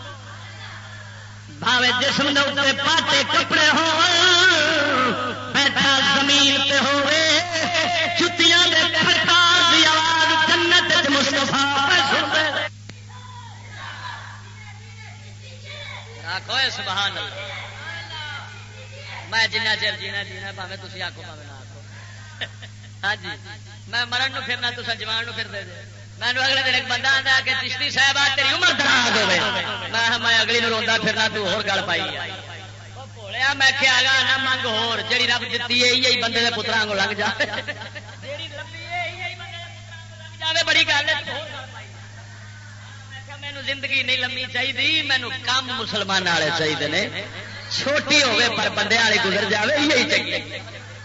بھاوے جسم دے اوتے پاٹے کپڑے ہو بیٹھا زمین تے ہوے جتیاں دے کھڑکار دی آواز جنت وچ مصطفیٰ پہ سنتے. آخو سبحان اللہ. میں جنہ چر جینا جینا پاوے تھی آخو پاوے نہ آخو. ہاں جی میں مرن نو پھرنا تو جوان نو پھر دے دے. میں اگلے دن ایک بندہ آتا کہ چشتی صاحب تیری عمر دراز ہوے, میں اگلی نو روندا پھرنا تو ہور گل پائی بولیا. میں کیا گا نہ منگ ہور جیڑی رب دتی ہے یہی بندے دے پتراں کو لنگ جائے, جیڑی لبھی ہے یہی بندے دے پتراں کو لنگ جاوے. بڑی گل ہے مینو زندگی نہیں لمبی چاہیے, مینو کام مسلمان والے چاہیے نے چھوٹی ہوے پر بندے والے گزر جائے یہی چاہیے.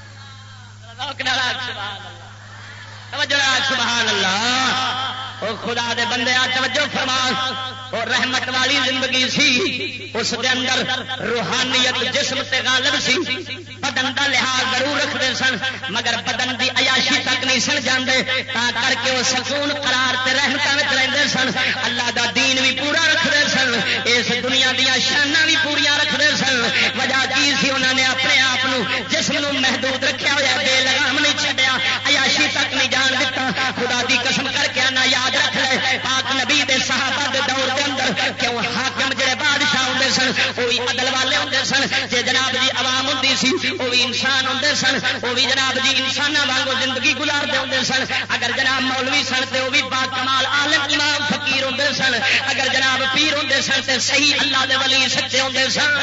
سبحان اللہ. او خدا دے بندے توجہ فرما. اور رحمت والی زندگی سی اس دے اندر روحانیت جسم تے غالب سی. بدن دا لحاظ ضرور رکھتے سن مگر بدن دی عیاشی تک نہیں سن جاندے. تا کر کے وہ سکون قرار تے رحمتاں وچ رہندے سن. اللہ دا دین بھی پورا رکھتے سن, اس دنیا دیا شاناں بھی پوریاں رکھتے سن. وجہ کی سی انہوں نے اپنے آپ جسم نو محدود رکھیا ہوا, بے لگام نہیں چھڈیا, عیاشی تک نہیں جان دیتا. خدا دی قسم کر کے آنا یاد رکھ لے پاک نبی دے صحابہ دے دور دے اندر کیوں حاکم جڑے بادشاہ ہوندے سن وہ بھی عدل والے ہوندے سن. جے جناب جی عوام ہوندی سی وہ بھی انسان ہوندے سن, وہ بھی جناب جی انساناں وانگو زندگی گزاردے ہوندے سن. اگر جناب مولوی سن تے وہ بھی با کمال عالم امام فقیر ہوندے سن. اگر جناب پیر ہوندے سن تے صحیح اللہ دے ولی سچے ہوندے سن.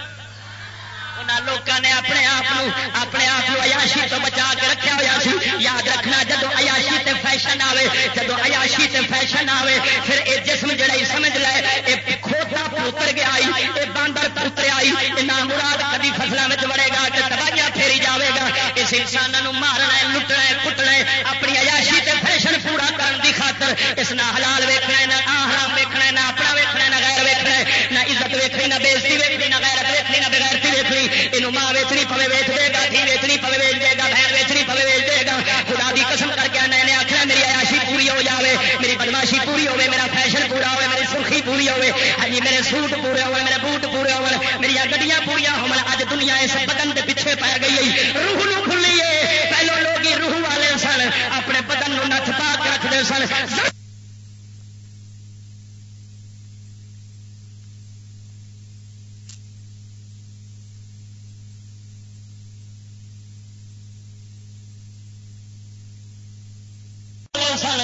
لوگوں نے اپنے آپ عیاشی تو بچا کے رکھا ہوا سی. یاد رکھنا جدو عیاشی تے فیشن آوے, جدو عیاشی تے فیشن آوے پھر اے جسم جڑا ہی سمجھ لے اے کھوتا پوتر گیا اے باندر پوتر آئی, نہ مراد کدی فصلوں میں وڑے گا کہ تباہیاں پھیری جاوے گا. اس انسانوں مارنا ہے, لٹنا ہے, کٹنا ہے, اپنی عیاشی تے فیشن پورا کرن دی خاطر. اس نہ حلال ویکھنا ہے, نہ حرام ویکھنا ہے, نہ اپنا ویکھنا ہے, نہ غیر ویکھنا ہے, نہ عزت ویکھنی, نہ بےزتی ویکھنی, نہ غیرت ویکھنی, نہ بغیرتی ویکھنی. یہ ماں ویچنی پوے ویچ دے گا, دھی ویچنی پوے ویچ دے گا, بہن ویچنی پوے ویچ دے گا. خدا دی قسم کر کے آنا نے آخر میری عیاشی پوری ہو جاوے, میری بدماشی پوری ہوے, میرا فیشن پورا ہوے, میری سرخی پوری ہوے, ہاں جی میرے سوٹ پورے ہوے, میرے بوٹ پورے ہوے, میری گڈیاں پوریا ہو. اج دنیا اس بدن کے پیچھے پی گئی. روح نو کھلی ہے. پہلو لوگ روح والے سن, اپنے بدن نو نچ پا کے رکھتے سن.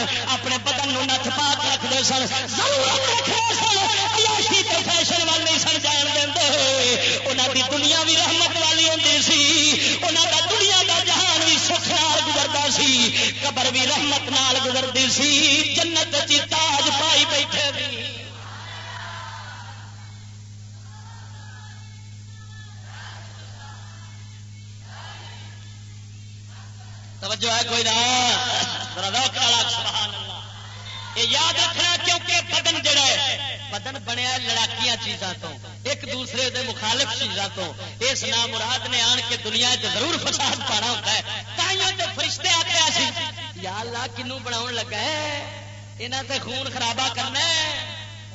اپنے بدن نو نت پاک رکھتے سن ضرورت رکھتے سن عیاشی تے فیشن وال نہیں سن جان دے انہاں دی دنیا بھی رحمت والی ہوندی سی انہاں دا دنیا دا جہان بھی سکھ نال گزردا سی قبر بھی رحمت نال گزردی سی جنت وچ تاج پائی بیٹھے سی توجہ ہے کوئی نہ سبحان اللہ یہ یاد رکھنا کیونکہ بدن جڑا ہے بدن بنیا لڑاکیاں چیزاں تو ایک دوسرے دے مخالف چیزاں تو اس نام مراد نے آن کے دنیا ضرور فساد پانا ہوتا ہے تائیوں تے فرشتے آتے سی یا اللہ کنوں بناؤن لگا ہے انہاں تے خون خرابہ کرنا ہے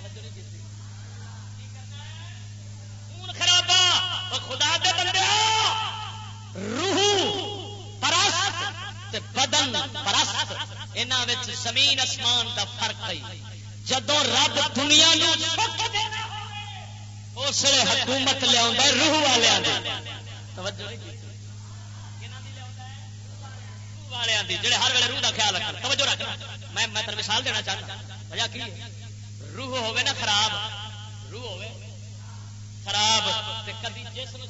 خون خرابہ خدا دے بندے روح پرست بدن پرست انہاں وچ زمین آسمان دا فرق ہے جدوں رب دنیا نو اس لیے حکومت لیا روح والوں دی توجہ والوں دی جڑے ہر ویلے روح دا خیال رکھن توجہ رکھنا میں تر مثال دینا چاہتا وجہ کی روح ہوے نا خراب روح ہوے خراب تے کدی جسم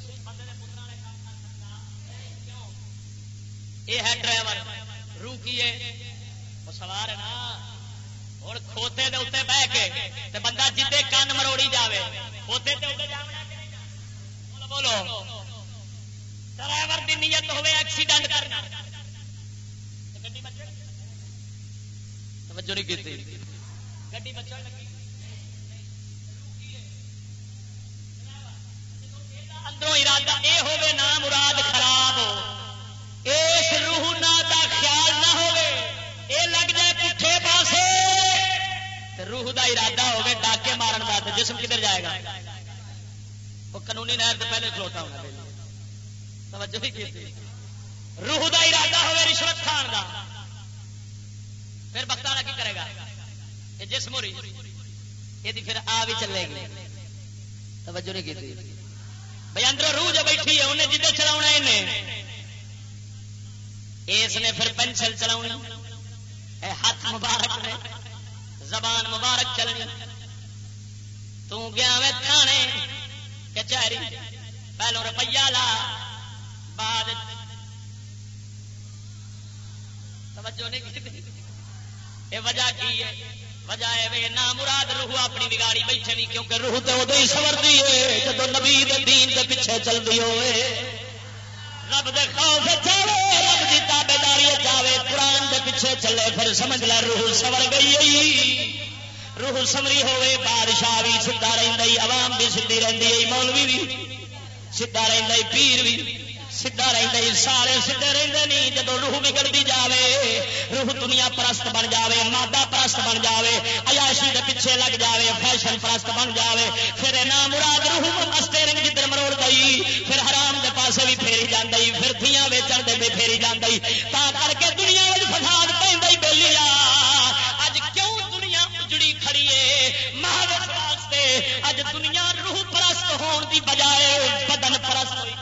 یہ ہے ڈرائیور روح کی ہے وہ سوار ہے نا اور کھوتے دے اتنے بہ کے تے بندہ جدے کن مروڑی جاوے کھوتے تے اتنے جاوے بولو ڈرائیور دی نیت ہوے ایکسیڈنٹ کرنا توجہ نہیں کیتی گڈی بچن لگی اندروں ارادہ اے ہوے نا مراد خراب ہو اس روح نہ دا خیال نہ ہوئے اے لگ جائے پٹھے پاسے روح دا ارادہ ہوئے ڈاکے مارن دا جسم کدھر جائے گا وہ قانونی نہر تو پہلے کھلوتا ہونا توجہ بھی کی روح دا ارادہ ہوئے رشوت کھان دا پھر بختانہ کی کرے گا یہ جسم ہو رہی یہ پھر آ بھی چلے گی توجہ نہیں کی بھائی اندر روح جو بیٹھی ہے انہیں جدھر چلاؤنا انہیں اس نے پھر پینسل چلاؤنی ہاتھ مبارک نے زبان مبارک چلنی تو گیا میں تھانے کچہری پہلو روپیہ لا بعد توجہ نہیں کی یہ وجہ کی ہے وجہ ہے نا مراد روح اپنی بگاڑی بیٹھے نہیں کیونکہ روح تو ادو ہی سورتی ہے جب نبی دین کے پیچھے چلتی ہوئے رب دے خوف جاوے رب دی تابعداری جاوے قرآن دے پیچھے چلے پھر سمجھ لے روح سور گئی روح سمری ہوئے بادشاہ بھی سیدھا رہندا عوام بھی سیدھی رہندی مولوی بھی سیدھا رہندا پیر بھی سیدھا رہندا سارے سیدھے رہندے نہیں جدوں روح بگڑتی جاوے روح دنیا پرست بن جاوے مادہ پرست بن جاوے عیاشی دے پیچھے لگ جاوے فیشن پرست بن جاوے پھر نا مراد روح اسٹیرنگ جدھر مروڑ گئی پھر حرام دے پاسے بھی پھیری جاندی پھر دھیاں ویچن دے بھی پھیری جاندی تا کر کے دنیا وچ فساد پیندا بیلی اج کیوں دنیا اجڑی کھڑی ہے محض واسطے اج دنیا روح پرست ہون دی بجائے بدن پرست ہوئی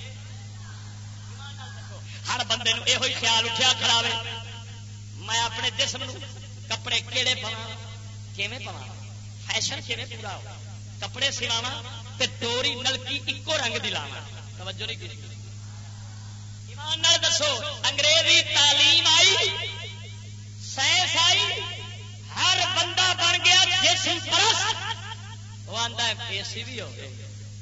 ہر بندے نو یہ خیال اٹھیا کھڑا وے میں اپنے جسم نو کپڑے کیڑے پاواں کیویں پاواں فیشن کیویں پورا ہو کپڑے سواواں تے ڈوری نلکی اکو رنگ دی لاواں توجہ نہیں کی ایمان نال دسو انگریزی تعلیم آئی سائنس آئی ہر بندہ بن گیا جسم پرست وہ آندا ہے اے سی بھی ہو گئے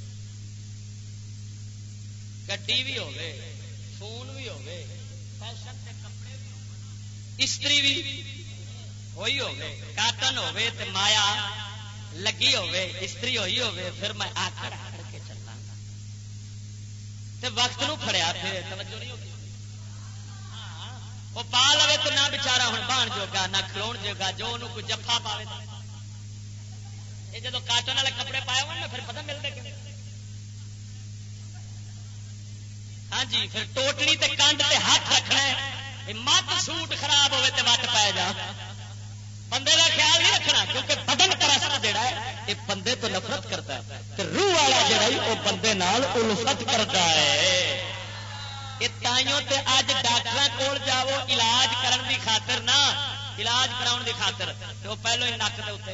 گڈی بھی ہو گئے فون بھی ہو گئے فیشن کے کپڑے بھی ہو گئے استری بھی ہوئی ہو گئے کاٹن ہو گئے مایا لگی ہو گئے استری ہوئی ہو گئے پھر میں آکڑ آکڑ کے چلنا تے وقت نو کھڑیا پھر توجہ نہیں ہوگی وہ پا لے تو نہ بچارا ہوں بان جوگا نہ کھلون جوگا جو انہوں کوئی جفا پاوے یہ جدو کاٹن والے کپڑے پائے ہوئے نا پھر پتہ ملتے کہ ہاں جی پھر ٹوٹنی تے کانڈ تے ہاتھ رکھنا ہے مت سوٹ خراب ہوئے تے وٹ پائے جا بندے کا خیال نہیں رکھنا کیونکہ بدن پرست جڑا ہے یہ بندے تو نفرت کرتا ہے تے روح والا جڑا ہے وہ بندے نال الفت کرتا ہے یہ تائیوں تے اج ڈاکٹراں کول جاؤ علاج کرن دی خاطر نہ علاج کراؤن دی خاطر تو وہ پہلو ہی نک دے اوتے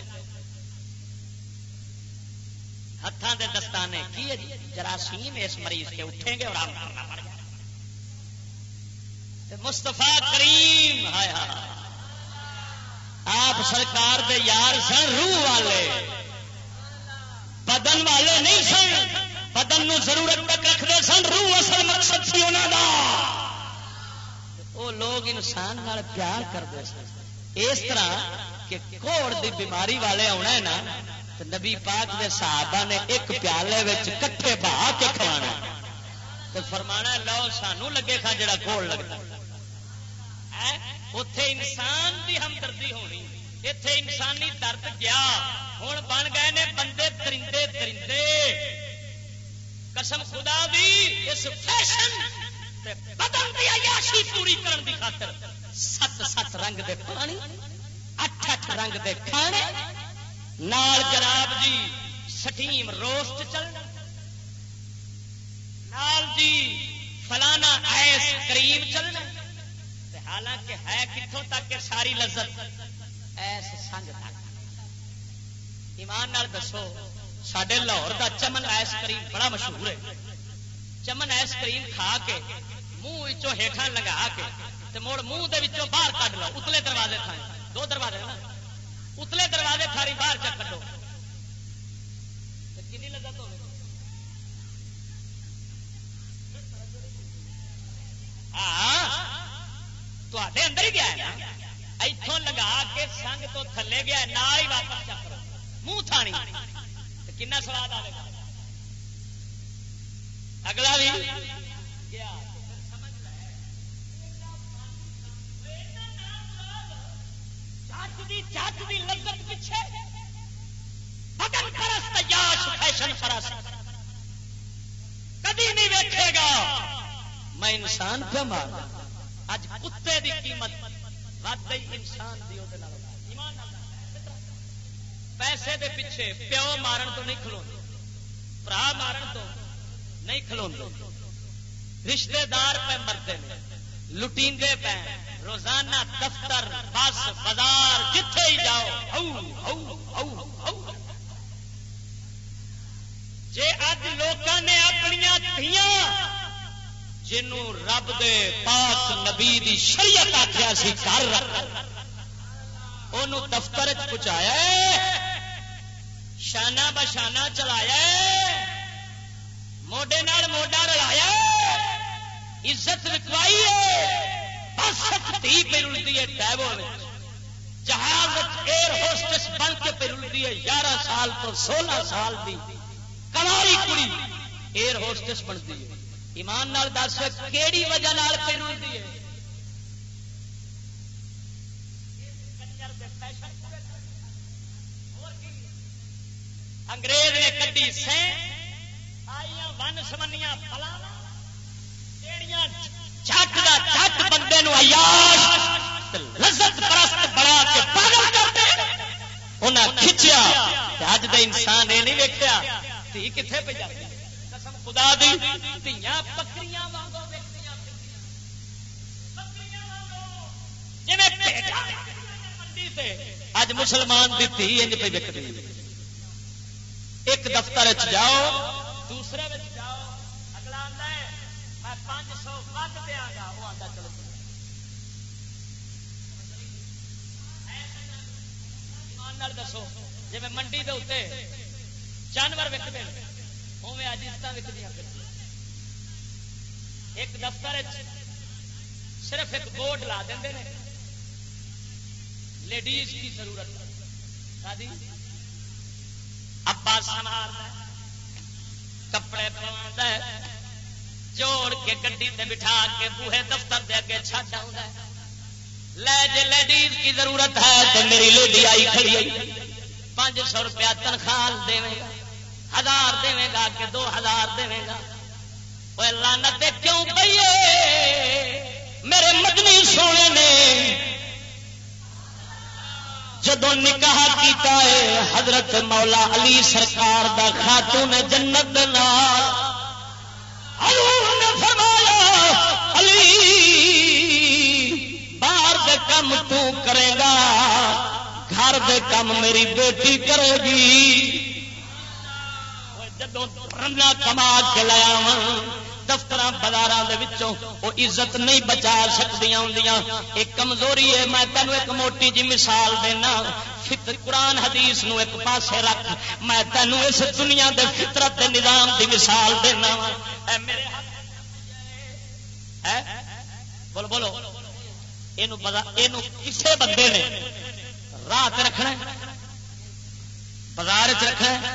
ہاتھاں دے دستانے کی ہے جی جراثیم اس مریض کے اٹھیں گے اور آرام کرنا پڑ جائے مصطفیٰ کریم ہائے آپ سرکار دے یار سن روح والے بدن والے نہیں سن بدن نو ضرورت تک رکھتے سن روح اصل مقصد سی انہاں دا وہ لوگ انسان نال پیار کرتے سن اس طرح کہ کوڑ دی بیماری والے آنا ہے نا تو نبی پاک دے صحابہ نے ایک پیالے وچ کٹھے بہا کے کھوانا تو فرمانا لو سانو لگے کھا جڑا کوڑ لگتا اتے انسان دی ہمدردی ہونی اتے انسانی درد گیا ہوں بن گئے نے بندے درندے درندے قسم خدا دی اس فیشن بدن دی عیاشی پوری کرن دی خاطر 7 رنگ دے پانی 8 رنگ دے کھانے نال جناب جی سٹیم روسٹ چلنا نال جی فلانا آئس کریم چلنا حالانکہ ہے کتوں تک کہ ساری لذت ایس سنگ تک ایمان نال دسو سڈے لاہور دا چمن آئس کریم بڑا مشہور ہے چمن آئس کریم کھا کے منہ ہیٹھاں لگا کے مڑ منہ دے وچوں باہر کڈ لو اتلے دروازے تھا 2 دروازے نا اتلے دروازے تھاری باہر چ کڈو کنی لذت ہو تے اندر ہی گیا ہے نا اتوں لگا کے سنگ تو تھلے گیا نال ہی واپس چکر منہ تھانی کنا سواد آئے گا اگلا بھی چاچ دی لذت پیچھے بدن پرست یاش فیشن پرست کدی نہیں ویکھے گا میں انسان پہ مار اج کتے دی قیمت ود گئی انسان دی ایمان پیسے دے پیچھے پیو مارن تو نہیں کھلوندے بھرا مارن تو نہیں کھلوندے رشتے دار پہ مرتے ہیں لٹیندے پہ روزانہ دفتر بس بازار جتھے ہی جاؤ جے اج لوکاں نے اپنیاں دھیاں جنوں رب دے پاک نبی دی شریعت آخیا سی گھر رکھ انہوں دفتر پہنچایا شانہ بشانہ چلایا موڈے نال موڈا رلایا عزت رکھوائی بس تھی پہ رلتی ہے ٹیبو جہاز ایئر ہوسٹس بن کے پہ رلتی ہے 11 سال تو 16 سال دی کناری کڑی ایئر ہوسٹس بنتی ہے ایمان نال دس کیڑی وجہ نال پہ رلتی ہے انگریز نے کڈی سے آئیاں ون سمنیاں فلانا جیڑیاں جھٹ دا جھٹ بندے نو عیاش لذت پرست بنا کے پاگل کرتے انہاں کھچیا تے اج دے انسان اے نہیں ویکھیا تھی کتھے پہ جاتی قسم خدا دی دھیاں بکریاں وانگو ویکھدیاں بکریاں وانگو جویں بھیڈاں منڈی تے اج مسلمان دی دھی انج پہ وکدی ایک دفتر جاؤ دوسرے جاؤ اگلا آتا ہے میں 500 ود دیا گا وہ آتا چلو ایمان دسو جی میں منڈی دے اتنے جانور وکتے ہیں اوے اج عزت وکدیاں ایک دفتر صرف ایک بورڈ لا دیں لیڈیز کی ضرورت شادی ابا سنوارتا کپڑے پواتا ہے جوڑ کے گڈی تے بٹھا کے بوہے دفتر دے اگے چھڈ آوندا ہے لے جے لیڈیز کی ضرورت ہے تو میری لیڈی آئی کھڑی ہے 500 روپیہ تنخواہ دے گا 1000 دے گا کہ 2000 دے گا اوے لعنت کیوں پئی میرے مدنی سونے نے جدو نکاح کیتا ہے حضرت مولا علی سرکار دا خاتون جنت نال حضور نے فرمایا علی باہر دے کم تو کرے گا گھر دے کم میری بیٹی کرے گی جدوں رنا کما کے لایا دفتر بازار وہ عزت نہیں بچا سکتی ہوں ایک کمزوری ہے میں تینوں ایک موٹی جی مثال دینا قرآن حدیث نو ایک پاسے رکھ میں تینوں اس دنیا دے فطرت دے نظام دی مثال دینا بولو بولو یہ کسے بندے نے راہ رکھنا بازار چ رکھنا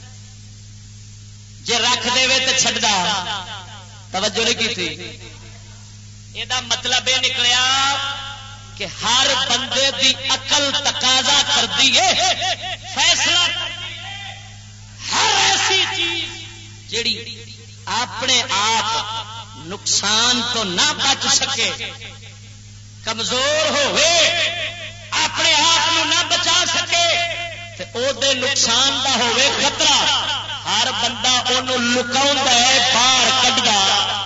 جے رکھ دے تو چھڈا توجہ نہیں کی تھی یہ مطلب یہ نکلیا کہ ہر بندے دی عقل تقاضا کرتی ہے فیصلہ ہر ایسی چیز جیڑی اپنے آپ نقصان تو نہ بچ سکے کمزور ہوئے اپنے آپ نہ بچا سکے او دے نقصان دا ہوئے خطرہ ہر بندہ انہوں لکاؤں ہے باہر کڈا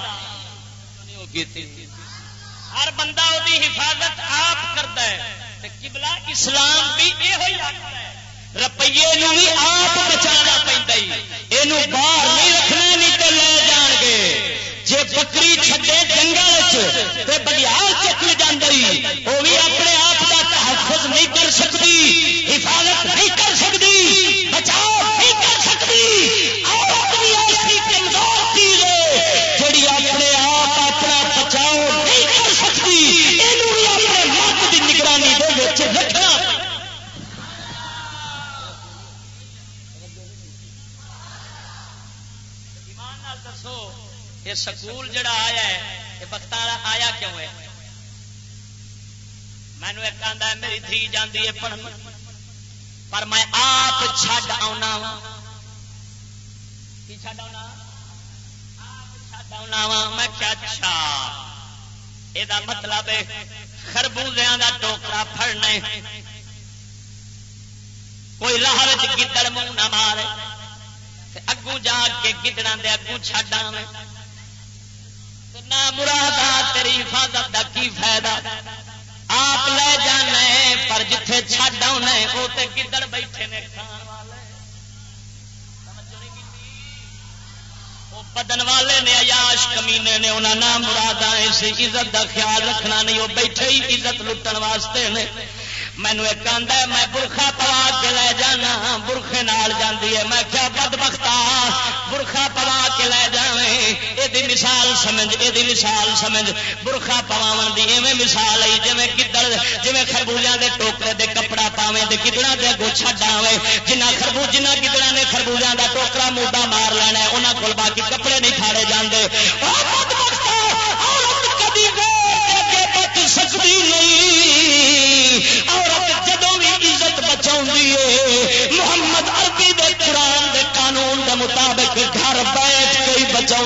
ہر بندہ وہی حفاظت آپ کرتا ہے قبلہ اسلام بھی یہ روپیے بھی آپ بچانا پہنتا یہ باہر نہیں رکھنا نہیں تو لے جان گے جے بکری چھڈے جنگل بگیار چک جاندی وہ بھی اپنے آپ کا تحفظ نہیں کر سکتی حفاظت نہیں کر سکتی بچاؤ نہیں کر سکتی عورت بھی ایسی کمزور چیز ہے جڑی اپنے آپ اپنا بچاؤ نہیں کر سکتی یہ بھی اپنے مرد کی نگرانی دے رکھنا یہ سکول جڑا آیا ہے یہ وقت آیا کیوں ہے مینو ایک آدھا ہے میری دھی جاندی ہے پڑھن پر میں آپ چھڈ آنا وا کی چھڈ آنا آپ چھڈ آنا وا میں کیا اچھا یہ مطلب ہے خربوزیاں دا ٹوکرا پھڑنا کوئی راہ گدڑ منہ نہ مارے اگوں جا کے گدڑاں دے اگوں چھڈ آویں نہ مراد تیری حفاظت دا کی فائدہ آپ لے جانے پر جتھے چھڈ آنا وہ تے گدڑ بیٹھے نے کھان والے وہ بدن والے نے عیاش کمینے نے انہاں نہ مراد اس عزت دا خیال رکھنا نہیں وہ بیٹھے ہی عزت لٹن واسطے نے مینو ایک آدھا ہے میں برخا پوا کے لے جانا برخے نال جاندی ہے میں کیا بدبختا برخا پوا کے لے جاویں یہ مثال سمجھ یہ مثال سمجھ برخا پواون دی ایویں مثال آئی جویں گدڑ جویں خربوزیاں دے ٹوکرے دے کپڑا پاویں تے گدڑاں دے اگوں چھڈ آویں جنہ گدڑاں نے خربوزیاں دا ٹوکرا موڈا مار لینا ہے انہاں کول باقی کپڑے نہیں کھاڑے جاندے او بدبختا عورت کبھی بچ سکتی نہیں عورت جدوں بھی عزت بچاؤں محمد عربی دے قرآن دے قانون دے مطابق گھر بیٹھ کے ہی بچاؤں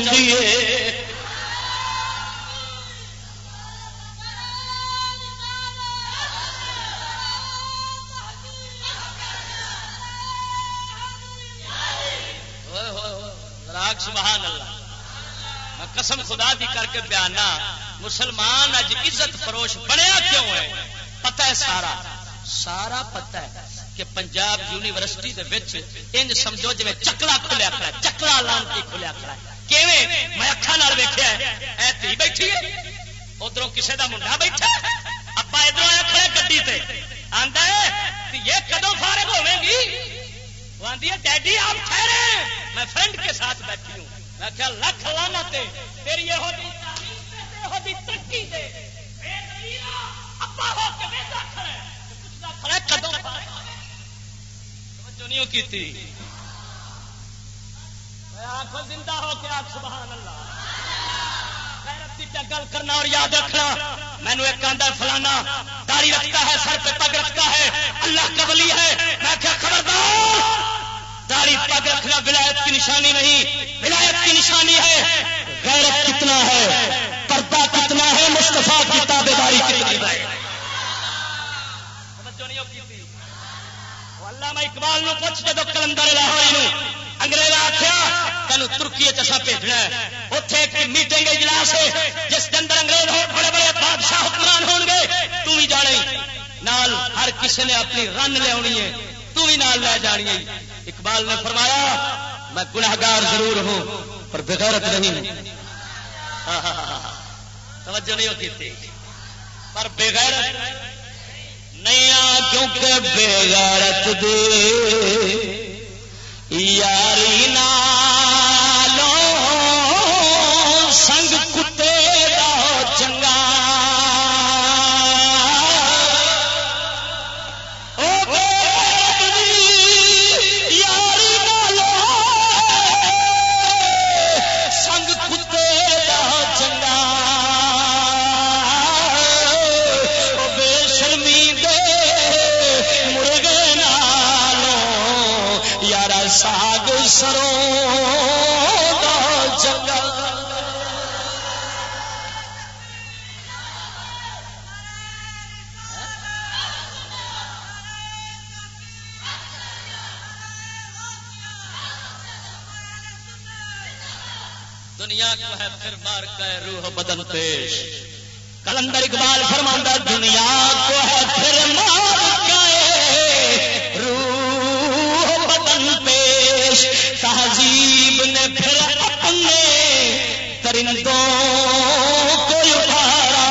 سبحان اللہ میں قسم خدا دی کر کے بیانا مسلمان اج عزت فروش بنیا کیوں ہے پتہ ہے سارا پتہ ہے کہ پنجاب یونیورسٹی دے وچ انج سمجھو جویں چکلا کھلیا کھڑا چکلا لانتی کھلیا کھڑا کیویں میں اکھاں نال ویکھیا اے تھی بیٹھی ہے ادھروں کسے دا منڈا بیٹھا ابا ادھروں آیا کھڑا گڈی تے آندا ہے یہ کدوں فارغ ہوے گی وہ آندی ہے ڈیڈی آپ ٹھہرے میں فرینڈ کے ساتھ بیٹھی ہوں میں کہا لکھ لعنت تیری یہ ہوتی تعلیم ہوتی ترقی دے بے دلیلا ابا ہو کے ویسا کھڑا کدوں توجہ نہیں کیتی آنکھوں زندہ ہو کے آپ سبحان اللہ غیرت کی گل کرنا اور یاد رکھنا مینو ایک آندا فلانا داڑھی رکھتا ہے سر پہ پگ رکھتا ہے اللہ کا ولی ہے میں کیا خبردار داڑھی پگ رکھنا ولایت کی نشانی نہیں ولایت کی نشانی ہے غیرت کتنا ہے پردہ کتنا ہے مصطفیٰ کی تابعداری کتنی ہے علامہ اقبال نو پوچھ جدو کلندر لاہوری انگریز آخیا تینوں ترکی چسا بھیجنا ہے اتنے ایک میٹنگ اجلاس ہے جس کے اندر انگریز ہو بڑے بڑے بادشاہ حکمران ہون گے تم بھی جانے نال ہر کسی نے اپنی رن لیا ہے، تو بھی نال لے جانی ہے. اقبال نے فرمایا میں گناہگار ضرور ہوں پر بغیرت نہیں ہوں. توجہ نہیں ہوتی تھی پر بغیرت نہیں کیونکہ بغیرت دے یاری نالو سنگ کتے دا چنگا یاری نالو سنگ کتے دا چنگا بے شرمی دے مرغے نالو یارا ساگ سروں دا چنگا. دنیا کو ہے پھر مار کا روح بدن پیش. کلندر اقبال فرماندہ دنیا کو ہے پھر مار کا روح بدن پیش. تہذیب نے پھر اپنے ترندوں کو اتارا.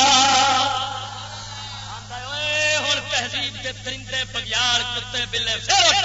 ہوں تہذیب کے ترندے بگیار کتے بلے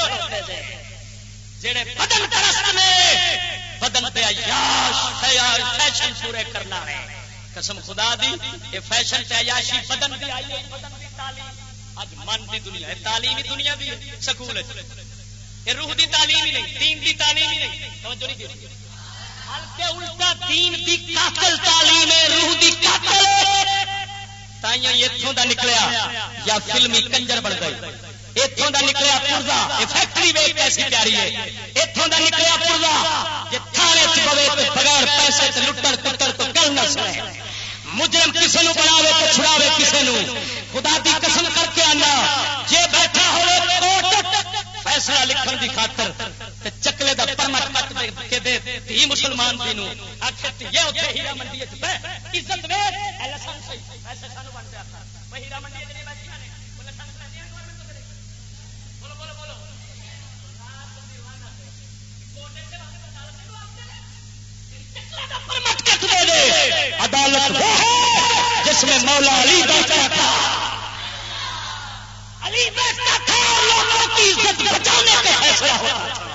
جڑے بدن پرست نے بدن پہ عیاش فیشن پورے کرنا ہے. قسم خدا دی یہ فیشن تے عیاشی بدن دی آئی ہے. بدن دی تعلیم اج من دی دنیا ہے. تعلیمی دنیا بھی سکول یہ روح دی تعلیم ہی نہیں, دین دی تعلیم ہی نہیں. توجہ نہیں کی بلکہ الٹا دین دی قاتل تعلیم ہے, روح دی قاتل. تائیں اتوں دا نکلیا یا فلمی کنجر بن گئی. اتوں دا نکلیا پورزا, یہ فیکٹری ویک کیسی پیاری ہے. اتوں دا نکلیا پورزا یہ تھانے چ پوے تو بغیر پیسے سے لٹن کٹن تو گل نہ سنے. مجرم کسی نو بناوے تو چھڑاوے کسی نو. خدا دی قسم کر کے آنا جے بیٹھا ہوئے کوٹ فیصلہ لکھن دی خاطر تے چکلے دا پرمٹ کٹ کے دے تھی مسلمان دی نو آکھے یہ اوتھے ہیرا منڈی وچ بہ عزت وے لسان صحیح پیسے سانو بن دے آکھا وہ ہیرا منڈی وچ نہیں بیٹھیاں نے بولے سانو دے دین گورنمنٹ تو کرے. بولو بولو بولو کوٹے سے واسطے عدالت نو آکھدے چکلے دا پرمٹ کٹ دے دے. عدالت وہ ہے جس میں مولا علی بیٹھا تھا. علی بیٹھتا تھا اور لوگوں کی عزت بچانے کا فیصلہ ہوتا تھا.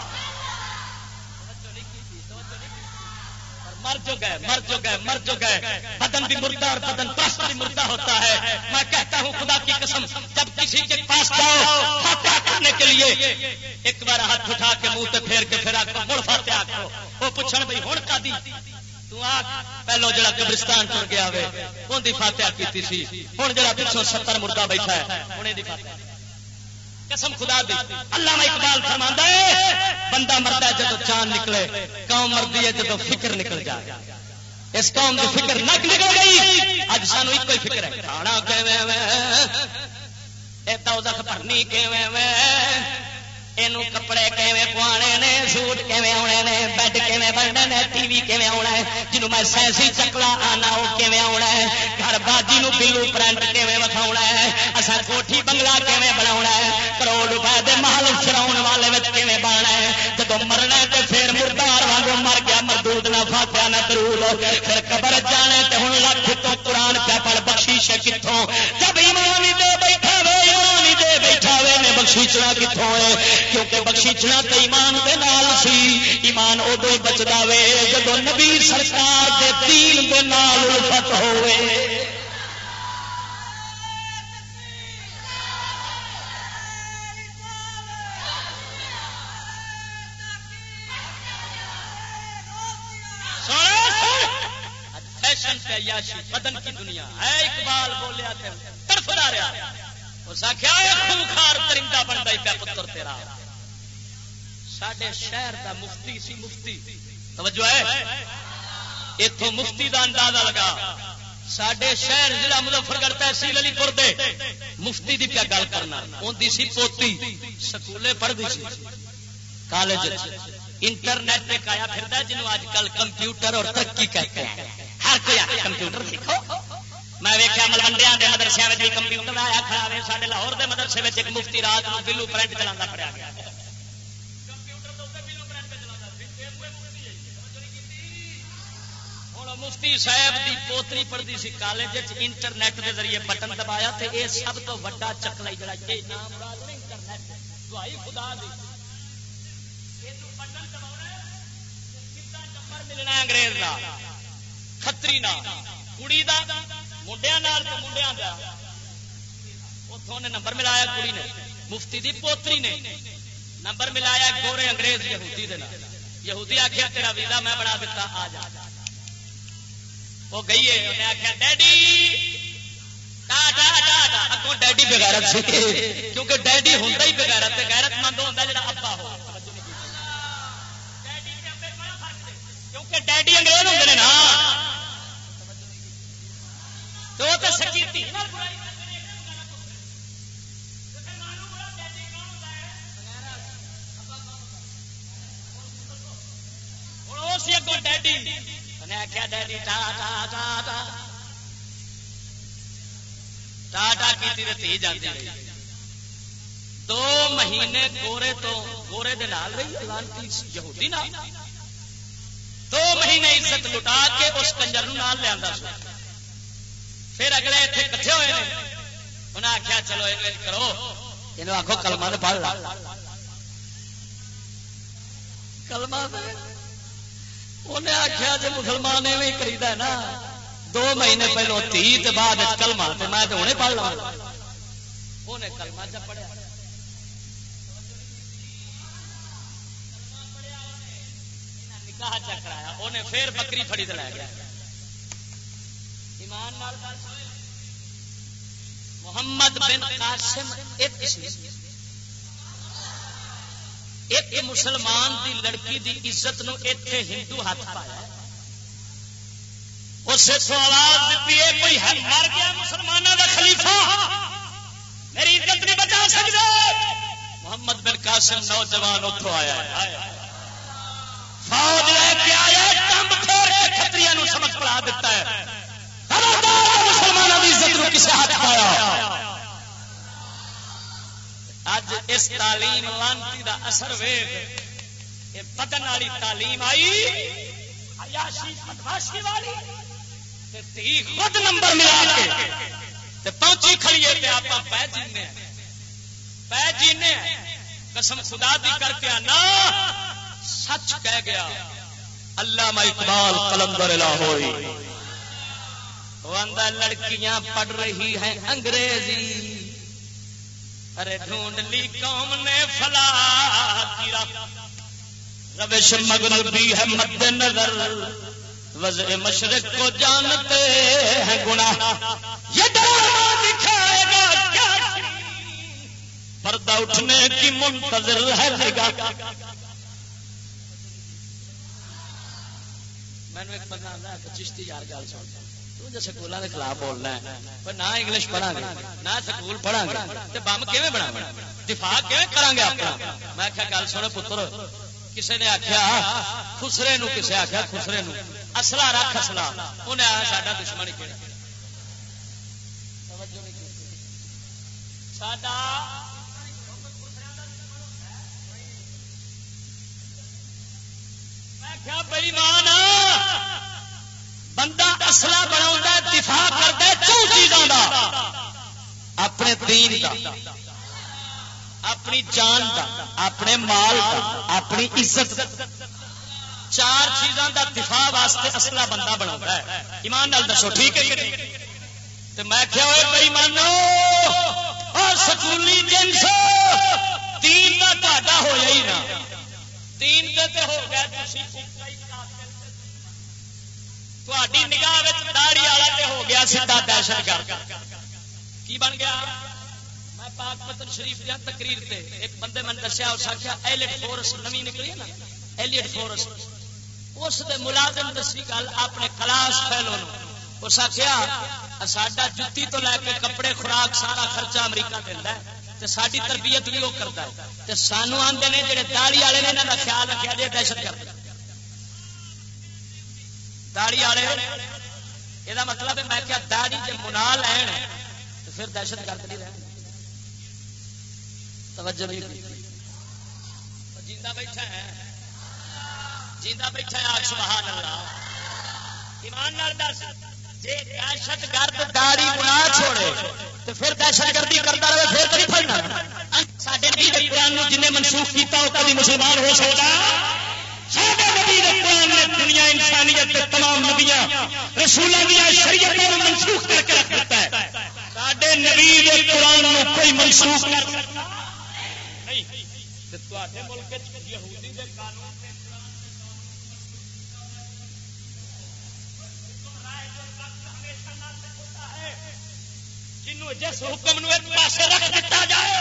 مر جو گئے مر جو گئے مر جو گئے. بدن بھی مردہ اور بدن پرست بھی مردہ ہوتا ہے. میں کہتا ہوں خدا کی قسم جب کسی کے پاس جاؤ فاتحہ کرنے کے لیے ایک بار ہاتھ اٹھا کے منہ تے پھیر کے پھر آکو مڑ فاتحہ آکو. وہ پوچھن بھائی ہن کا دی تو آ پہلو جڑا قبرستان ٹر گیا وے اون دی فاتحہ کیتی سی. ہن جڑا پیچھے 70 مردہ بیٹھا ہے ہن دی فاتحہ. قسم خدا دی علامہ اقبال فرماندا ہے بندہ مردا ہے جدوں چاند نکلے, قوم مردی ہے جدوں فکر نکل جائے. اس قوم دی فکر نہ نکل گئی. اج سانو ایک ہی فکر ہے کھانا کیویں وے, اے دوزخ بھرنی کیویں وے, اینو کپڑے کیویں پوانے نے, سوٹ کیویں آنے نے, بیڈ کیویں بننے نے, ٹی وی کیویں آنا ہے, جنوں میں سینسی چکلا آنا وہ کیویں آنا ہے, گھر باجی نو بلو پرنٹ کیویں وکھاونا ہے, اساں کوٹھی بنگلہ کیویں بناونا ہے, کروڑ روپے دے محل فراؤن والے وچ کیویں بننا ہے. جدوں مرنا ہے تے پھر مردار وانگو مر گیا مردود نہ فاتحہ نہ درود, پھر قبر جانا تے ہن لاکھ تو قرآن پہ پڑھ بخشش کتھوں. جب ایمان ہی دے بیٹھا وے ایمان ہی دے بیٹھا وے نے بخشیچنا کتھوں ہے, کیونکہ بخشیچنا تے ایمان دے نال سی. ایمان ادو ہی بچدا وے جدوں نبی سرکار دے دین دے نال الفت ہوئے. فیشن پہ عیاشی بدن کی دنیا ہے. اقبال بولیا تے تڑفدا رہیا. اس آخیا خونخوار ترندہ بنتا ہی پیا پتر تیرا. ساڈے شہر دا مفتی سی, مفتی توجہ ہے اتوں مفتی دا اندازہ لگا. ساڈے شہر ضلع مظفرگڑھ تحصیل علی پور دے مفتی دی پیا گل کرنا. اون سی پوتی سکولے پڑھتی سی, کالج انٹرنیٹ پہ آیا پھردا جنوں اج کل کمپیوٹر اور ترقی کہتے ہیں. ہر کوئی کمپیوٹر سیکھو, میں ویکیا ملوڈیا کے مدرسے میں کمپیوٹر آیا کھڑا ہے. سارے لاہور کے مدرسے میں ایک مفتی رات کو بلو پرنٹ چلا پڑیا گیا. مفتی صاحب دی پوتری پڑھتی سی کالج انٹرنیٹ کے ذریعے بٹن دبایا تے اے سب تو وڈا چکلا جڑا انٹرنیٹ دعائی خدا دی ملنا انگریز دا کھتری نال کڑی دا منڈیاں نال تے منڈیاں دا اوتھوں نے نمبر ملایا. کڑی نے مفتی دی پوتری نے نمبر ملایا گورے انگریز یہودی دے نال. یہودی آکھیا تیرا ویزا میں بنا دیتا آ جا. وہ گئی ہے انہیں آخیا ڈیڈی اگوں ڈیڈی بغیرت سی کیونکہ ڈیڈی ہوتا ہی بغیرت غیرت مند ہوتا جا ابا ہو. کیونکہ ڈیڈی انگریز ہوتے ہیں نا تو وہ تو سکیتی اگوں ڈیڈی آخیا ڈیڈی ٹاٹا کی تھی جاتی رہی. 2 مہینے گورے تو گورے دے نال رہی لانتی یہودی نال. 2 مہینے عزت لٹا کے اس کنجر نال لیا. پھر اگلے اتنے کٹھے ہوئے انہیں آخیا چلو یہ کرو یہ آخو کلمہ نے پڑھ لا. کلمہ انہیں آخیا جی مسلمان بھی کریدا ہے نا 2 مہینے پہلو تھی بعد کلمہ میں تو انہیں پڑھ لوا. انہیں کلمہ چ پڑھیا نکاح چکرایا. انہیں پھر بکری فڑی تو لے گیا. ایمان نال محمد بن قاسم ایک مسلمان دی لڑکی دی عزت نو ایتھے ہندو ہاتھ پایا. اسے تو آواز دیتی ہے کوئی مر گیا مسلمانوں کا خلیفہ میری عزت نہیں بچا سکتا. محمد بن قاسم نوجوان اتوں آیا فوج لے کے آیا کمب پھیر کے کھتریاں نو سبق پڑھا دیتا ہے. مسلمانوں کی عزت نو کسے ہاتھ پایا. اج اس تعلیم لانتی دا اثر ویکھ یہ بدن والی تعلیم آئی عیاشی بدماشی والی تے تی خود نمبر ملا کے تے پہنچی کھڑی ہے تے آپا پے جینے قسم خدا دی کر کے آنا سچ کہہ گیا. علامہ اقبال قلندر لاہوری وہ اندر لڑکیاں پڑھ رہی ہیں انگریزی ارے ڈھونڈ لی قوم نے فلاح کی روش مغربی ہے مد نظر وضع مشرق کو جانتے ہیں گناہ یہ ڈرامہ دکھائے گا کیا پردہ اٹھنے کی منتظر ہے نگاہ. میں نے ایک بندہ آتا ہے چشتی یار گل سن سکولوں کے خلاف بولنا ہے نہ انگلش پڑھا گے نہ سکول پڑھا گے بم کیون بنا دفاع کیون کریں گے اپنا. میں آخیا گل سن پتر کسی نے آخیا خسرے نو کسے آخیا خسرے نو اصلا رکھ اصلا انہیں آیا ساڈا دشمن ہی کہڑا ساڈا میں آخیا بے ایمان بندہ اصلا بنا دفاع کرتا ہے 4 چیزوں کا اپنے دین کا اپنی جان کا اپنے مال کا اپنی عزت 4 چیزوں کا دفاع واسطے اصلا بندہ بنا ہے. ایمان نال دسو ٹھیک ہے تو میں کیا ہوئے بھائی مانو اور سکولی جنس دین کا گاٹا ہوا ہی نہ دین تے ہو گیا تھوڑی نگاہ داڑھی والا تے ہو گیا سیدھا دہشت گرد. کی بن گیا؟ میں پاک پتن شریف دیا تقریر تے ایک بندے میں دسیا اس آخیا ایلیٹ فورس نوی نکلی ہے نا ایلیٹ فورس اس دے ملازم دسی گل اپنے کلاس فیلو اس آخیا ساڈا جتی تو لے کے کپڑے خوراک سارا خرچہ امریکہ دینا ہے ساری تربیت بھی وہ کرتا ہے سانو آتے ہیں جہے داڑھی والے نے انہوں کا خیال رکھا جی دہشت گرد داڑھی والے یہ مطلب ہے میں کیا داڑھی جب منا لین تو پھر دہشت گرد نہیں رہے. توجہ نہیں جیندا بیٹھا ہے جیندا بیٹھا ہے آج سبحان اللہ. ایمان نال دس جے دہشت گرد داڑھی منا چھوڑے تو پھر دہشت گردی کرتا رہے پھر کبھی پڑھنا. ساڈے نبی دے قرآن نو جن نے منسوخ کیتا وہ کبھی مسلمان ہو سکتا. ساڈے نبی دے قرآن نے دنیا انسانیت کے تمام نبیاں رسولوں کی شریعتوں کو منسوخ کر کے رکھ دیتا ہے. ساڈے نبی دے قرآن نو کوئی منسوخ کر سکتا نہیں. تے تواڈے ملک وچ یہودی دے قانون جس حکم نو ایک پاسے رکھ دیتا جائے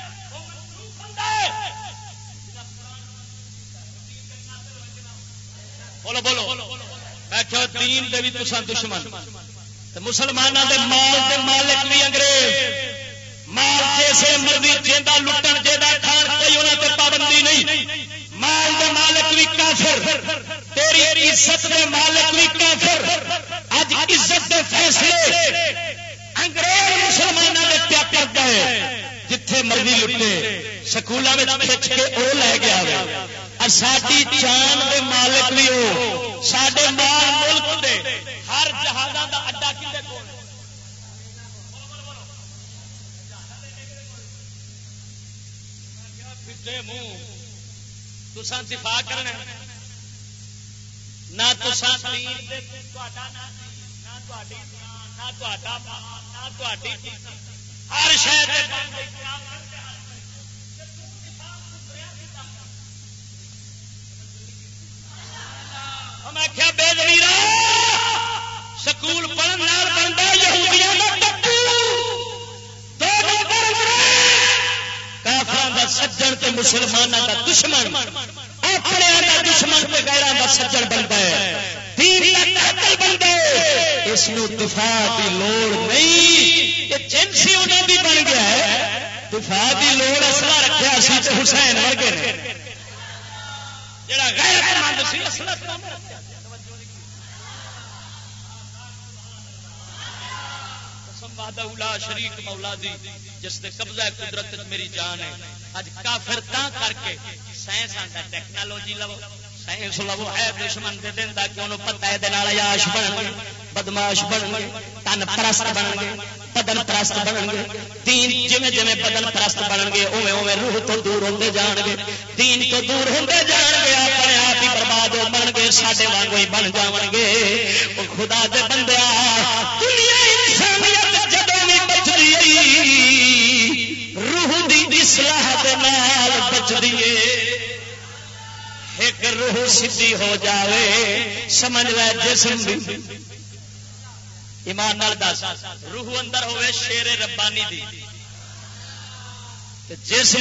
بولو بولو میں کہ دین دے بھی تساں دشمن مسلمانوں دے مال دے مالک بھی انگریز. مال جیسے مرضی جیندہ لٹن جیندہ کھان کوئی انہاں تے پابندی نہیں. مال دے مالک بھی کافر تیری عزت دے مالک بھی کافر. اج عزت دے فیصلے انگریز مسلمانوں نے پیا کرتا ہے. جتھے مرضی لٹے سکولوں میں کھچ کے وہ لے گیا اور ساری جان دے مالک بھی ہو. سڈے مال ملک دے ہر جہازاں دا اڈا کدے کول منہ تساں دفاع کرنا نہ تساں دین دے تہاڈا نہ تہاڈی نہ تہاڈا ہر شہر میں کیا بے زمیرا سکول پڑھنے بنتا یہودیاں دا ٹٹو کافراں دا سجن تے مسلماناں دا دشمن اپنے دا دشمن تے غیراں دا سجن بنتا ہے. دین دا قاتل بنتا ہے. اس نو دفاع دی لوڑ نہیں. یہ جنسی انہاں دی بن گیا ہے. دفاع دی لوڑ اصلا رکھیا سی تے حسین ورگے نے جڑا غیرت مند سی اصلا وحدہ لا شریک مولا دی جس نے قبضہ قدرت میری جان ہے. اج کافر تاں کر کے سائنس آندا ٹیکنالوجی لو سائنس لو ہے دشمن دے دیندا کہ انہوں پتہ ہے دے نال عیاش بن گے بدماش بن گے تن پرست بن گے بدن پرست بن گے. دین جویں جویں بدن پرست بن گے اوویں اوویں روح تو دور ہوندے جان گے. دین تو دور ہوندے جان گے اپنے آپ ہی برباد ہو بن گے ساڈے وانگو ہی بن جاون گے. او خدا دے بندیا دنیا انسانیت جدوں وی بچدی روح دی اصلاح دے نال بچدی ہے. ایک روح سیدھی ہو جاوے سمجھ لے جسم بھی ایمان نال دس روح اندر ہوئے شیر ربانی دی جسم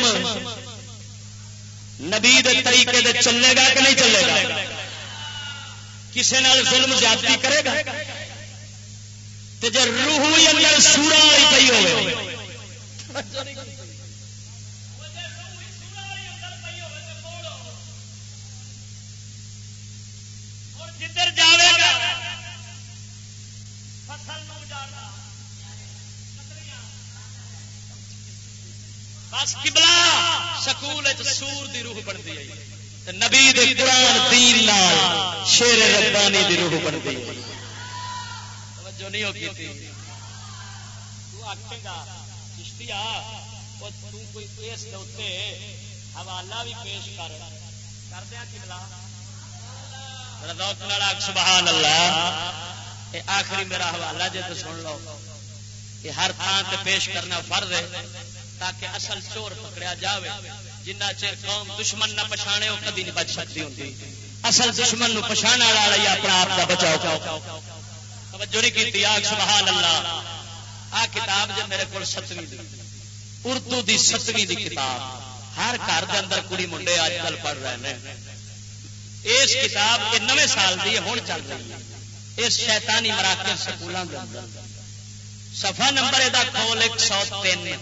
نبی دے طریقے دے چلے گا کہ نہیں چلے گا. کسے نال ظلم زیادتی کرے گا تے جے روح ہی اندر سورا والی پئی ہوے جدھر جاوے گا فصل نو جانا بس قبلہ سکول سور دی روح بنتی ہے نبی دے قرآن دین نال شیر ربانی دی روح بنتی ہے. توجہ نہیں ہوگی تھی تو آکھے گا چشتیا تو کوئی اس دے اوتے حوالہ بھی پیش کر دیا قبلہ سبحان اللہ. آخری میرا حوالہ جی تو سن لو یہ ہر تھان تے پیش کرنا فرض ہے تاکہ اصل چور پکڑیا جاوے. جنہ چر قوم دشمن نہ پچھانے وہ کدی نہیں بچ سکتی ہوتی. اصل دشمن نو پچھانے والا ہی اپنا آپ کا بچاؤ. توجہ نہیں کی سبحان اللہ. آ کتاب جو میرے کو 7ویں اردو دی 7ویں دی کتاب ہر گھر دے اندر کڑی منڈے آج کل پڑھ رہے ہیں. اس کتاب کے 9 سال دی ہون چل رہی ہے اس شیطانی مراکز سکولوں کے اندر. صفحہ نمبر دا کھول 103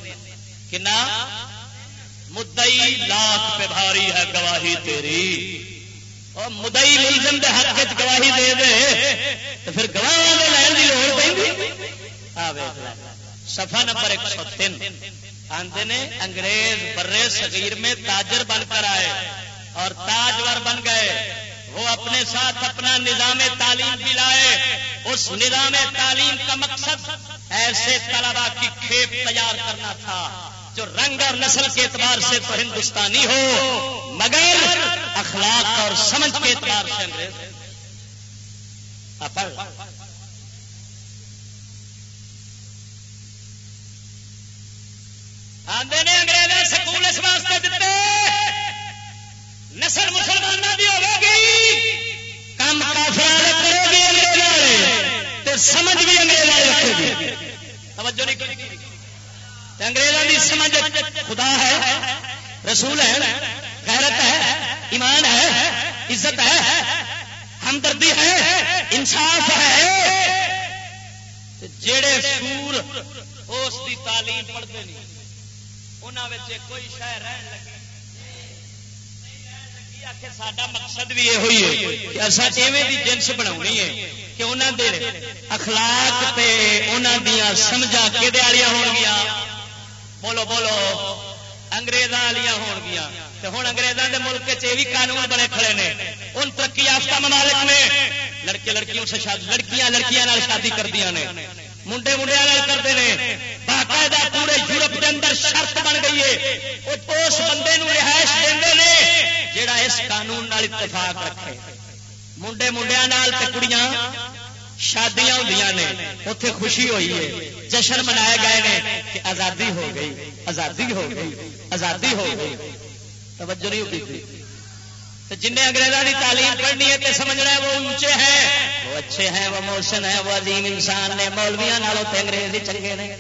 کنا مدعی لاکھ پہ بھاری ہے گواہی تیری اور مدعی ملزم دے حق وچ گواہی دے دے تو پھر گواہ دے لین دی لوڑ پیندی صفحہ نمبر 103 آندے نے انگریز برے صغیر میں تاجر بن کر آئے اور تاجور بن گئے. وہ اپنے ساتھ اپنا نظام تعلیم بھی لائے. اس نظام تعلیم کا مقصد ایسے طلبا کی کھیپ تیار کرنا تھا جو رنگ اور نسل کے اعتبار سے تو ہندوستانی ہو مگر اخلاق اور سمجھ کے اعتبار سے انگریز. آندے نے انگریز سکول اس واسطے دیتے نسل مسلمانوں کی ہوگی کام کافر کرے گی انگریز والے سمجھ بھی انگریز والے رکھے گی. توجہ نہیں کرے گی. انگریزوں کی سمجھ خدا ہے رسول ہے غیرت ہے ایمان ہے عزت ہے ہمدردی ہے انصاف ہے. جڑے سور اس کی تعلیم پڑھتے نہیں انہوں کوئی شہ رہن لگی کہ ساڈا مقصد بھی یہ ہوئی ہے کہ اصا ایویں دی جنس بناونی ہے کہ انہوں دے اخلاق تے انہوں دیا سمجھا کہ والیاں ہون گیا بولو بولو انگریزاں والیاں ہون گیا. ہوں انگریزاں دے ملک یہ بھی قانون بنے کھڑے نے. ان ترقی یافتہ ممالک میں لڑکے لڑکیوں سے شادی لڑکیاں لڑکیاں شادی کردیا نے منڈے منڈیا کرتے ہیں. باقاعدہ پورے یورپ کے اندر شرط بن گئی ہے اس بندے نو رہائش دے جڑا اس قانون نال اتفاق رکھے. منڈے منڈیا کڑیاں شادیاں ہوندیاں نے اتے خوشی ہوئی ہے جشن منائے گئے نے کہ آزادی ہو گئی آزادی ہو گئی آزادی ہو گئی. توجہ نہیں ہوتی تھی. جن نے انگریزوں کی تعلیم پڑھنی ہے تو سمجھنا ہے وہ اونچے ہیں وہ اچھے ہیں وہ محسن ہیں وہ عظیم انسان نے. مولویاں نالوں تے انگریز ہی چنگے نے.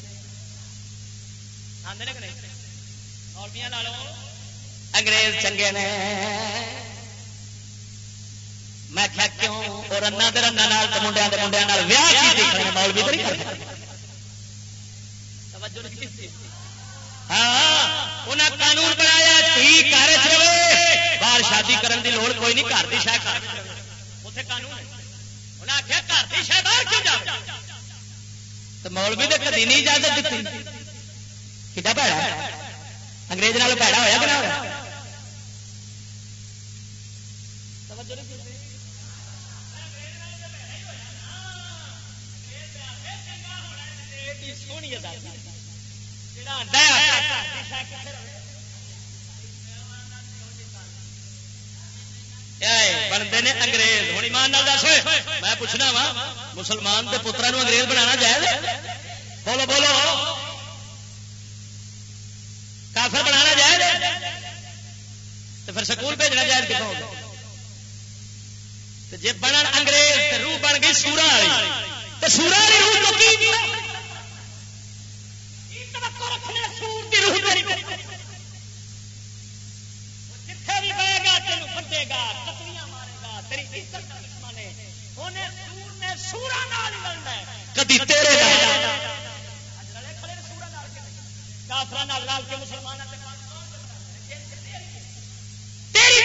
مولویاں نالوں انگریز چنگے نے. میں کیا کیوں اور رنا دے رنا نال تے منڈیاں دے منڈیاں نال ویاہ کی دیکھنے مولوی تو نہیں کرتے. توجہ نہیں کی. ہاں انہیں قانون بنایا تھی گھر چلے باہر شادی کرن دی لوڑ کوئی نہیں گھر کی شہ کر اتنے قانون انہیں آخیا گھر کی شہ باہر کیوں جا تو مولوی نے کدی نہیں اجازت دیتی. کتا پیڑا انگریز نال پیڑا ہوا کہ نہ ہوا. بنتے نے انگریز. ہوں ایمان نال دس میں پوچھنا وا مسلمان کے پترا انگریز بنانا جائز؟ بولو بولو کافر بنانا جائز تو پھر سکول بھیجنا جائز کتوں ہوگا. جی بنن انگریز تو روح بن گئی سورا والی تو سورا والی روح جتھے بھی بہے گا تینوں فٹے گا کتنیاں مارے گا تیری عزت کا دشمن ہے. انہیں سور نے سورا نال لڑنا ہے کدی تیرے کافراں نال لال کے مسلماناں تے تیری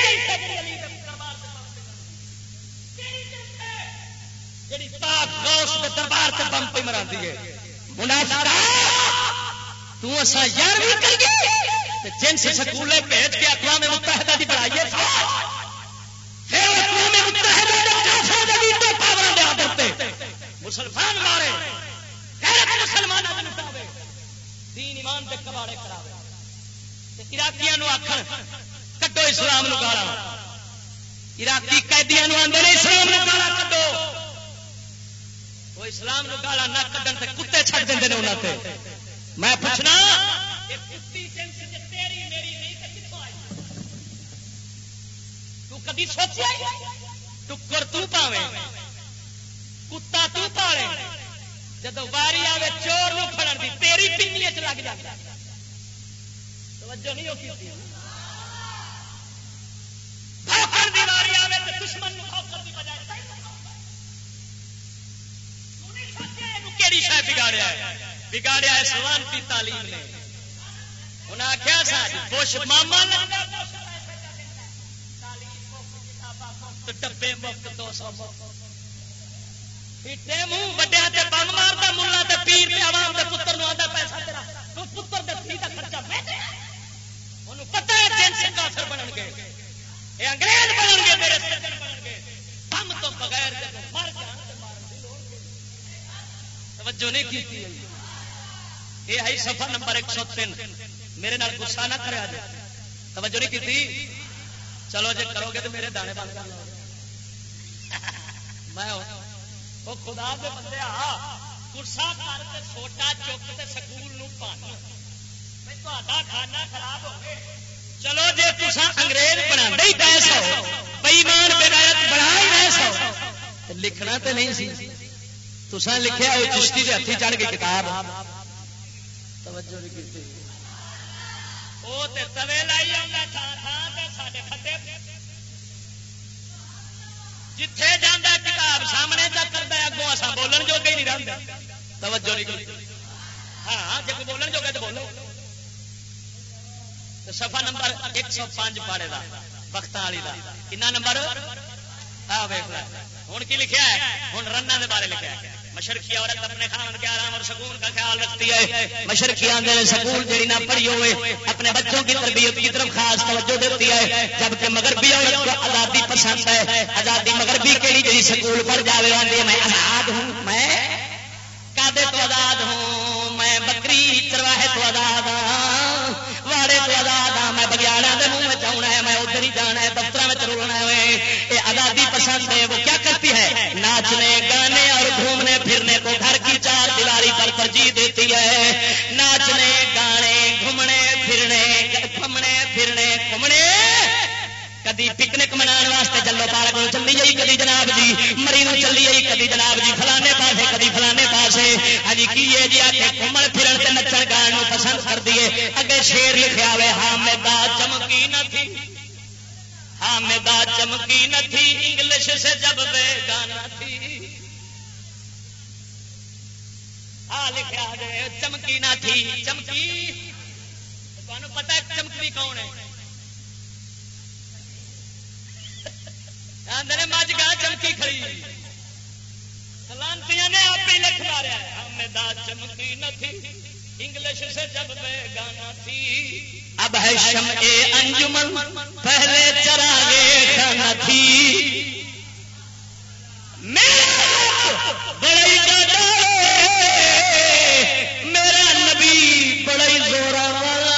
جڑی پاک غوث دے دربار تے بم پہ مراندی ہے. منافقہ تو اسا یار بھی کریے جنس سکولے بھیج کے اقوام متحدہ کی بڑھائیے پھر اقوام متحدہ کے کافر دے ویٹو پاور دے آدر تے مسلمان مارے غیرت مسلماناں دے مطابق دین ایمان دے کباڑے کراوے تے عراقیاں نو آکھن کڈو اسلام نو گالاں. عراقی قیدیاں نو آندے نے اسلام نو گالاں کڈو. وہ اسلام نو گالاں نہ کڈن تے کتے چھڈ دیندے نے انہاں تے. میں پوچھنا کدی سوچیا ٹکر تو پاوے کتا تو پالے جب واری آئے چور نو پھڑن دی تیری پنی چ لگ جاتی. توجہ نہیں ہوتی. بھوکر دی واری آئے تو دشمن نو بھوکر دی بجائے کیڑی شے بگاڑیا ہے بگاڑیا ہے سلامتی تعلیم نے. انہیں آخیا سا بش ماما ڈبے مفت 200 منہ وڈیا بم مارتا ملا پیر عوام کے پتر آتا پیسہ تیرا پتر کا خرچہ پتا ہے کافر بنن گے یہ انگریز بنن گے میرے سجن بنن گے بم تو بغیر مر جان توجہ نہیں کی یہ ہے صفحہ نمبر 103 میرے نال غصہ نہ کریا جائے توجہ نہیں کی چلو جے کرو گے تو میرے دانے بند کر لو میں وہ خدا دے بندے غصہ کر کے چھوٹا چک کے سکول نو پانی میں تہاڈا کھانا خراب ہو گیا چلو جے تساں انگریز بناندے ہی پئے سو بے ایمان بے غیرت بنا ہی رہے سو تے لکھنا تے نہیں سی تساں لکھیا ہے چشتی دے ہتھی چڑھ کے کتاب توجہ نہیں کیتی او تے توے لائی آندا تھاں تھاں تے ساڈے کھٹے جتھے جاندا کتاب سامنے چا کردا اگوں اساں بولن جو گئی نہیں رہندے توجہ نہیں کیتی ہاں جے کوئی بولن جو گئے تے بولو صفحہ نمبر 105 پاڑے دا وقتاں والی دا کنا نمبر آ ویکھ لے ہن کی لکھیا ہے ہن رناں دے بارے لکھیا ہے مشرقی عورت اپنے خاوند کے آرام اور سکون کا خیال رکھتی ہے مشرقی آندے سکول جڑی نہ پڑھی ہوئے اپنے بچوں کی تربیت کی طرف خاص توجہ دیتی ہے جبکہ مغربی عورت کو آزادی پسند ہے آزادی مغربی کیڑی جڑی سکول پڑھ جاوے آندی میں آزاد ہوں میں کادے تو آزاد ہوں میں بکری چرواہے تو آزاد ہوں واڑے تو آزاد ہوں میں بگیاڑا دے منہ میں چاؤنا ہے میں ادھر ہی جانا ہے دفتر میں چلنا ہے یہ آزادی پسند ہے وہ کیا کرتی ہے ناچنے گانے اور گھومنے پھرنے کو گھر کی چار دیواری پر ترجیح دیتی ہے ناچنے گانے گھومنے پھرنے کدی پکنک منانے واسطے چلو پارک میں چلی جائی کدی جناب جی مری نو چلی جائی کدی جناب جی فلانے پاسے کدی فلانے پاسے ہاں کی ہے جی آ کے گھومن پھرن تے نچن گان پسند کر دیے اگے شیر لکھیا ہوئے حامدہ چمکی نہ تھی حامدہ چمکی نہ تھی انگلش سے جب بیگانہ تھی لکھا ہے چمکی نہ تھی چمکی تمہیں پتا ہے چمکی کون ہے مجھ گا چمکی کھڑی سلانتیاں نے آپ ہی لکھ ماریا حامدہ چمکی نہ تھی انگلش سے جب بیگانہ تھی اب ہے شمع انجمن پہلے چراغے خانہ تھی بڑی گاڑا میرا نبی بڑی زورا والا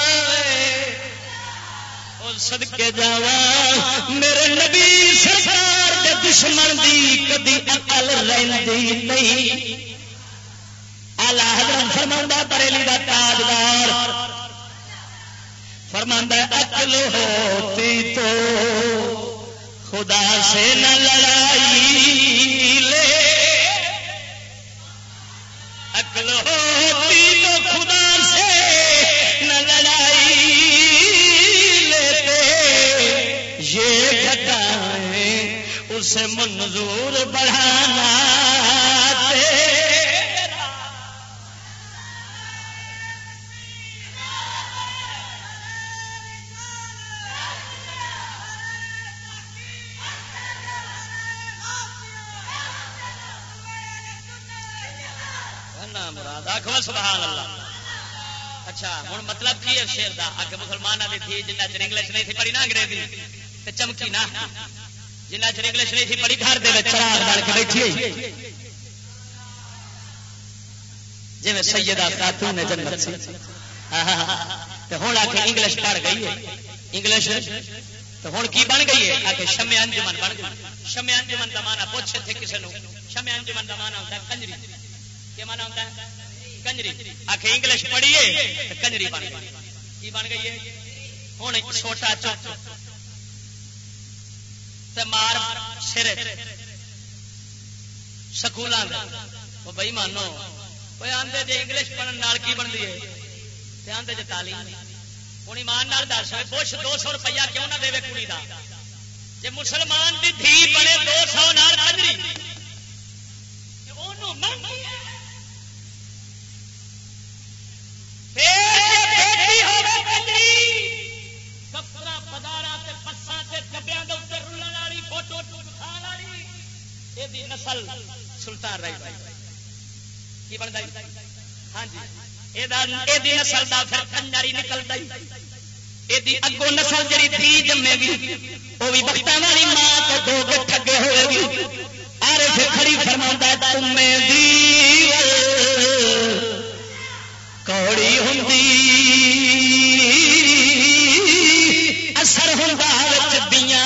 اور صدقے جاوا میرے نبی سرکار کے دشمن دی کدی عقل رہندی نہیں اعلی حضرت فرماندا بریلی دا تاجدار فرماندا عقل ہوتی تو خدا سے نہ لڑائی لے عقل ہوتی تو خدا سے نہ لڑائی لیتے یہ گھٹائیں اسے منظور بڑھانا سبحان اللہ. اچھا ہوں مطلب کی ہے شیر دا اگ مسلمانوں کی تھی جنہ چر انگلش نہیں تھی پڑھی نہ انگریزی تے چمکی نہ جنہ چر انگلش نہیں تھی پڑھی گھر دے چراغ بن کے بیٹھی جی سیدہ خاتون جنت سی تے ہن آ کے انگلش پڑھ گئی ہے انگلش تو ہوں کی بن گئی ہے آ کے شمع انجمن بن گئی. شمع انجمن کا مانا پوچھے تھے کسی نے شمع انجمن کا مانا ہوتا ہے کنجری. کیا مانا ہوتا ہے کنجری. آخر انگلش پڑھیے تو کنجری بن گئی. کی بن گئی ہے ہوں چھوٹا چوک مار سر سکولوں وہ بئی مانو کوئی آدھے جی انگلش پڑھنے کی بنتی ہے آدھے جی تعلیم. ہوں ایمان دس بش 200 روپیہ کیوں نہ دے کڑی کا جی مسلمان کی دھی بنے 200 کنجری نسل سلطان رائی کی بنتا ہاں جی یہ نسل کا پھر کنجر ہی نکلتا یہ اگوں نسل جی تھی جمے گی وہ بھی بختوں والی ماں تو دو گٹھ اگے ہوئے گی آرے پھر کھڑی فرماتا ہے تمے دی کوڑی ہوں اثر ہوں چبیاں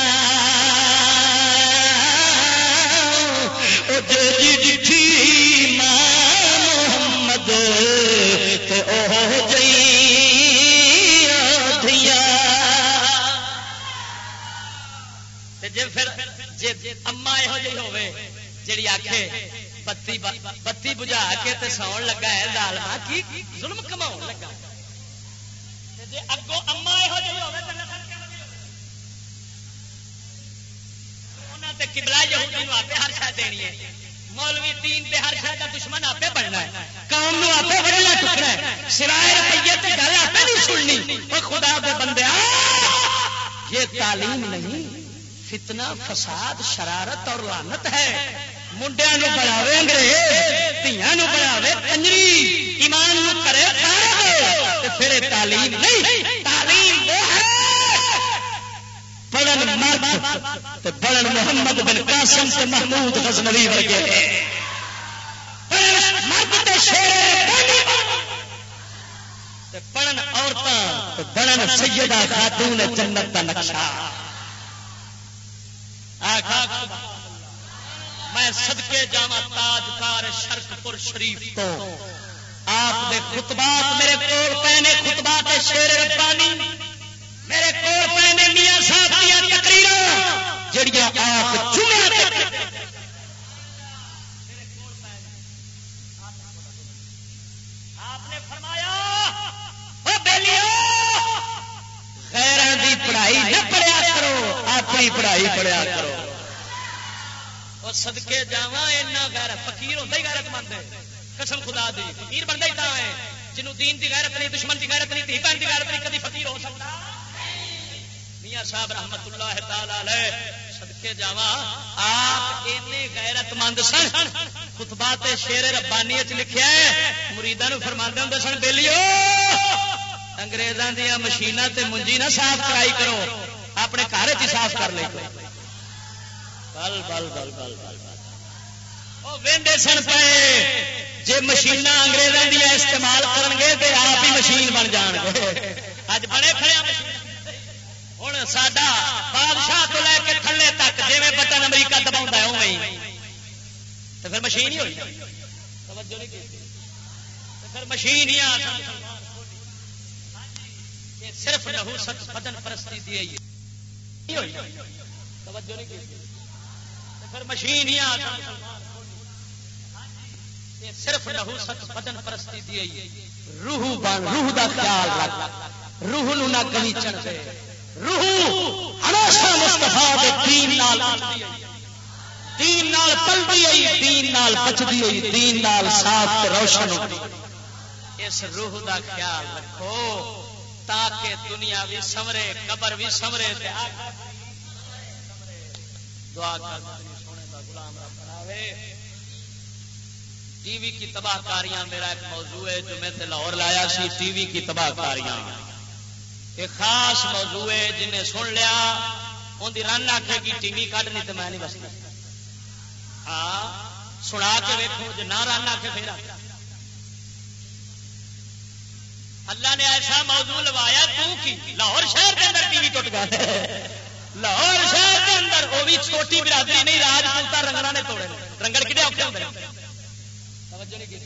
جی محمد جی اما یہو جی ہوے جیڑی آکھے بتی بجھا کے تے ساؤن لگا ہے ظالما کی ظلم کماؤن لگا جی اگوں اما یہو جی ہوے تے قبلہ یہودی نو آپے ہر شے دینی ہے مولوی دین تے ہر شے دا دشمن آپے بننا ہے قوم نو آپے وڈنا ٹکنا ہے سوائے روپیے تے گل آپے نہیں سننی او خدا دے بندیا یہ تعلیم نہیں فتنہ فساد شرارت اور لعنت ہے منڈیا نو بڑھاوے انگریز دھیاں نو بڑھاوے کنجری ایمان نو کرے تے پھر تعلیم نہیں تعلیم وہ ہے پڑھن مرد تے پڑھن محمد بن قاسم تے محمود غزنوی ورگے پڑھن مرد تے شیر تے پڑھن عورتاں تے پڑھن سیدہ خاتون جنت دا نقشہ میں صدقے جاواں تاجدار شرک پور شریف تو آپ دے خطبات میرے کول پہنے خطبات شیر ربانی میرے کول پہنے میاں صاحب دیاں تقریراں جڑیاں آپ جمعہ آپ نے فرمایا او بیلیو غیراں دی پڑھائی نہ پڑھیا کرو اپنی پڑھائی پڑھیا کرو اور صدقے جاواں اینا غیرت فقیر ہوندا ہی غیرت مند ہے قسم خدا دی فقیر بندا ہی تاں ہے جنوں دین دی غیرت نہیں دشمن دی غیرت نہیں دھی بہن دی غیرت نہیں کدی فقیر ہو سکتا میاں صاحب رحمت اللہ تعالی علیہ صدقے جاواں آپ اینے غیرت مند سن خطبات شیر ربانی وچ لکھیا ہے مریداں نوں فرماندے ہوندے سن بیلیو انگریزاں دیاں مشیناں تے منجی نہ صاف کرائی کرو اپنے گھر چ صاف کر لے بل بل بل بل بل او وینڈے سن پے جے مشیناں انگریزاں دیاں استعمال کرن گے تے آپ ہی مشین بن جان گے اج بڑے کھڑے ہن ساڈا بادشاہ تو لے کے تھلے تک جویں بٹن امریکہ دباوندا ہے اوویں ہی تے پھر مشین ہی ہوئی توجہ نہیں کیتی تے پھر مشین ہی آ صرف نحوست بدن پرستی دی ہے توجہ نہیں کی پھر مشین ہی صرف نحوست بدن پرستی دی ہے روح بن روح دا خیال رکھ روح نو نہ کہیں چڑھے روح ہمیشہ مصطفیٰ دے دین نال پلدی ہے دین نال بچدی ہے دین نال صاف تے روشن ہوندی اس روح دا خیال رکھو تاکہ دنیا بھی سمرے قبر بھی سمرے دعا کر سونے کا غلام رب بناوے ٹی وی کی تباہ کاریاں میرا ایک موضوع ہے جو میں لاہور لایا سی ٹی وی کی تباہ کاریاں ایک خاص موضوع ہے جنہیں سن لیا ان کی رن آخے گی ٹی وی کھڈنی تو میں نہیں بستا ہاں سنا کے ویکھو جو نہ رن آخے پھر اللہ نے ایسا موضوع لوایا کی لاہور شہر کے اندر ٹی وی ٹوٹ گیا لاہور شہر کے اندر وہ بھی چھوٹی برادری نہیں راجپوتا رنگڑا نے توڑے رنگڑ کتنے اوکھے ہوتے ہیں توجہ نہیں کی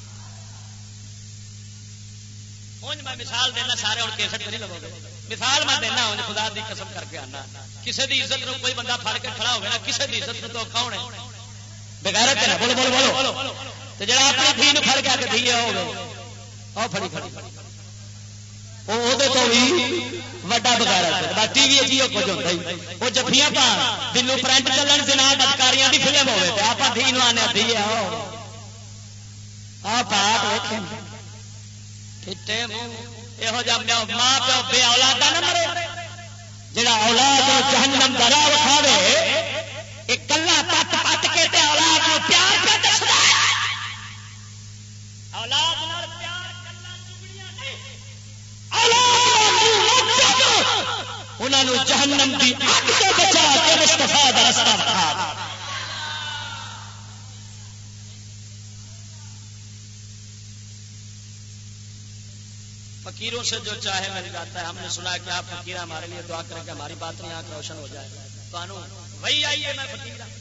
میں مثال دینا سارے اور کیسٹ نہیں لگو گے مثال میں دینا ہوں خدا دی قسم کر کے آنا کسی دی عزت نو کوئی بندہ پھڑ کے کھڑا ہوگا نا کسی دی عزت نو تو کون ہے بغیرت ہے نا بولو بولو بولو تو جڑا اپنی دھی نو پھڑ کے آ کے دھی ہو گئے آؤ پھڑی پھڑی وہ تو بھی وڈا بغیرت ٹی وی جی کچھ ہوتا ہی وہ جفیاں پا دلو پرنٹ چلن جنا بدکاریاں دی فلم ہوے تے آپ دھی نو آنے دھی آؤ آپ ویکھیں ٹھٹے یہو جا ماں پیو بے اولاد نہ مرے جڑا اولاد جہنم دا راہ وکھاوے ایک کلا پٹ پٹ کے تے اولاد رستہ بتا. فقیروں سے جو چاہے مل جاتا ہے. ہم نے سنا کہ آپ فقیر ہمارے لیے دعا کریں کہ ہماری بات نہیں آنکھ روشن ہو جائے. تو وہی آئیے میں فقیر ہوں.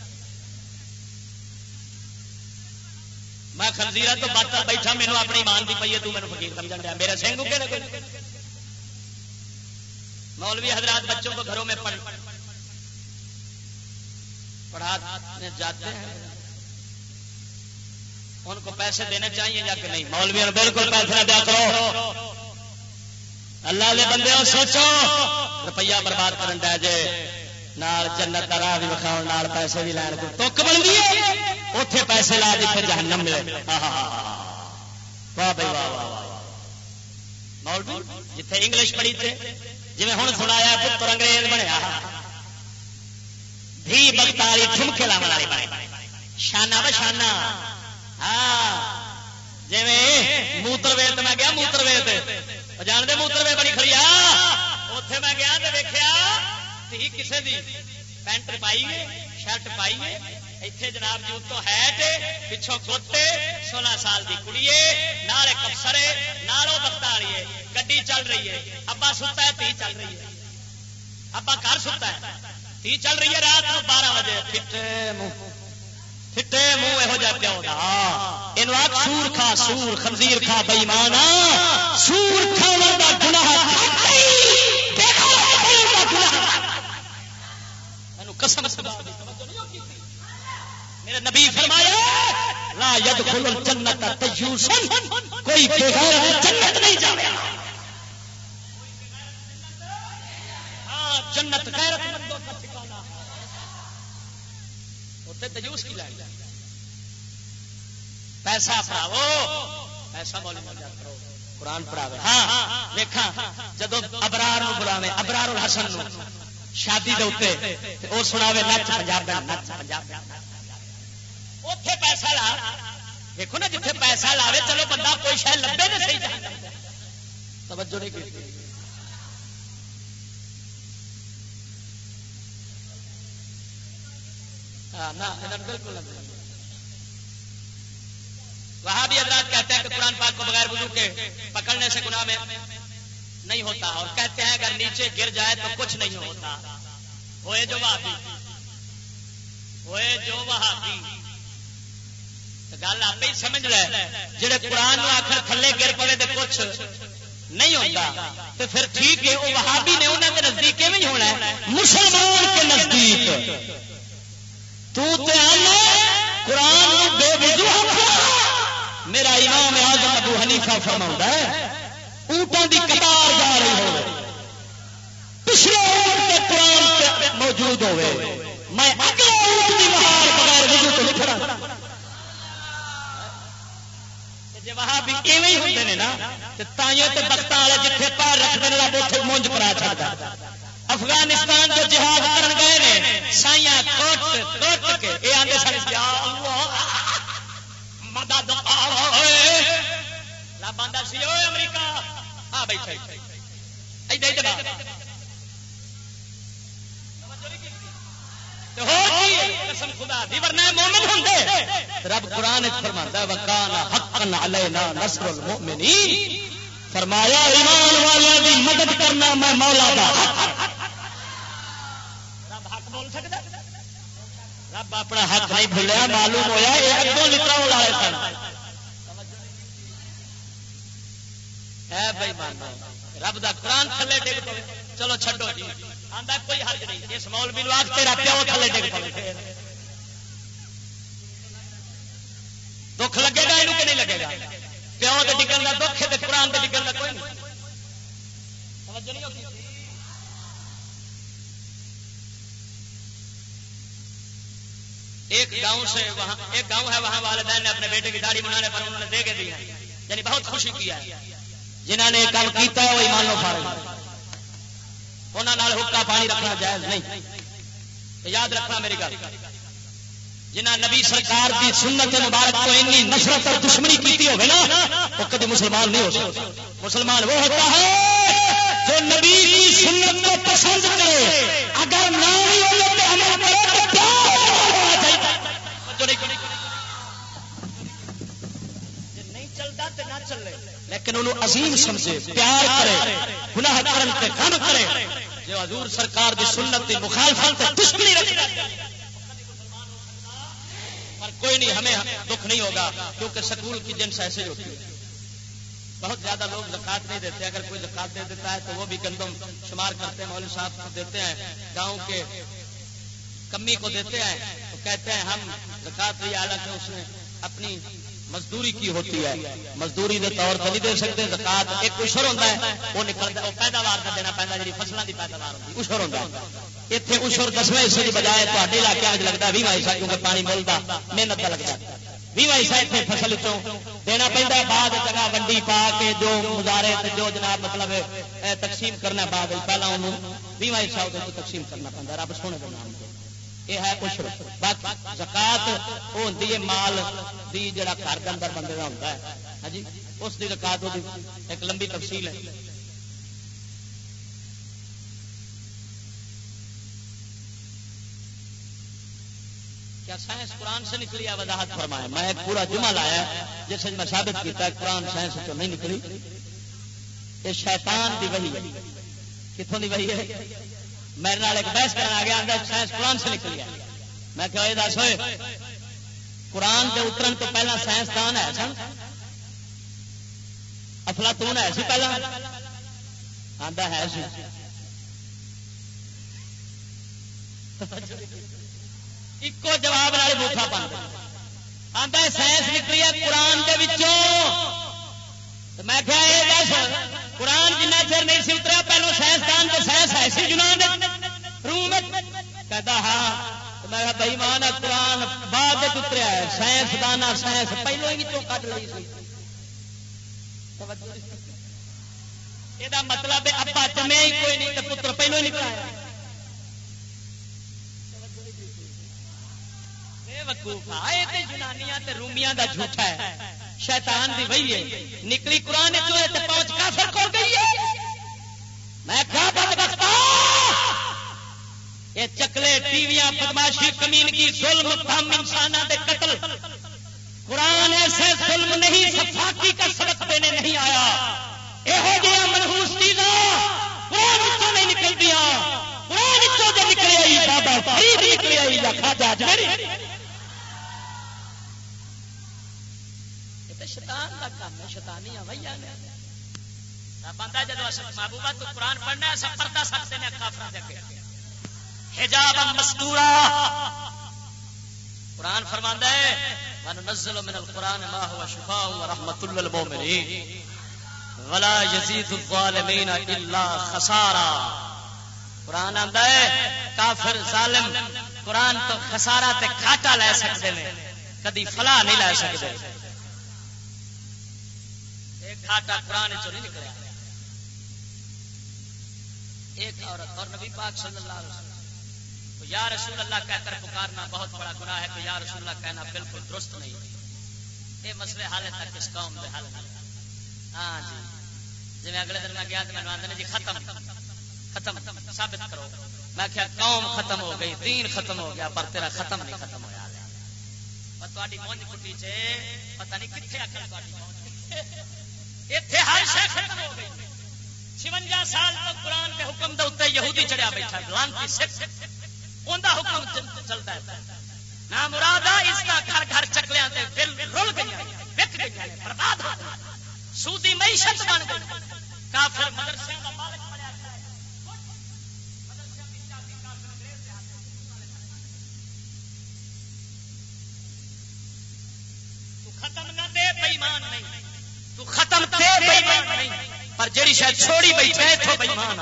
میں خنزیرہ تو بات کر بیٹھا مینو اپنی ایمان کی پی ہے تو مینو فقیر سمجھ دیا میرے سنگھ کہڑے کوئی. مولوی حضرات بچوں کو گھروں میں پڑھانے جاتے ہیں, ان کو پیسے دینے چاہیے یا کہ نہیں؟ مولوی بالکل پیسے نہ دیا کرو. اللہ دے بندے ہو سوچو روپیہ برباد کرن دے جے نال جنت دا راہ بھی وکھاؤ نال پیسے بھی لین کو توک بندی ہے اوتھے پیسے لا جتھے جہنم ملے. واہ بھائی واہ واہ. مولوی جتھے انگلش پڑھی تھے جی ہوں سنایا پتر انگریز بنیا بھی بختاری ٹھمکے لاون والی بنے شانہ بشانہ. ہاں جی موتر ویت میں گیا موتر ویت جانتے موتر ویت بڑی کھڑی اتے میں گیا تو ویخیا تھی کسے دی پینٹ پائی ہے شرٹ پائی ہے اتنے جناب جی تو ہے پچھوں گوتے 16 سال کی کڑی ہے نال ایک افسر ہے نال وہ بختاری ہے گڈی چل رہی ہے ابا ستا ہے تھی چل رہی ہے ابا گھر ستا ہے تھی چل رہی ہے رات کو 12 بجے پھٹے منہ یہو جہ پیا یہ سور کھا سور خنزیر کھا بےمان سور کھانے کا گناہ قسم میرے نبی فرمایا لا يدخل الجنت تجوس کوئی بے غیرت جنت نہیں جاوے. ہاں جنت غیرت مندوں کا ٹھکانہ ہوتے تجوس کی لائن. پیسہ پڑھاو پیسہ مول کرو قرآن پڑھاوے. ہاں دیکھا جدو ابرار نو بلاوے ابرار الحسن نو شادی دے اوتے او سناوے نچ پنجاب نچ پنجاب اوتھے پیسہ لا دیکھو نا جتھے پیسہ لاوے چلو بندہ کوئی شاید لبے نا صحیح جائے. توجہ نہیں کی بالکل. وہاں بھی حضرات کہتے ہیں کہ قرآن پاک کو بغیر وضو کے پکڑنے سے گناہ میں نہیں ہوتا اور کہتے ہیں اگر نیچے گر جائے تو کچھ نہیں ہوتا. ہوئے جو وہابی گل آپ ہی سمجھ لے جڑے قرآن آخر تھلے گر پڑے تو کچھ نہیں ہوتا تو پھر ٹھیک ہے وہ وہابی نے انہوں کے نزدیک نہیں ہونا ہے. مسلمان کے نزدیک تو قرآن بے وضو میرا امام اعظم ابو حنیفہ فرماتا ہے اونٹوں کی قطار جا رہی ہو پچھلے اونٹ کے قرآن موجود ہوئے میں اگلے اونٹ کی بہار بغیر وضو تو نہیں کھڑا. جی وہاں بھی ایویں ہی ہوتے ہیں نا تائیوں تے بختاں والے جتھے پیر رکھتے ہیں رب اتنے مونج پرا چڑھتا. افغانستان جو جہاد کرن گئے نے سائیاں کوٹ کے یہ آندے سن یا اللہ مدد آوے رب آندا سی اوے امریکہ آ بیٹھے ایدے ایدے قسم خدا دی ورنہ مومن ہوندے. رب قرآن فرماتا ہے وکانا حقا علینا نصر المؤمنین فرمایا ایمان والوں کی مدد کرنا میں مولا دا. رب حق بول سکتا رب اپنا حق نہیں بھولیا معلوم ہویا یہ اگوں لتراؤ والے سن. اے بھائی مانو رب دا قرآن تھلے ڈگ پے چلو چھڈو جی آندا کوئی حرج نہیں اس مولوی نو آکھ تیرا پیو تھلے ڈگ پے دکھ لگے گا اینوں کہ نہیں لگے گا؟ پیو تے ڈگن دا دکھ ہے تے قرآن تے ڈگن دا کوئی نہیں. توجہ نہیں ہوتی. ایک گاؤں سے وہاں ایک گاؤں ہے وہاں والدین نے اپنے بیٹے کی داڑھی بنانے پر انہوں نے دے کے دیا یعنی بہت خوشی کیا ہے. جنہوں نے کام کیتا ہے وہ ایمان لو فارغ انہوں نے حکا پانی رکھنا جائز نہیں. یاد رکھنا میری گل جنہ نبی سرکار کی سنت مبارک کو اتنی نفرت اور دشمنی کی ہوگی نا وہ کبھی مسلمان نہیں ہو سکتا. مسلمان وہ ہوتا ہے جو نبی کی سنت کو پسند کرے اگر نہ عمل کرے تو عظیم سمجھے، پیار کرے، گناہ کرن تے غم کرے، جو حضور سرکار دی سنت دی مخالفت تے دشمنی رکھتا ہے، پر کوئی نہیں، ہمیں دکھ نہیں ہوگا کیونکہ سکول کی جنس ایسے ہوتی ہے. بہت زیادہ لوگ زکات نہیں دیتے، اگر کوئی زکات دے دیتا ہے تو وہ بھی گندم شمار کرتے ہیں، مولوی صاحب کو دیتے ہیں، گاؤں کے کمی کو دیتے ہیں، تو کہتے ہیں ہم زکات دی، حالانکہ اس نے اپنی مزدوری کی ہوتی ہے، مزدوری کے طور پر نہیں دے سکتے. زکات ایک عشر ہوتا ہے، وہ نکلتا ہے، وہ پیداوار کا دینا پہنتا، جی فصلوں کی پیداوار ہوتی عشر ہوتا ہے. اتنے عشر 10ویں حصے کی بجائے تے علاقے میں لگتا 20واں حصہ، کیونکہ پانی ملتا محنت کا لگتا ہے. 20واں حصہ اتنے فصل دینا پہنتا ہے، بعد جگہ منڈی پا کے جو مظاہرے جو جناب مطلب تقسیم کرنا، بعد پہلا انہوں 20واں حصہ وہ تقسیم کرنا پہنتا. رب سونے کے نام سے یہ ہے عشر. باقی زکات وہ ہوتی ہے مال دی جڑا گھر کے اندر بندے کا ہوتا ہے، ہاں جی، اس کی زکات ایک لمبی تفصیل ہے. کیا سائنس قرآن سے نکلی ہے؟ وضاحت فرمائے. میں ایک پورا جمعہ لایا جس میں ثابت کیتا ہے قرآن سائنس تو نہیں نکلی، یہ شیطان دی وحی ہے. کتوں دی وحی ہے؟ میرے نال ایک بحث کرنا آ گیا، اندر سائنس قرآن سے نکلی ہے. میں کہ یہ دس ہوئے قرآن کے اترن تو پہلا سائنسدان ہے سن، افلاطون ہے سی پہلا، آندا ہے سی. ایکو جواب والے بوٹا پہ آتا ہے سائنس نکلی ہے قرآن کے میں کیا یہ دس قرآن جنہ چر نہیں سی اتریا پہلو سائنسدان تو سائنس ہے سی جنان روم کہتا ہاں. میں بھائی مان قرآن بعد اتریا ہے، سائنسدان سائنس پہلو ہی کٹ لی سی. یہ مطلب ابا جمے ہی کوئی نہیں تو پتر پہلو ہی نکلا ہے. جنانیاں رومیاں دا جھوٹا ہے، شیطان دی وہی ہے. نکلی قرآن پہنچ کافر کھول گئی ہے. میں کیا بدبختا یہ چکلے ٹی ویاں بدماشی کمینگی ظلم ہم انسانوں دے قتل قرآن ایسے ظلم نہیں صفاقی کا سبق دینے نہیں آیا. یہو جہاں منحوس چیزاں قرآن نہیں نکل دیا، قرآن جو نکلے آئی بابا فرید نکلے آئی یا خواجہ اجمیری. شیطان کا کام ہے، شیطانی ہویا نے بندہ جب محبوبہ تو قرآن پڑھنا ہے سب پردہ سکتے ہیں کافروں دے اگے حجاب مستورا. قرآن فرماندا ہے وننزل من القرآن ما هو شفاء ورحمۃ للمؤمنین ولا يزيد الظالمین الا خسارا. قرآن آندا ہے کافر ظالم قرآن تو خسارہ تے گھاٹا لے سکتے ہیں، کدی فلاح نہیں لے سکتے. گھاٹا قرآن چو نہیں نکلا. ایک عورت اور نبی پاک صلی اللہ علیہ وسلم تو یا رسول اللہ کہہ کر پکارنا بہت بڑا گناہ ہے، کہ یا رسول اللہ کہنا بالکل درست نہیں. یہ مسئلے حال تک اس قوم میں حل نہیں. ہاں جی جی میں اگلے دن میں گیا تو میں آدھے جی ختم ثابت کرو. میں کیا قوم ختم ہو گئی، دین ختم ہو گیا، پر تیرا ختم نہیں ختم ہوا. تاری مونج کٹی چ پتہ نہیں کتنے آخر اتنے ہر شے ختم ہو گئی. 56 سال تک قرآن کے حکم دے اتنے یہودی چڑھیا بیٹھا لانتی سکھ اوندا حکم چلتا ہے. نہ مرادا اس کا گھر گھر چکلیاں تے دل رل گئی، وک گئی، برباد ہو گئی، سودی معیشت بن گئی. کافر مدرسے کا مالک بنیا ہے. تو ختم نہ دے بے ایمان نہیں، تو ختم تے بے ایمان نہیں، پر جیڑی شاید چھوڑی بیٹھے اتوں بے ایمان.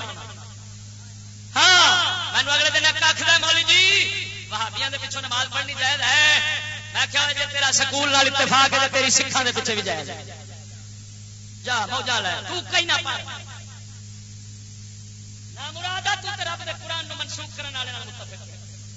ہاں میں اگلے دن آخر مولوی جی وہابیاں دے پیچھے نماز پڑھنی جائز ہے. میں کیا جی تیرا سکول نال اتفاق ہے تیری سکھاں دے پیچھے بھی جائز ہے. جا موجا لے تو کہیں نہ پڑھ نہ مرادا تو تے رب دے قرآن نو منسوخ کرنے والے نال متفق ہے.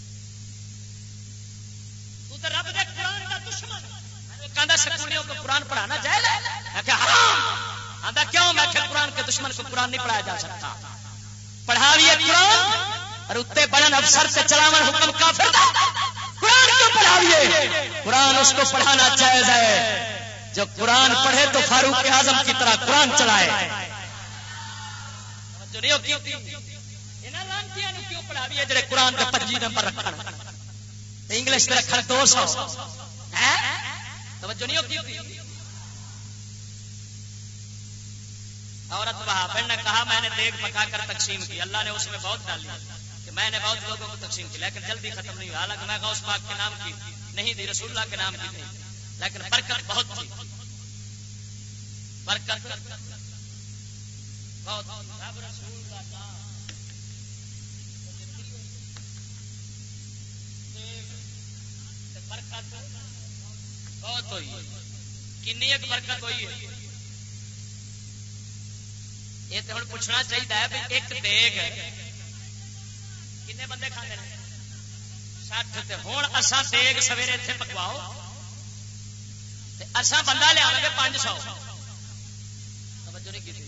تو تے رب دے قرآن دا دشمن. کہندا سکولیوں کو قرآن پڑھانا جائز ہے. میں کہ حرام. آندا کیوں؟ میں کہ قرآن کے دشمن کو قرآن نہیں پڑھایا جا سکتا. پڑھاویے قرآن اور اتنے بڑن افسر سے چلاون حکم کافر دا. قرآن کو پڑھاویے، قرآن اس کو پڑھانا جائز ہے. جو قرآن پڑھے تو فاروق اعظم کی طرح قرآن چلائے. کیوں پڑھا بھی ہے جڑے قرآن کا 25 نمبر رکھنا انگلش میں رکھنا 200. توجہ نہیں ہوتی. عورت وہاں بہن نے کہا میں نے دیگ پکا کر تقسیم کی, اللہ نے اس میں بہت ڈالی کہ میں نے بہت لوگوں کو تقسیم کی لیکن جلدی ختم نہیں ہوا. حالانکہ میں غوث پاک کے نام کی نہیں دی, رسول اللہ کے نام کی تھی, لیکن برکت بہت تھی. برکت بہت بہت ہوئی. کنی ایک برکت ہوئی ہے. یہ تو ہوں پوچھنا چاہیے بھی ایک دیگ کنے بندے کھانے 60. ہوں اصا دیگ سویرے اتنے پکواؤ اصا بندہ لیا گے 500. توجہ نہیں کی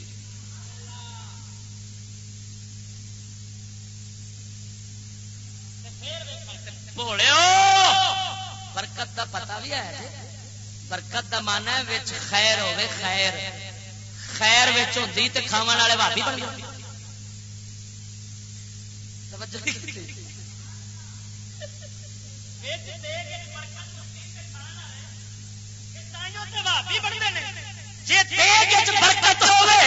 برکت کا پتا بھی ہے. برکت کا مانا ہے خیر ہوے, خیر خیر ہوتی تو کھاو والے بھابی بن گئے. برکت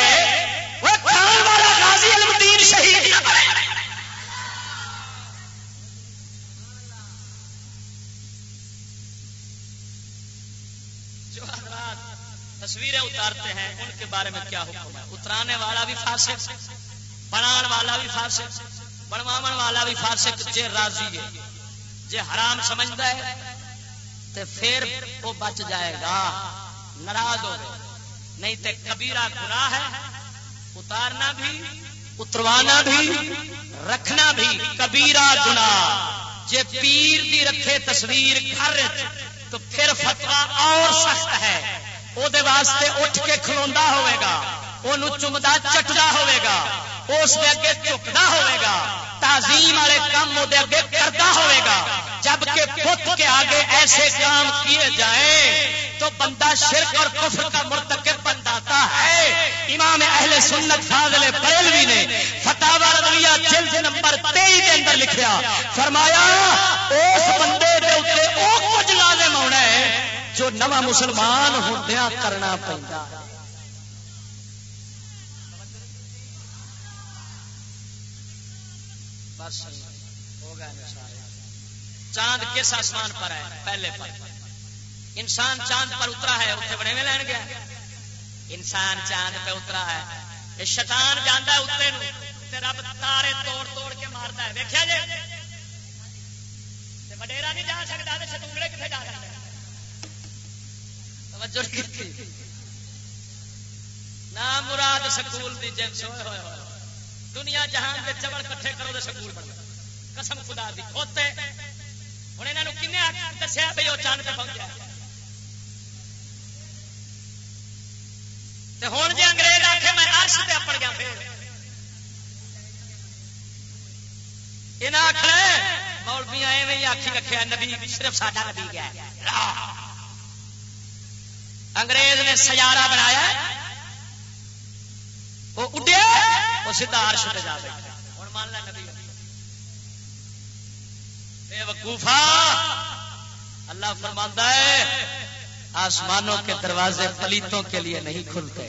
تصویریں اتارتے ہیں ان کے بارے میں کیا حکم ہے؟ اترانے والا بھی فاسق, بنان والا بھی فاسق, بنواون والا بھی فاسق. جے راضی ہے, جے حرام سمجھتا ہے تو پھر وہ بچ جائے گا, ناراض ہو گئے. نہیں تے کبیرہ گناہ ہے, اتارنا بھی اتروانا بھی رکھنا بھی کبیرہ گناہ. جے پیر دی رکھے تصویر گھر تو پھر فتویٰ اور سخت ہے. وہ واسطے اٹھ کے کھلوندا ہوئے گا, وہ چمدا چٹدا ہوئے گا, اس دے اگے جھکدا ہوئے گا, تعظیم والے کام وہ اگے کرتا ہوئے گا. جبکہ بت کے آگے ایسے کام کیے جائیں تو بندہ شرک اور کفر کا مرتکب بنتا ہے. امام اہل سنت فاضل بریلوی نے فتاوی رضویہ جلد نمبر 23 کے اندر لکھیا, فرمایا اس بندے دے اوتے او کچھ لازم ہونا ہے جو نواں مسلمان ہوندیاں کرنا پیندا. بس ہو گیا. چاند کس آسمان پر ہے؟ پہلے پر. انسان چاند پر اترا ہے, اتنے بڑے میں لین گیا. انسان چاند پہ اترا ہے, یہ شیطان جانا ہے اتنے نو, رب تارے توڑ توڑ کے مارتا ہے. دیکھا جی وڈیرا نہیں جا سکتا تو شتونگڑے کتنے جا سکتے ہیں؟ نہ مراد سکول دی جنس ہوئے ہوئے ہوئے دنیا جہان کے چبڑ کٹھے کرو تو سکول بن قسم خدا دی کھوتے. ہوں یہاں کن دسیا بھائی وہ چاند پہ پہنچا ہوں جی انگریز آخے میں عرش تے اپڑ گیا پھر یہاں آخر مولویاں ایویں آخی رکھے نبی صرف ساڈا نبی گیا. انگریز نے سیارہ بنایا, وہ اڈیا, وہ سیدھا عرش پہ جا بیٹھا. ہوں مان لا نبی بے وقوفا. اللہ فرماتا ہے آسمانوں کے دروازے پلیتوں کے لیے نہیں کھلتے.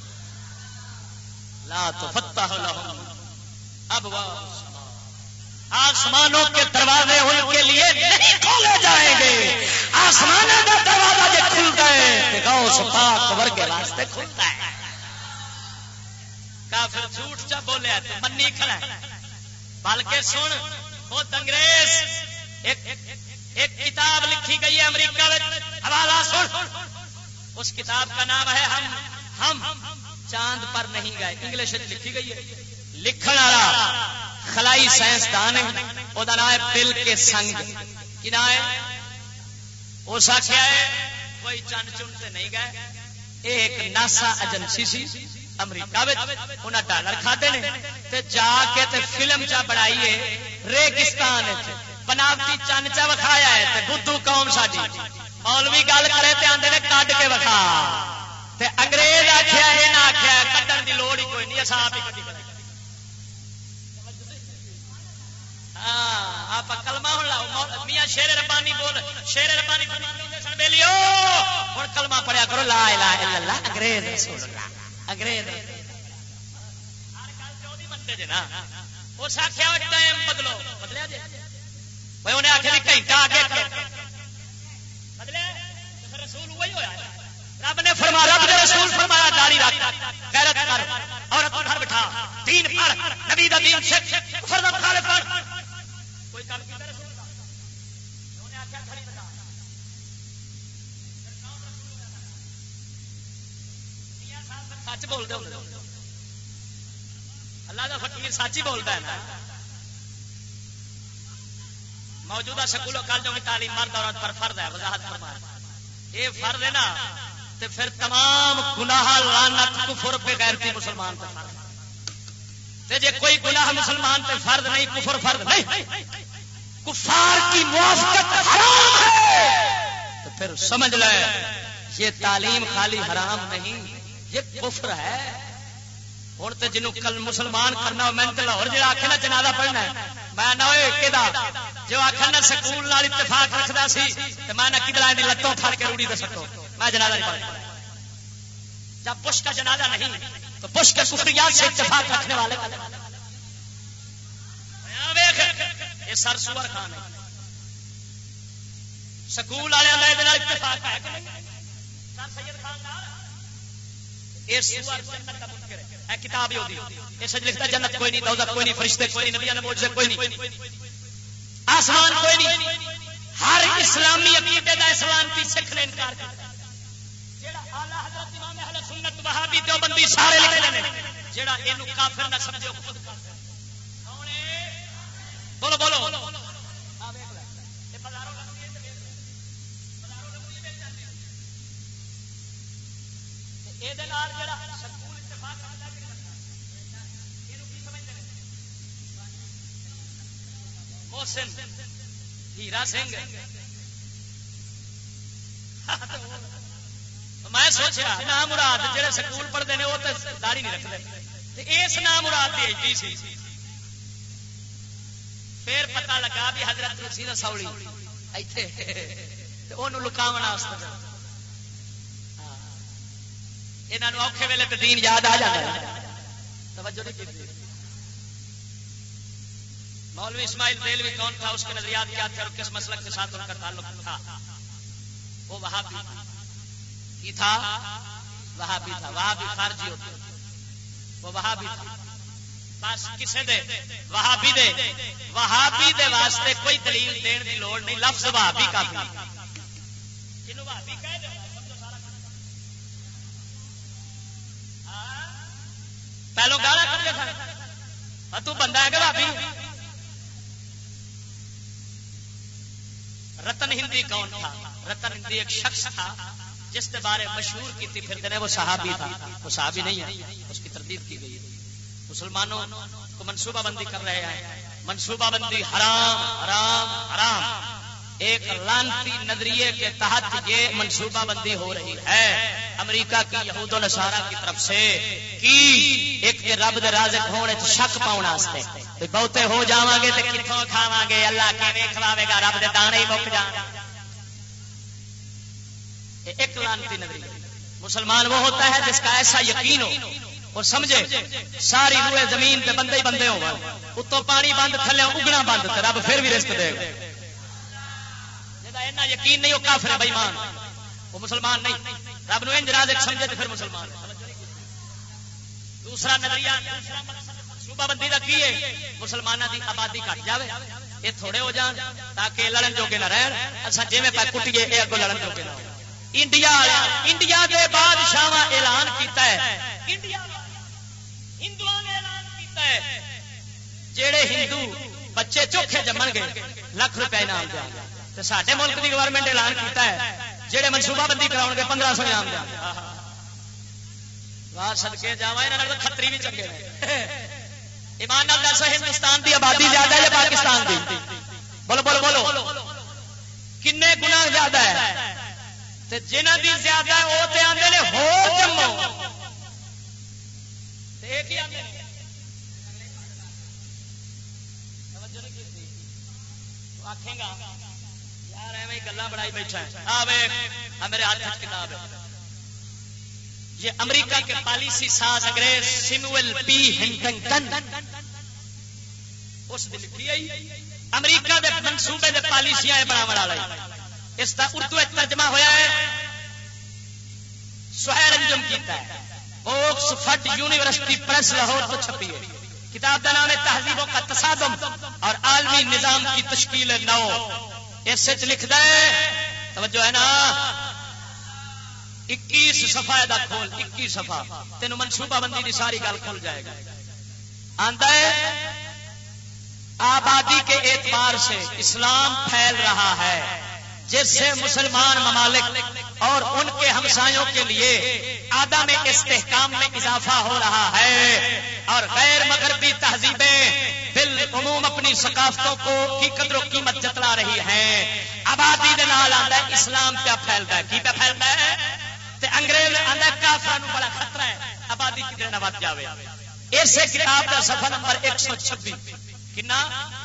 لا تفتح لهم ابواب السماء, آسمانوں کے دروازے ان کے لیے نہیں کھولے جائیں گے. آسمانوں کا دروازہ جو کھلتا ہے غوث پاک ورگے راستے کھلتا ہے. کافر جھوٹ چا بولے تو منی کھڑا ہے. بلکہ سن خود انگریز ایک کتاب لکھی گئی ہے امریکہ میں, حوالہ سن. اس کتاب کا نام ہے ہم چاند پر نہیں گئے. انگلش لکھی گئی ہے. لکھن والا خلائی سائنسدان ہے, وہ نام ہے بل کے سنگ. کی نام ہے؟ اس آخیا ہے کوئی چند چنتے نہیں گئے. ایک ناسا ایجنسی سی امریکہ انہیں ڈالر کھاتے ہیں جا کے تے فلم چا بنائی ہے ریگستان بناوٹی چند چا وکھایا ہے. بدھو قوم ساری مولوی گل کرے تے آندے نے کڈ کے وکھا تے انگریز آخیا یہ نہ آخیا کڈن دی لوڑ ہی کوئی نہیں اصل آپ ہی کڈی کریں ہاں آپ کلمہ ہوں لاؤ میاں شیر ربانی بول شیر ربانی سن بیلیو ہوں کلمہ پڑھیا کرو لا الہ الا اللہ انگریز رسول اللہ انگریز ہر گل جو نہیں منتے جے نا اس آخیا ٹائم بدلو بدلیا جی بھائی انہیں آخیا بھی گھنٹہ آگے کرو بدلے رسول وہی ہوا رب نے فرمایا رب نے رسول فرمایا داڑھی رکھ غیرت کر عورت کو گھر بٹھا دین پڑھ نبی دا دین سکھ کفر دا مخالف پڑھ کوئی کام کیتا رسول دا انہوں نے آخیا کھڑی بتا میاں صاحب سچ بول دے اللہ دا فقیر سچ ہی بولتا ہے نا موجودہ سکولوں کالجوں میں تعلیم مرد عورت پر فرض ہے وضاحت فرمایا یہ فرض ہے نا تو پھر تمام گناہ لعنت کفر پہ غیرتی مسلمان پہ فرض جے کوئی گناہ مسلمان پہ فرض نہیں کفر فرض نہیں کفار کی موافقت حرام ہے تو پھر سمجھ لے یہ تعلیم خالی حرام نہیں یہ کفر ہے ہوں تو جنوں کل مسلمان کرنا میں تو لاہور جا آخر نا جنازہ پڑھنا ہے میں نہ جو آخر نہ سکول نال اتفاق رکھتا سی تو میں نہ کدلا لتوں پھڑ کے روڑی دے سکو میں جنازہ نہیں پڑھتا جب بش کا جنازہ نہیں تو بش کے کفریات سے اتفاق رکھنے والے یہ سر سور خان ہے سکول والے اتفاق ہے سر سید خان کتاب لکھتا جنت کوئی نہیں دوزخ کوئی نہیں فرشتے کوئی نہیں نبیوں معجزے کوئی نہیں آسمان کوئی نہیں ہر اسلامی عقیدے دا اسلام کی سکھ نے انکار کیا جیڑا اعلی حضرت امام اہل سنت وہابی دیوبندی سارے لکھتے ہیں جیڑا اینو کافر نہ سمجھو خود کافر کون ہے بولو بولو اے دے نال جیڑا سکول اتفاق کردا ہے اینو کی سمجھدے نے محسن ہیرا سنگھ میں سوچا نام مراد جڑے سکول پڑھتے ہیں وہ تو داڑھی نہیں رکھتے اس نام مراد کی ایڈی سی پھر پتہ لگا بھی حضرت رسید سولی انہوں لکاونا یہاں اوکھے ویلے تو دین یاد آ جاتا توجہ نہیں کی مولوی اسماعیل دیلوی کون تھا اس کے نظریات کیا تھے اور کس مسلک کے ساتھ ان کا تعلق تھا وہ وہابی تھا وہابی تھا وہابی خارجی ہوتے وہ وہابی تھا بس کسے دے وہابی دے واسطے کوئی دلیل دین کی لوڑ نہیں لفظ وہابی کافی جنوں وہابی کہہ دے پہلو گالا کرتے تھا تو بندہ ہے کہ وہابی رتن ہندی کون تھا رتن ہندی ایک شخص تھا جس کے بارے مشہور کی تھی پھر وہ صحابی تھا وہ صحابی نہیں ہے اس کی تردید کی گئی مسلمانوں کو منصوبہ بندی کر رہے ہیں منصوبہ بندی حرام حرام حرام ایک لانتی نظریے کے تحت یہ منصوبہ بندی ہو رہی ہے امریکہ کی یہود و نصارا کی طرف سے کی ایک رب دے رازق ہونے شک پاؤنا واسطے بہتے ہو جاواں گے تے کتھوں کھاواں گے اللہ کیویں کھواوے گا رب دے دانے ہی مک جان ایک لانتی نظریہ مسلمان وہ ہوتا ہے جس کا ایسا یقین ہو اور سمجھے ساری روئے زمین پہ بندے ہی بندے ہو اتوں پانی بند تھلے اگنا بند تے رب پھر بھی رزق دے گا یقین نہیں وہ کافر ہے بے ایمان وہ مسلمان نہیں رب نو انج رازق سمجھے تو پھر مسلمان دوسرا نظریہ صوبہ بندی کا کی ہے مسلمانوں کی آبادی گھٹ جائے یہ تھوڑے ہو جان تاکہ لڑن جوگے نہ رہن اچھا جی میں کٹیے یہ اگوں لڑن جوگے نہ انڈیا کے بادشاہ اعلان کیتا ہے ہندوؤں نے اعلان کیتا ہے جڑے ہندو بچے چوکھے جمن گے لاکھ روپے انعام دیں گے سارے ملک کی گورنمنٹ اعلان کیتا ہے جہے منصوبہ بندی کراؤ گے 1500 انعام دیں گے سدکے جا کتری بھی چنگے ایمان نال دس ہندوستان کی آبادی زیادہ ہے یا پاکستان کی بولو بولو بولو کنے گنا زیادہ ہے جنہ دی زیادہ وہ تے آندے نے ہو جمو ایک ہی آندے آکھیں گا یار ایویں گلاں بڑائی بیٹھا ہے آ ویکھ میرے ہاتھ کتاب ہے یہ امریکہ کے پالیسی ساز انگریز سیموئل پی ہنٹنگٹن اس نے لکھی ہے امریکہ دے منصوبے دے پالیسیاں بناون والا اس کا اردو ترجمہ ہویا ہے سہیل انجم کیتا ہے آکسفورڈ یونیورسٹی پریس لاہور تو چھپی ہے کتاب کا نام ہے تہذیبوں کا تصادم اور عالمی نظام کی تشکیل نو اس لکھتا ہے توجہ ہے نا 21 صفحہ دا کھول 21 صفحہ تینوں منصوبہ بندی کی ساری گل کھل جائے گا آندا ہے آبادی کے اعتبار سے اسلام پھیل رہا ہے جس سے مسلمان ممالک اور ان کے ہمسایوں کے لیے عدم استحکام میں اضافہ ہو رہا ہے اور غیر مغربی تہذیبیں بالعموم اپنی ثقافتوں کی قدر و قیمت جتلا رہی ہیں آبادی دے نال آندا ہے اسلام پہ پھیلتا ہے کی پہ پھیلتا ہے تے انگریز آندا ہے کافراں نوں بڑا خطرہ ہے آبادی کدھر نہ ود جاوے اس کتاب دا صفحہ نمبر 126 کنا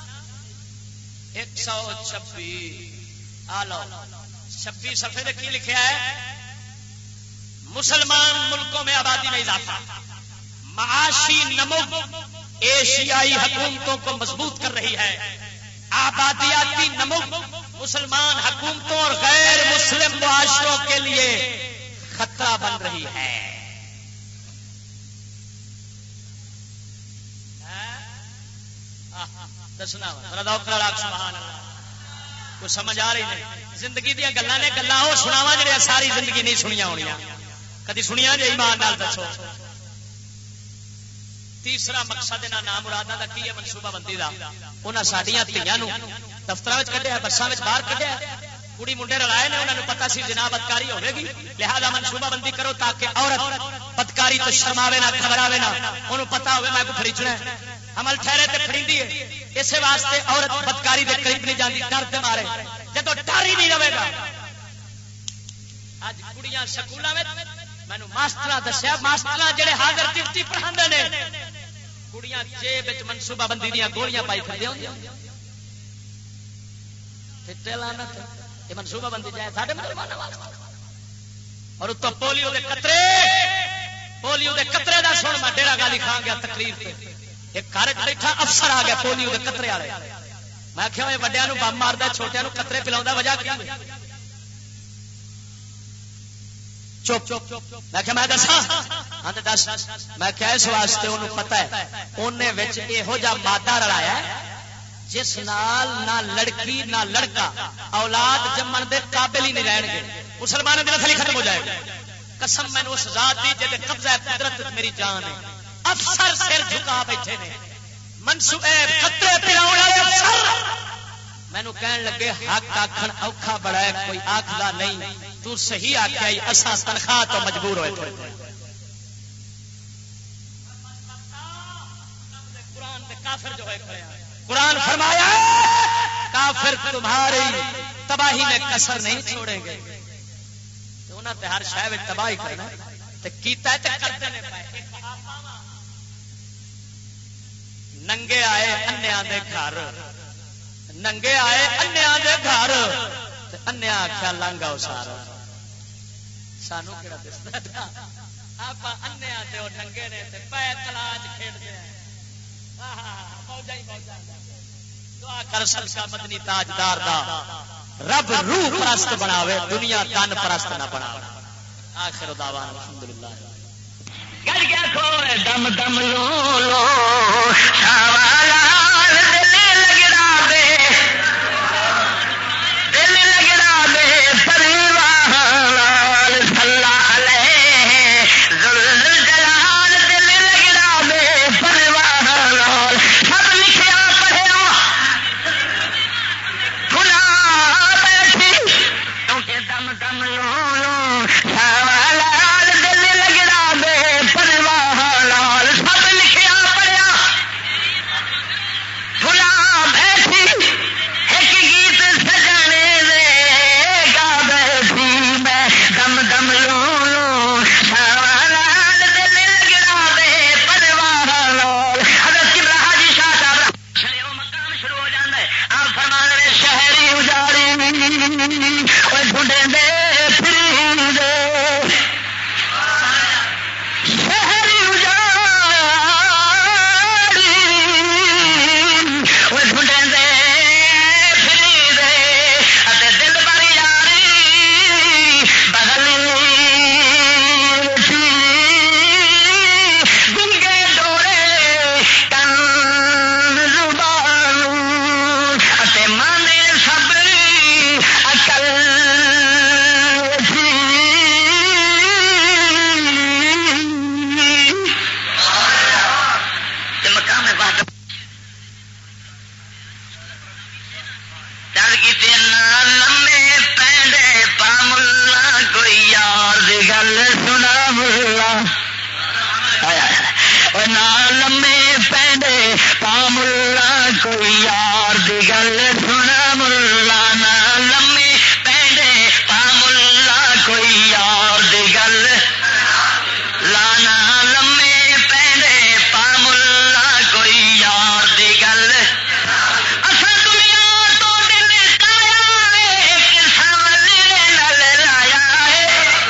126 آلو 26 صفحے کی لکھا ہے مسلمان ملکوں میں آبادی میں اضافہ معاشی نمو ایشیائی حکومتوں کو مضبوط کر رہی ہے آبادیاتی نمو مسلمان حکومتوں اور غیر مسلم معاشروں کے لیے خطرہ بن رہی ہے دسنا سبحان اللہ کو سمجھ آ رہی نہیں زندگی دیا گلاں نے گلاں وہ سناواں جڑے ساری زندگی نہیں سنیاں ہونیاں کدی سنیاں جے ایمان نال دسو تیسرا مقصد انہاں نام مراداں دا کی ہے منصوبہ بندی دا انہاں ساڈیاں دھیاں نو دفتراں وچ کڈیا بساں وچ باہر کڈیا کڑی منڈے رلائے نے انہاں نو پتہ سی جناب بدکاری ہوے گی لہذا منصوبہ بندی کرو تاکہ عورت بدکاری تو شرماوے نہ گھبراوے نہ انہوں پتہ ہوے میں کو خریدنا ہے عمل ٹھہرے تے کھڑیندی ہے اس واسطے عورت بدکاری دے قریب نہیں جاندی ڈر تے مارے جدوں ڈر ہی نہیں رہے گا اج کڑیاں سکولاں وچ مینوں ماسٹراں دسیا ماسٹراں جڑے حاضر ڈیوٹی پڑھاندے نے کڑیاں جیب وچ منصوبہ بندی دیاں گولیاں پائی پھردیاں ہوندیاں تے لعنت یہ منصوبہ بندی جائے ساڈے مسلماناں واسطے اور تو پولیو دے قطرے دا سن میں ڈیرا گالی کھا گیا تقریر تے ایک گھر بیٹھا افسر آ گیا پولیو دے قطرے والے میں آخیا یہ وڈیا بم مارتا چھوٹیا قطرے پلاؤں وجہ کی چپ میں میں دسا ہاں دس میں کیا اس واسطے انہوں پتا ہے انہیں یہو جا مادہ رلایا جس نال نہ لڑکی نہ لڑکا اولاد جمن دے قابل ہی نہیں رہن گے مسلمانوں کی نسل ہی ختم ہو جائے گا قسم میں اس ذات دی جے قبضہ قدرت میری جان ہے افسر سر جھکا بیٹھے نے منصوبے قطرے پلاؤن والے افسر مینو کہن لگے حق آکھن اوکھا بڑا ہے کوئی آکھدا نہیں تو صحیح آکھیا اساں تنخواہ تو مجبور ہوئے تھے قرآن دے کافر جو ہے قرآن فرمایا کافر تمہاری تباہی میں کسر نہیں چھوڑیں گے تو انہاں تے ہر شے وچ تباہی کرنا تے کیتا ہے تے کرتے نے پائے ننگے آئے انیاں دے گھر ننگے آئے انیاں دے گھر تے انیاں آکھیا لانگا سارا سانو کیڑا دسدا آپ انیاں تے او ننگے نے تے پے تلاش کھیڈدے ہیں فوجا ہی فوجا دعا کر صدقہ مدنی تاجدار دا رب روح پرست بناوے دنیا تن پرست نہ بناوے آخر دعوانا الحمدللہ گر گیا کھوئے دم دم لو لو شاوالال دل لگڑا دے دل لگڑا دے پریوال صلی علیہ ذل جلال دل لگڑا دے پریوال سب لکھیا پڑھیا کھلا بیٹھی کیونکہ دم دم لو لو شاوالال دل لگڑا دے پریوال سب لکھیا پڑھیا ڈھونڈے دے پھری دے شہر اجاڑی وہ ڈھونڈے دے پھری دے اتے دل بر یاری بغل گنگے ڈورے کن زبان اتے مانے سب اکل مقام بات در کی لمے پینڈے پاملا کوئی یار دی گل سنا ملا نہ لمے پینڈے پاملا کوئی یار دی گل سنا ملا نہ لمے پینڈے پاملا کوئی یار دی گل لانا لمے پینڈے پاملا کوئی یار دی گل اصا دنیا تو دل کایا ایک سامنے نل لایا ہے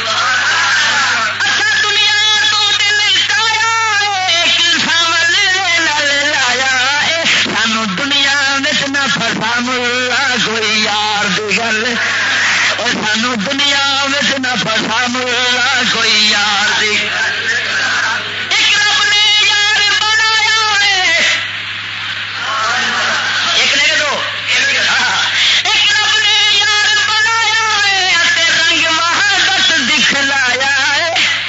اصا دنیا تو دل کایا ایک سامنے نل لایا ہے سانو دنیا وچ نہ فسا ملا کوئی یار دی گل اور سانو دنیا وچ نہ فسا ملا کوئی یار دی ایک رب نے یار بنایا ہے ایک نے دو ایک رب نے یار بنایا ہے اتے رنگ وحدت دکھلایا ہے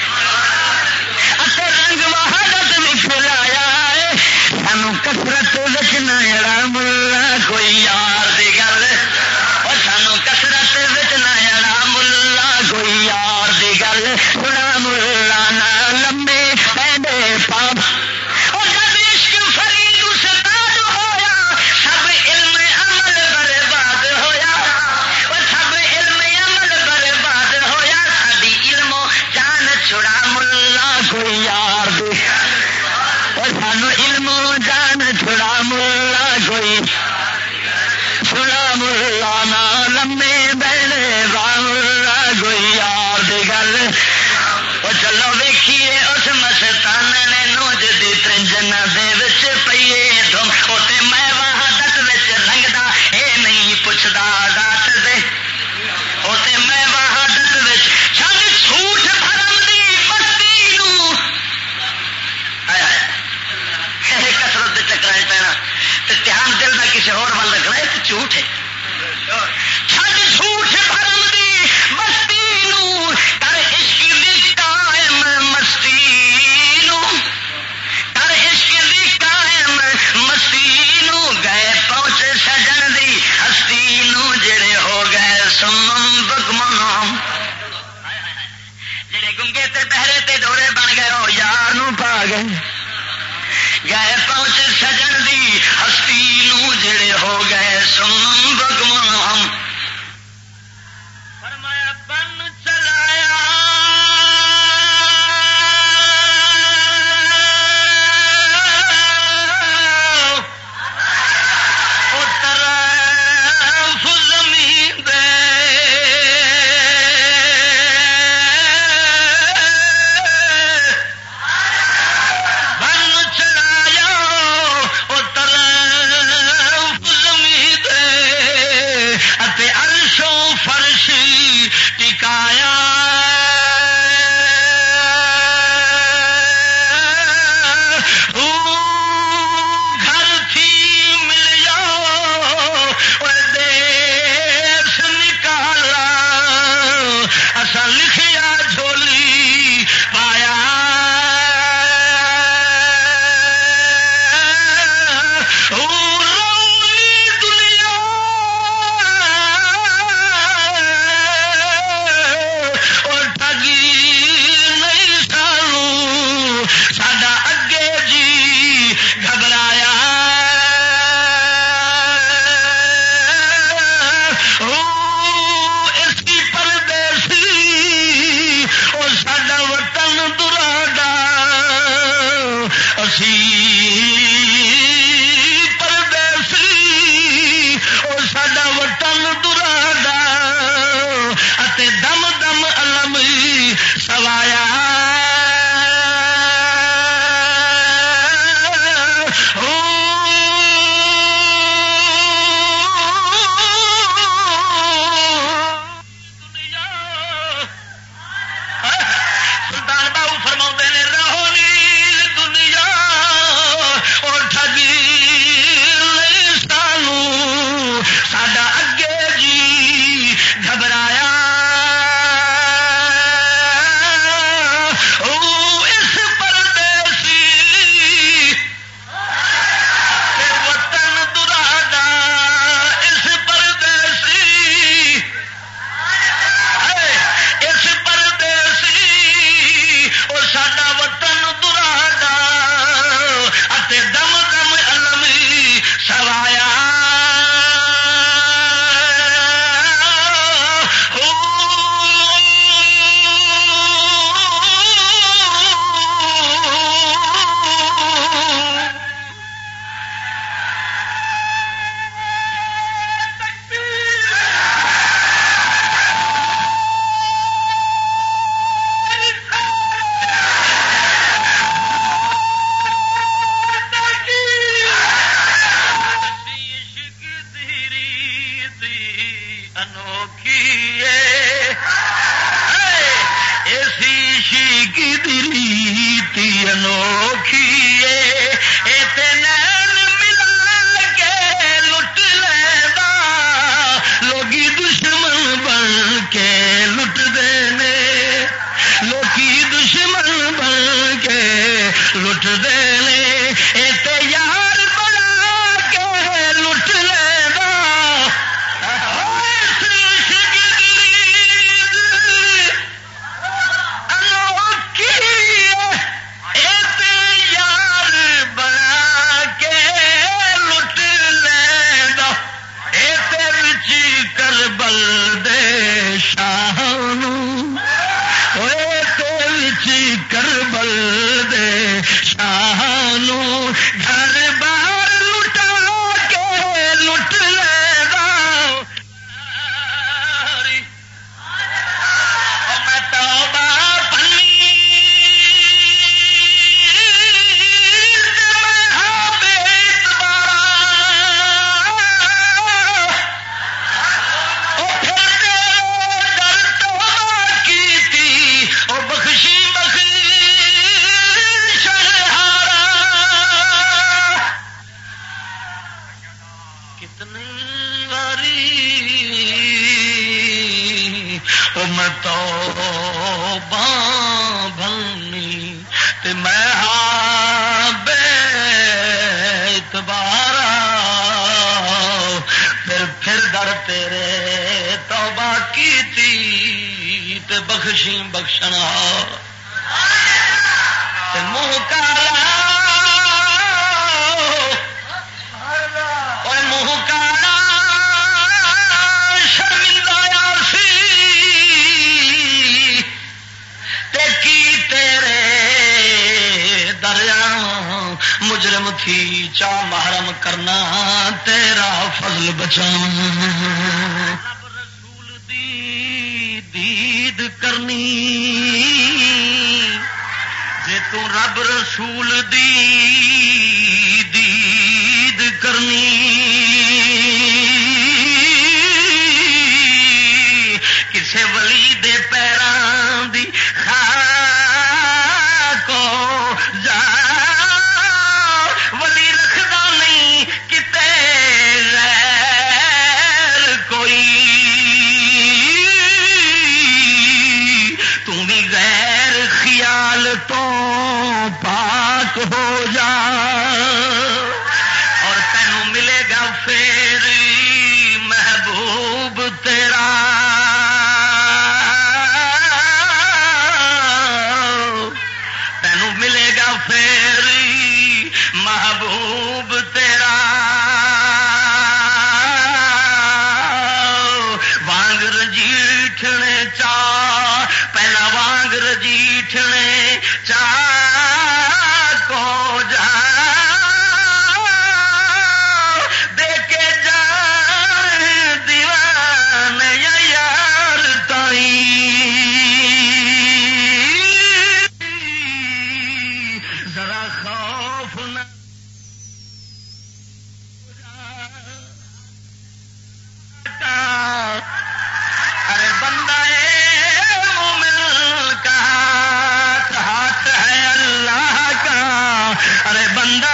اتے رنگ وحدت دکھلایا ہے سانو کثرت وچ نہ اڑا ملا کوئی یار دی گل اور سانو کثرت وچ نہ اڑا ملا کوئی یار دی گل سنا ملا نہ لمبے پینڈے پام اور جب عشق فرید استاد ہویا سب علم عمل برباد ہویا اور سب علم عمل برباد ہویا ساری علم و جان چھڑا ملا کوئی یار دی اور سانو علم و جان چھڑا ملا کوئی سنا ملا نہ لمبے پینڈے پاملا کوئی یار دی گل وہ چلو ویکھیے اس مستانہ نے نوج دی ترنجن دے وچ پئیے دم اوتے میں وحدت وچ لنگدا اے نہیں پوچھدا ذات دے اوتے میں وحدت وچ چھڈ جھوٹ بھرم دی بستی نوں آیا کثرت دے چکراں وچ پینا تے دھیان دل دا کسے ہور ول رکھنا اے جھوٹ ہے چھڈ جھوٹ بھرم دی بستی نوں کر عشق دی قائم مستی نوں کر عشق دی قائم مستی نوں گئے پہنچ سجن دی ہستی نوں جڑے ہو گئے سمم بکمنم جڑے گنگے تے بہرے تے ڈورے بن گئے ہو یار نوں پا گئے گئے پہنچ سجن دی ہستی نوں جڑے ہو گئے سمم بکمنم فرمایا بن چلایا طرف زمین دے بن چلایا طرف زمین دے اتے عرش و فرش ٹکایا گھر تھی مل جاؤ دیس نکالا اصا لکھیا جھولی پایا رونی دنیا اور ٹھگی نہیں سانو ساڈا اگے جی گھبرایا اس کی پردیسی اور ساڈا وطن دراڈا اسی پردیسی اور ساڈا وطن دراڈا انوکھی ایسی شیک دی ریتی انوکھی نین ملا کے لٹ لینا لوگی دشمن بن کے لٹ دینے لوگی دشمن بن کے لٹ دینے ایتے یار بنا کے لٹ لینا کربل دے شانو گھر بار لٹا کے لٹ لینا میں توبہ پنی میں توبہ بھنی تے میں ہاں بے اعتبارا پھر در تیرے توبہ کیتی تے بخشی بخشنا تے منہ کالا اور منہ کالا مجرم تھی چا محرم کرنا تیرا فضل بچانا رب رسول دی دید کرنی جے تو رب رسول دی دید کرنی کسے ولی دے پیران دی خاک کو جا تو پاک ہو جا اور تینوں ملے گا پھر محبوب تیرا تینوں ملے گا پھر محبوب تیرا وانگ رجیٹھنے چا پہلا وانگ رجیٹھنے کو جا دیکھے جان دیوان یار تائی ذرا خوف نہ ارے بندہ مومن کا ہاتھ ہے اللہ کا ارے بندہ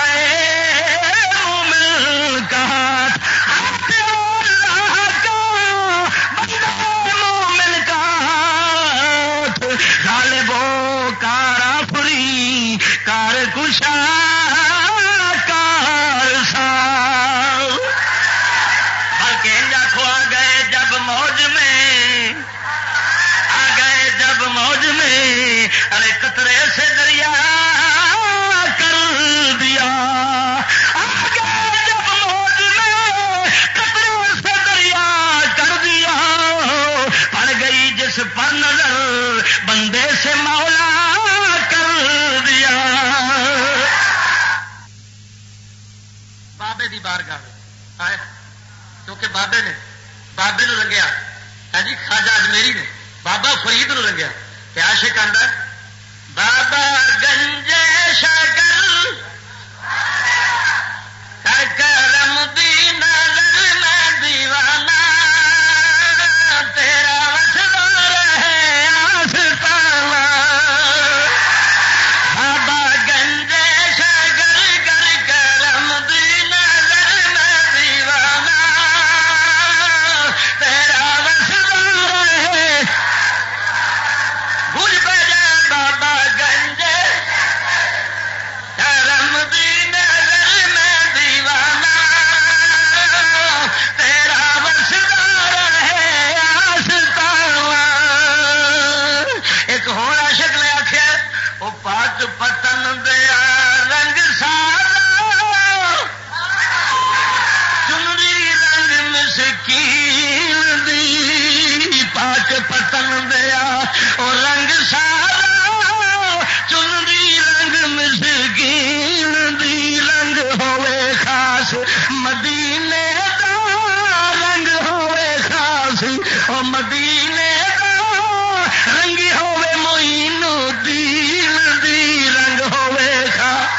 مومن کا ہاتھ اللہ کا بندہ مومن کا غالب و کارا فری کار کشا کار سار بلکہ انجا کھوا گئے جب موج میں آ گئے جب موج میں ارے قطرے سے دریا کر دیا آ گئے جب موج میں قطرے سے دریا کر دیا پڑ گئی جس پر نظر بندے سے مولا کر دیا بابے دی بارگاہ آئے کیونکہ بابے نو رنگیا ہے جی خواجہ اجمیری نے بابا فرید نو رنگیا کہ عاشق آندا بابا گنجے شکر کر کرم دی نظر میں دیوانہ پاک پتن دیا رنگ سارا چنری رنگ مسکین دی پاک پتن دیا اور رنگ سارا چنری رنگ مسکین دی رنگ ہوئے خاص مدینے دا رنگ ہوئے خاص اور مدینے دا رنگی ہوئے معین الدین دی رنگ ہوئے خاص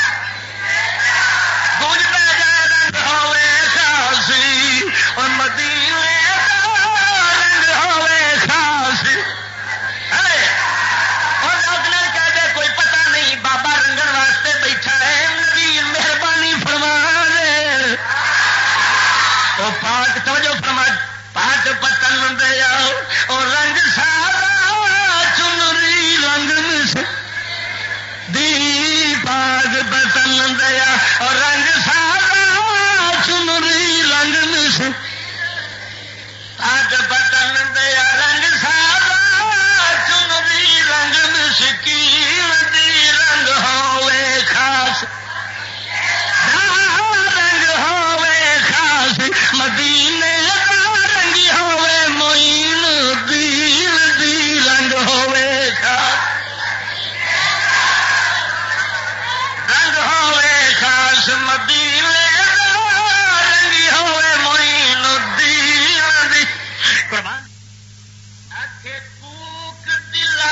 گونج پہ جائے رنگ ہوئے خاص اور مدینے دا رنگ ہوئے خاص اور اپنے کہہ دے کوئی پتہ نہیں بابا رنگن واسطے بیٹھا ہے نبی مہربانی فرما دے وہ پاک توجہ فرما پاک پتن دیا اور رنگ سارا چنری رنگ مس دی پاک پتن دیا اور رنگ سارا چنری رنگ مس پاک پتن دیا رنگ سارا چنری رنگ مسکین دی رنگ ہوئے خاص رنگ ہوئے خاص مدینے دا رنگی ہوئے معین الدین دی رنگ ہوئے خاص رنگ ہوئے خاص مدینے دا رنگی ہوئے معین الدین دی قربان آکھے کوک دلا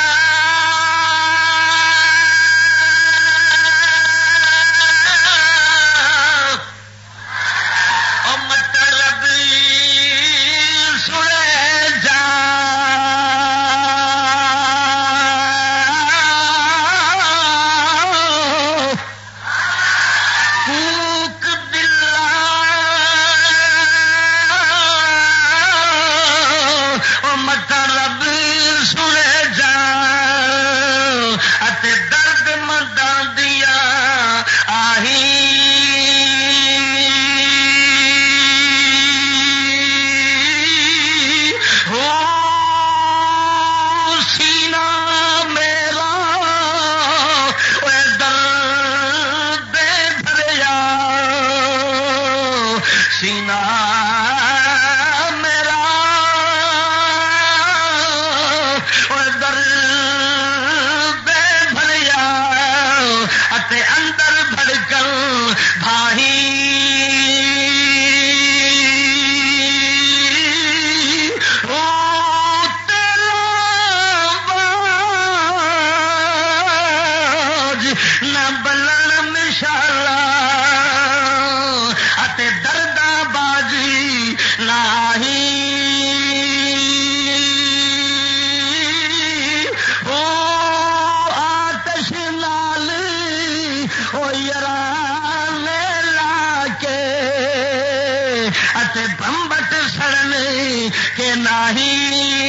بمبٹ سڑنے کے نہیں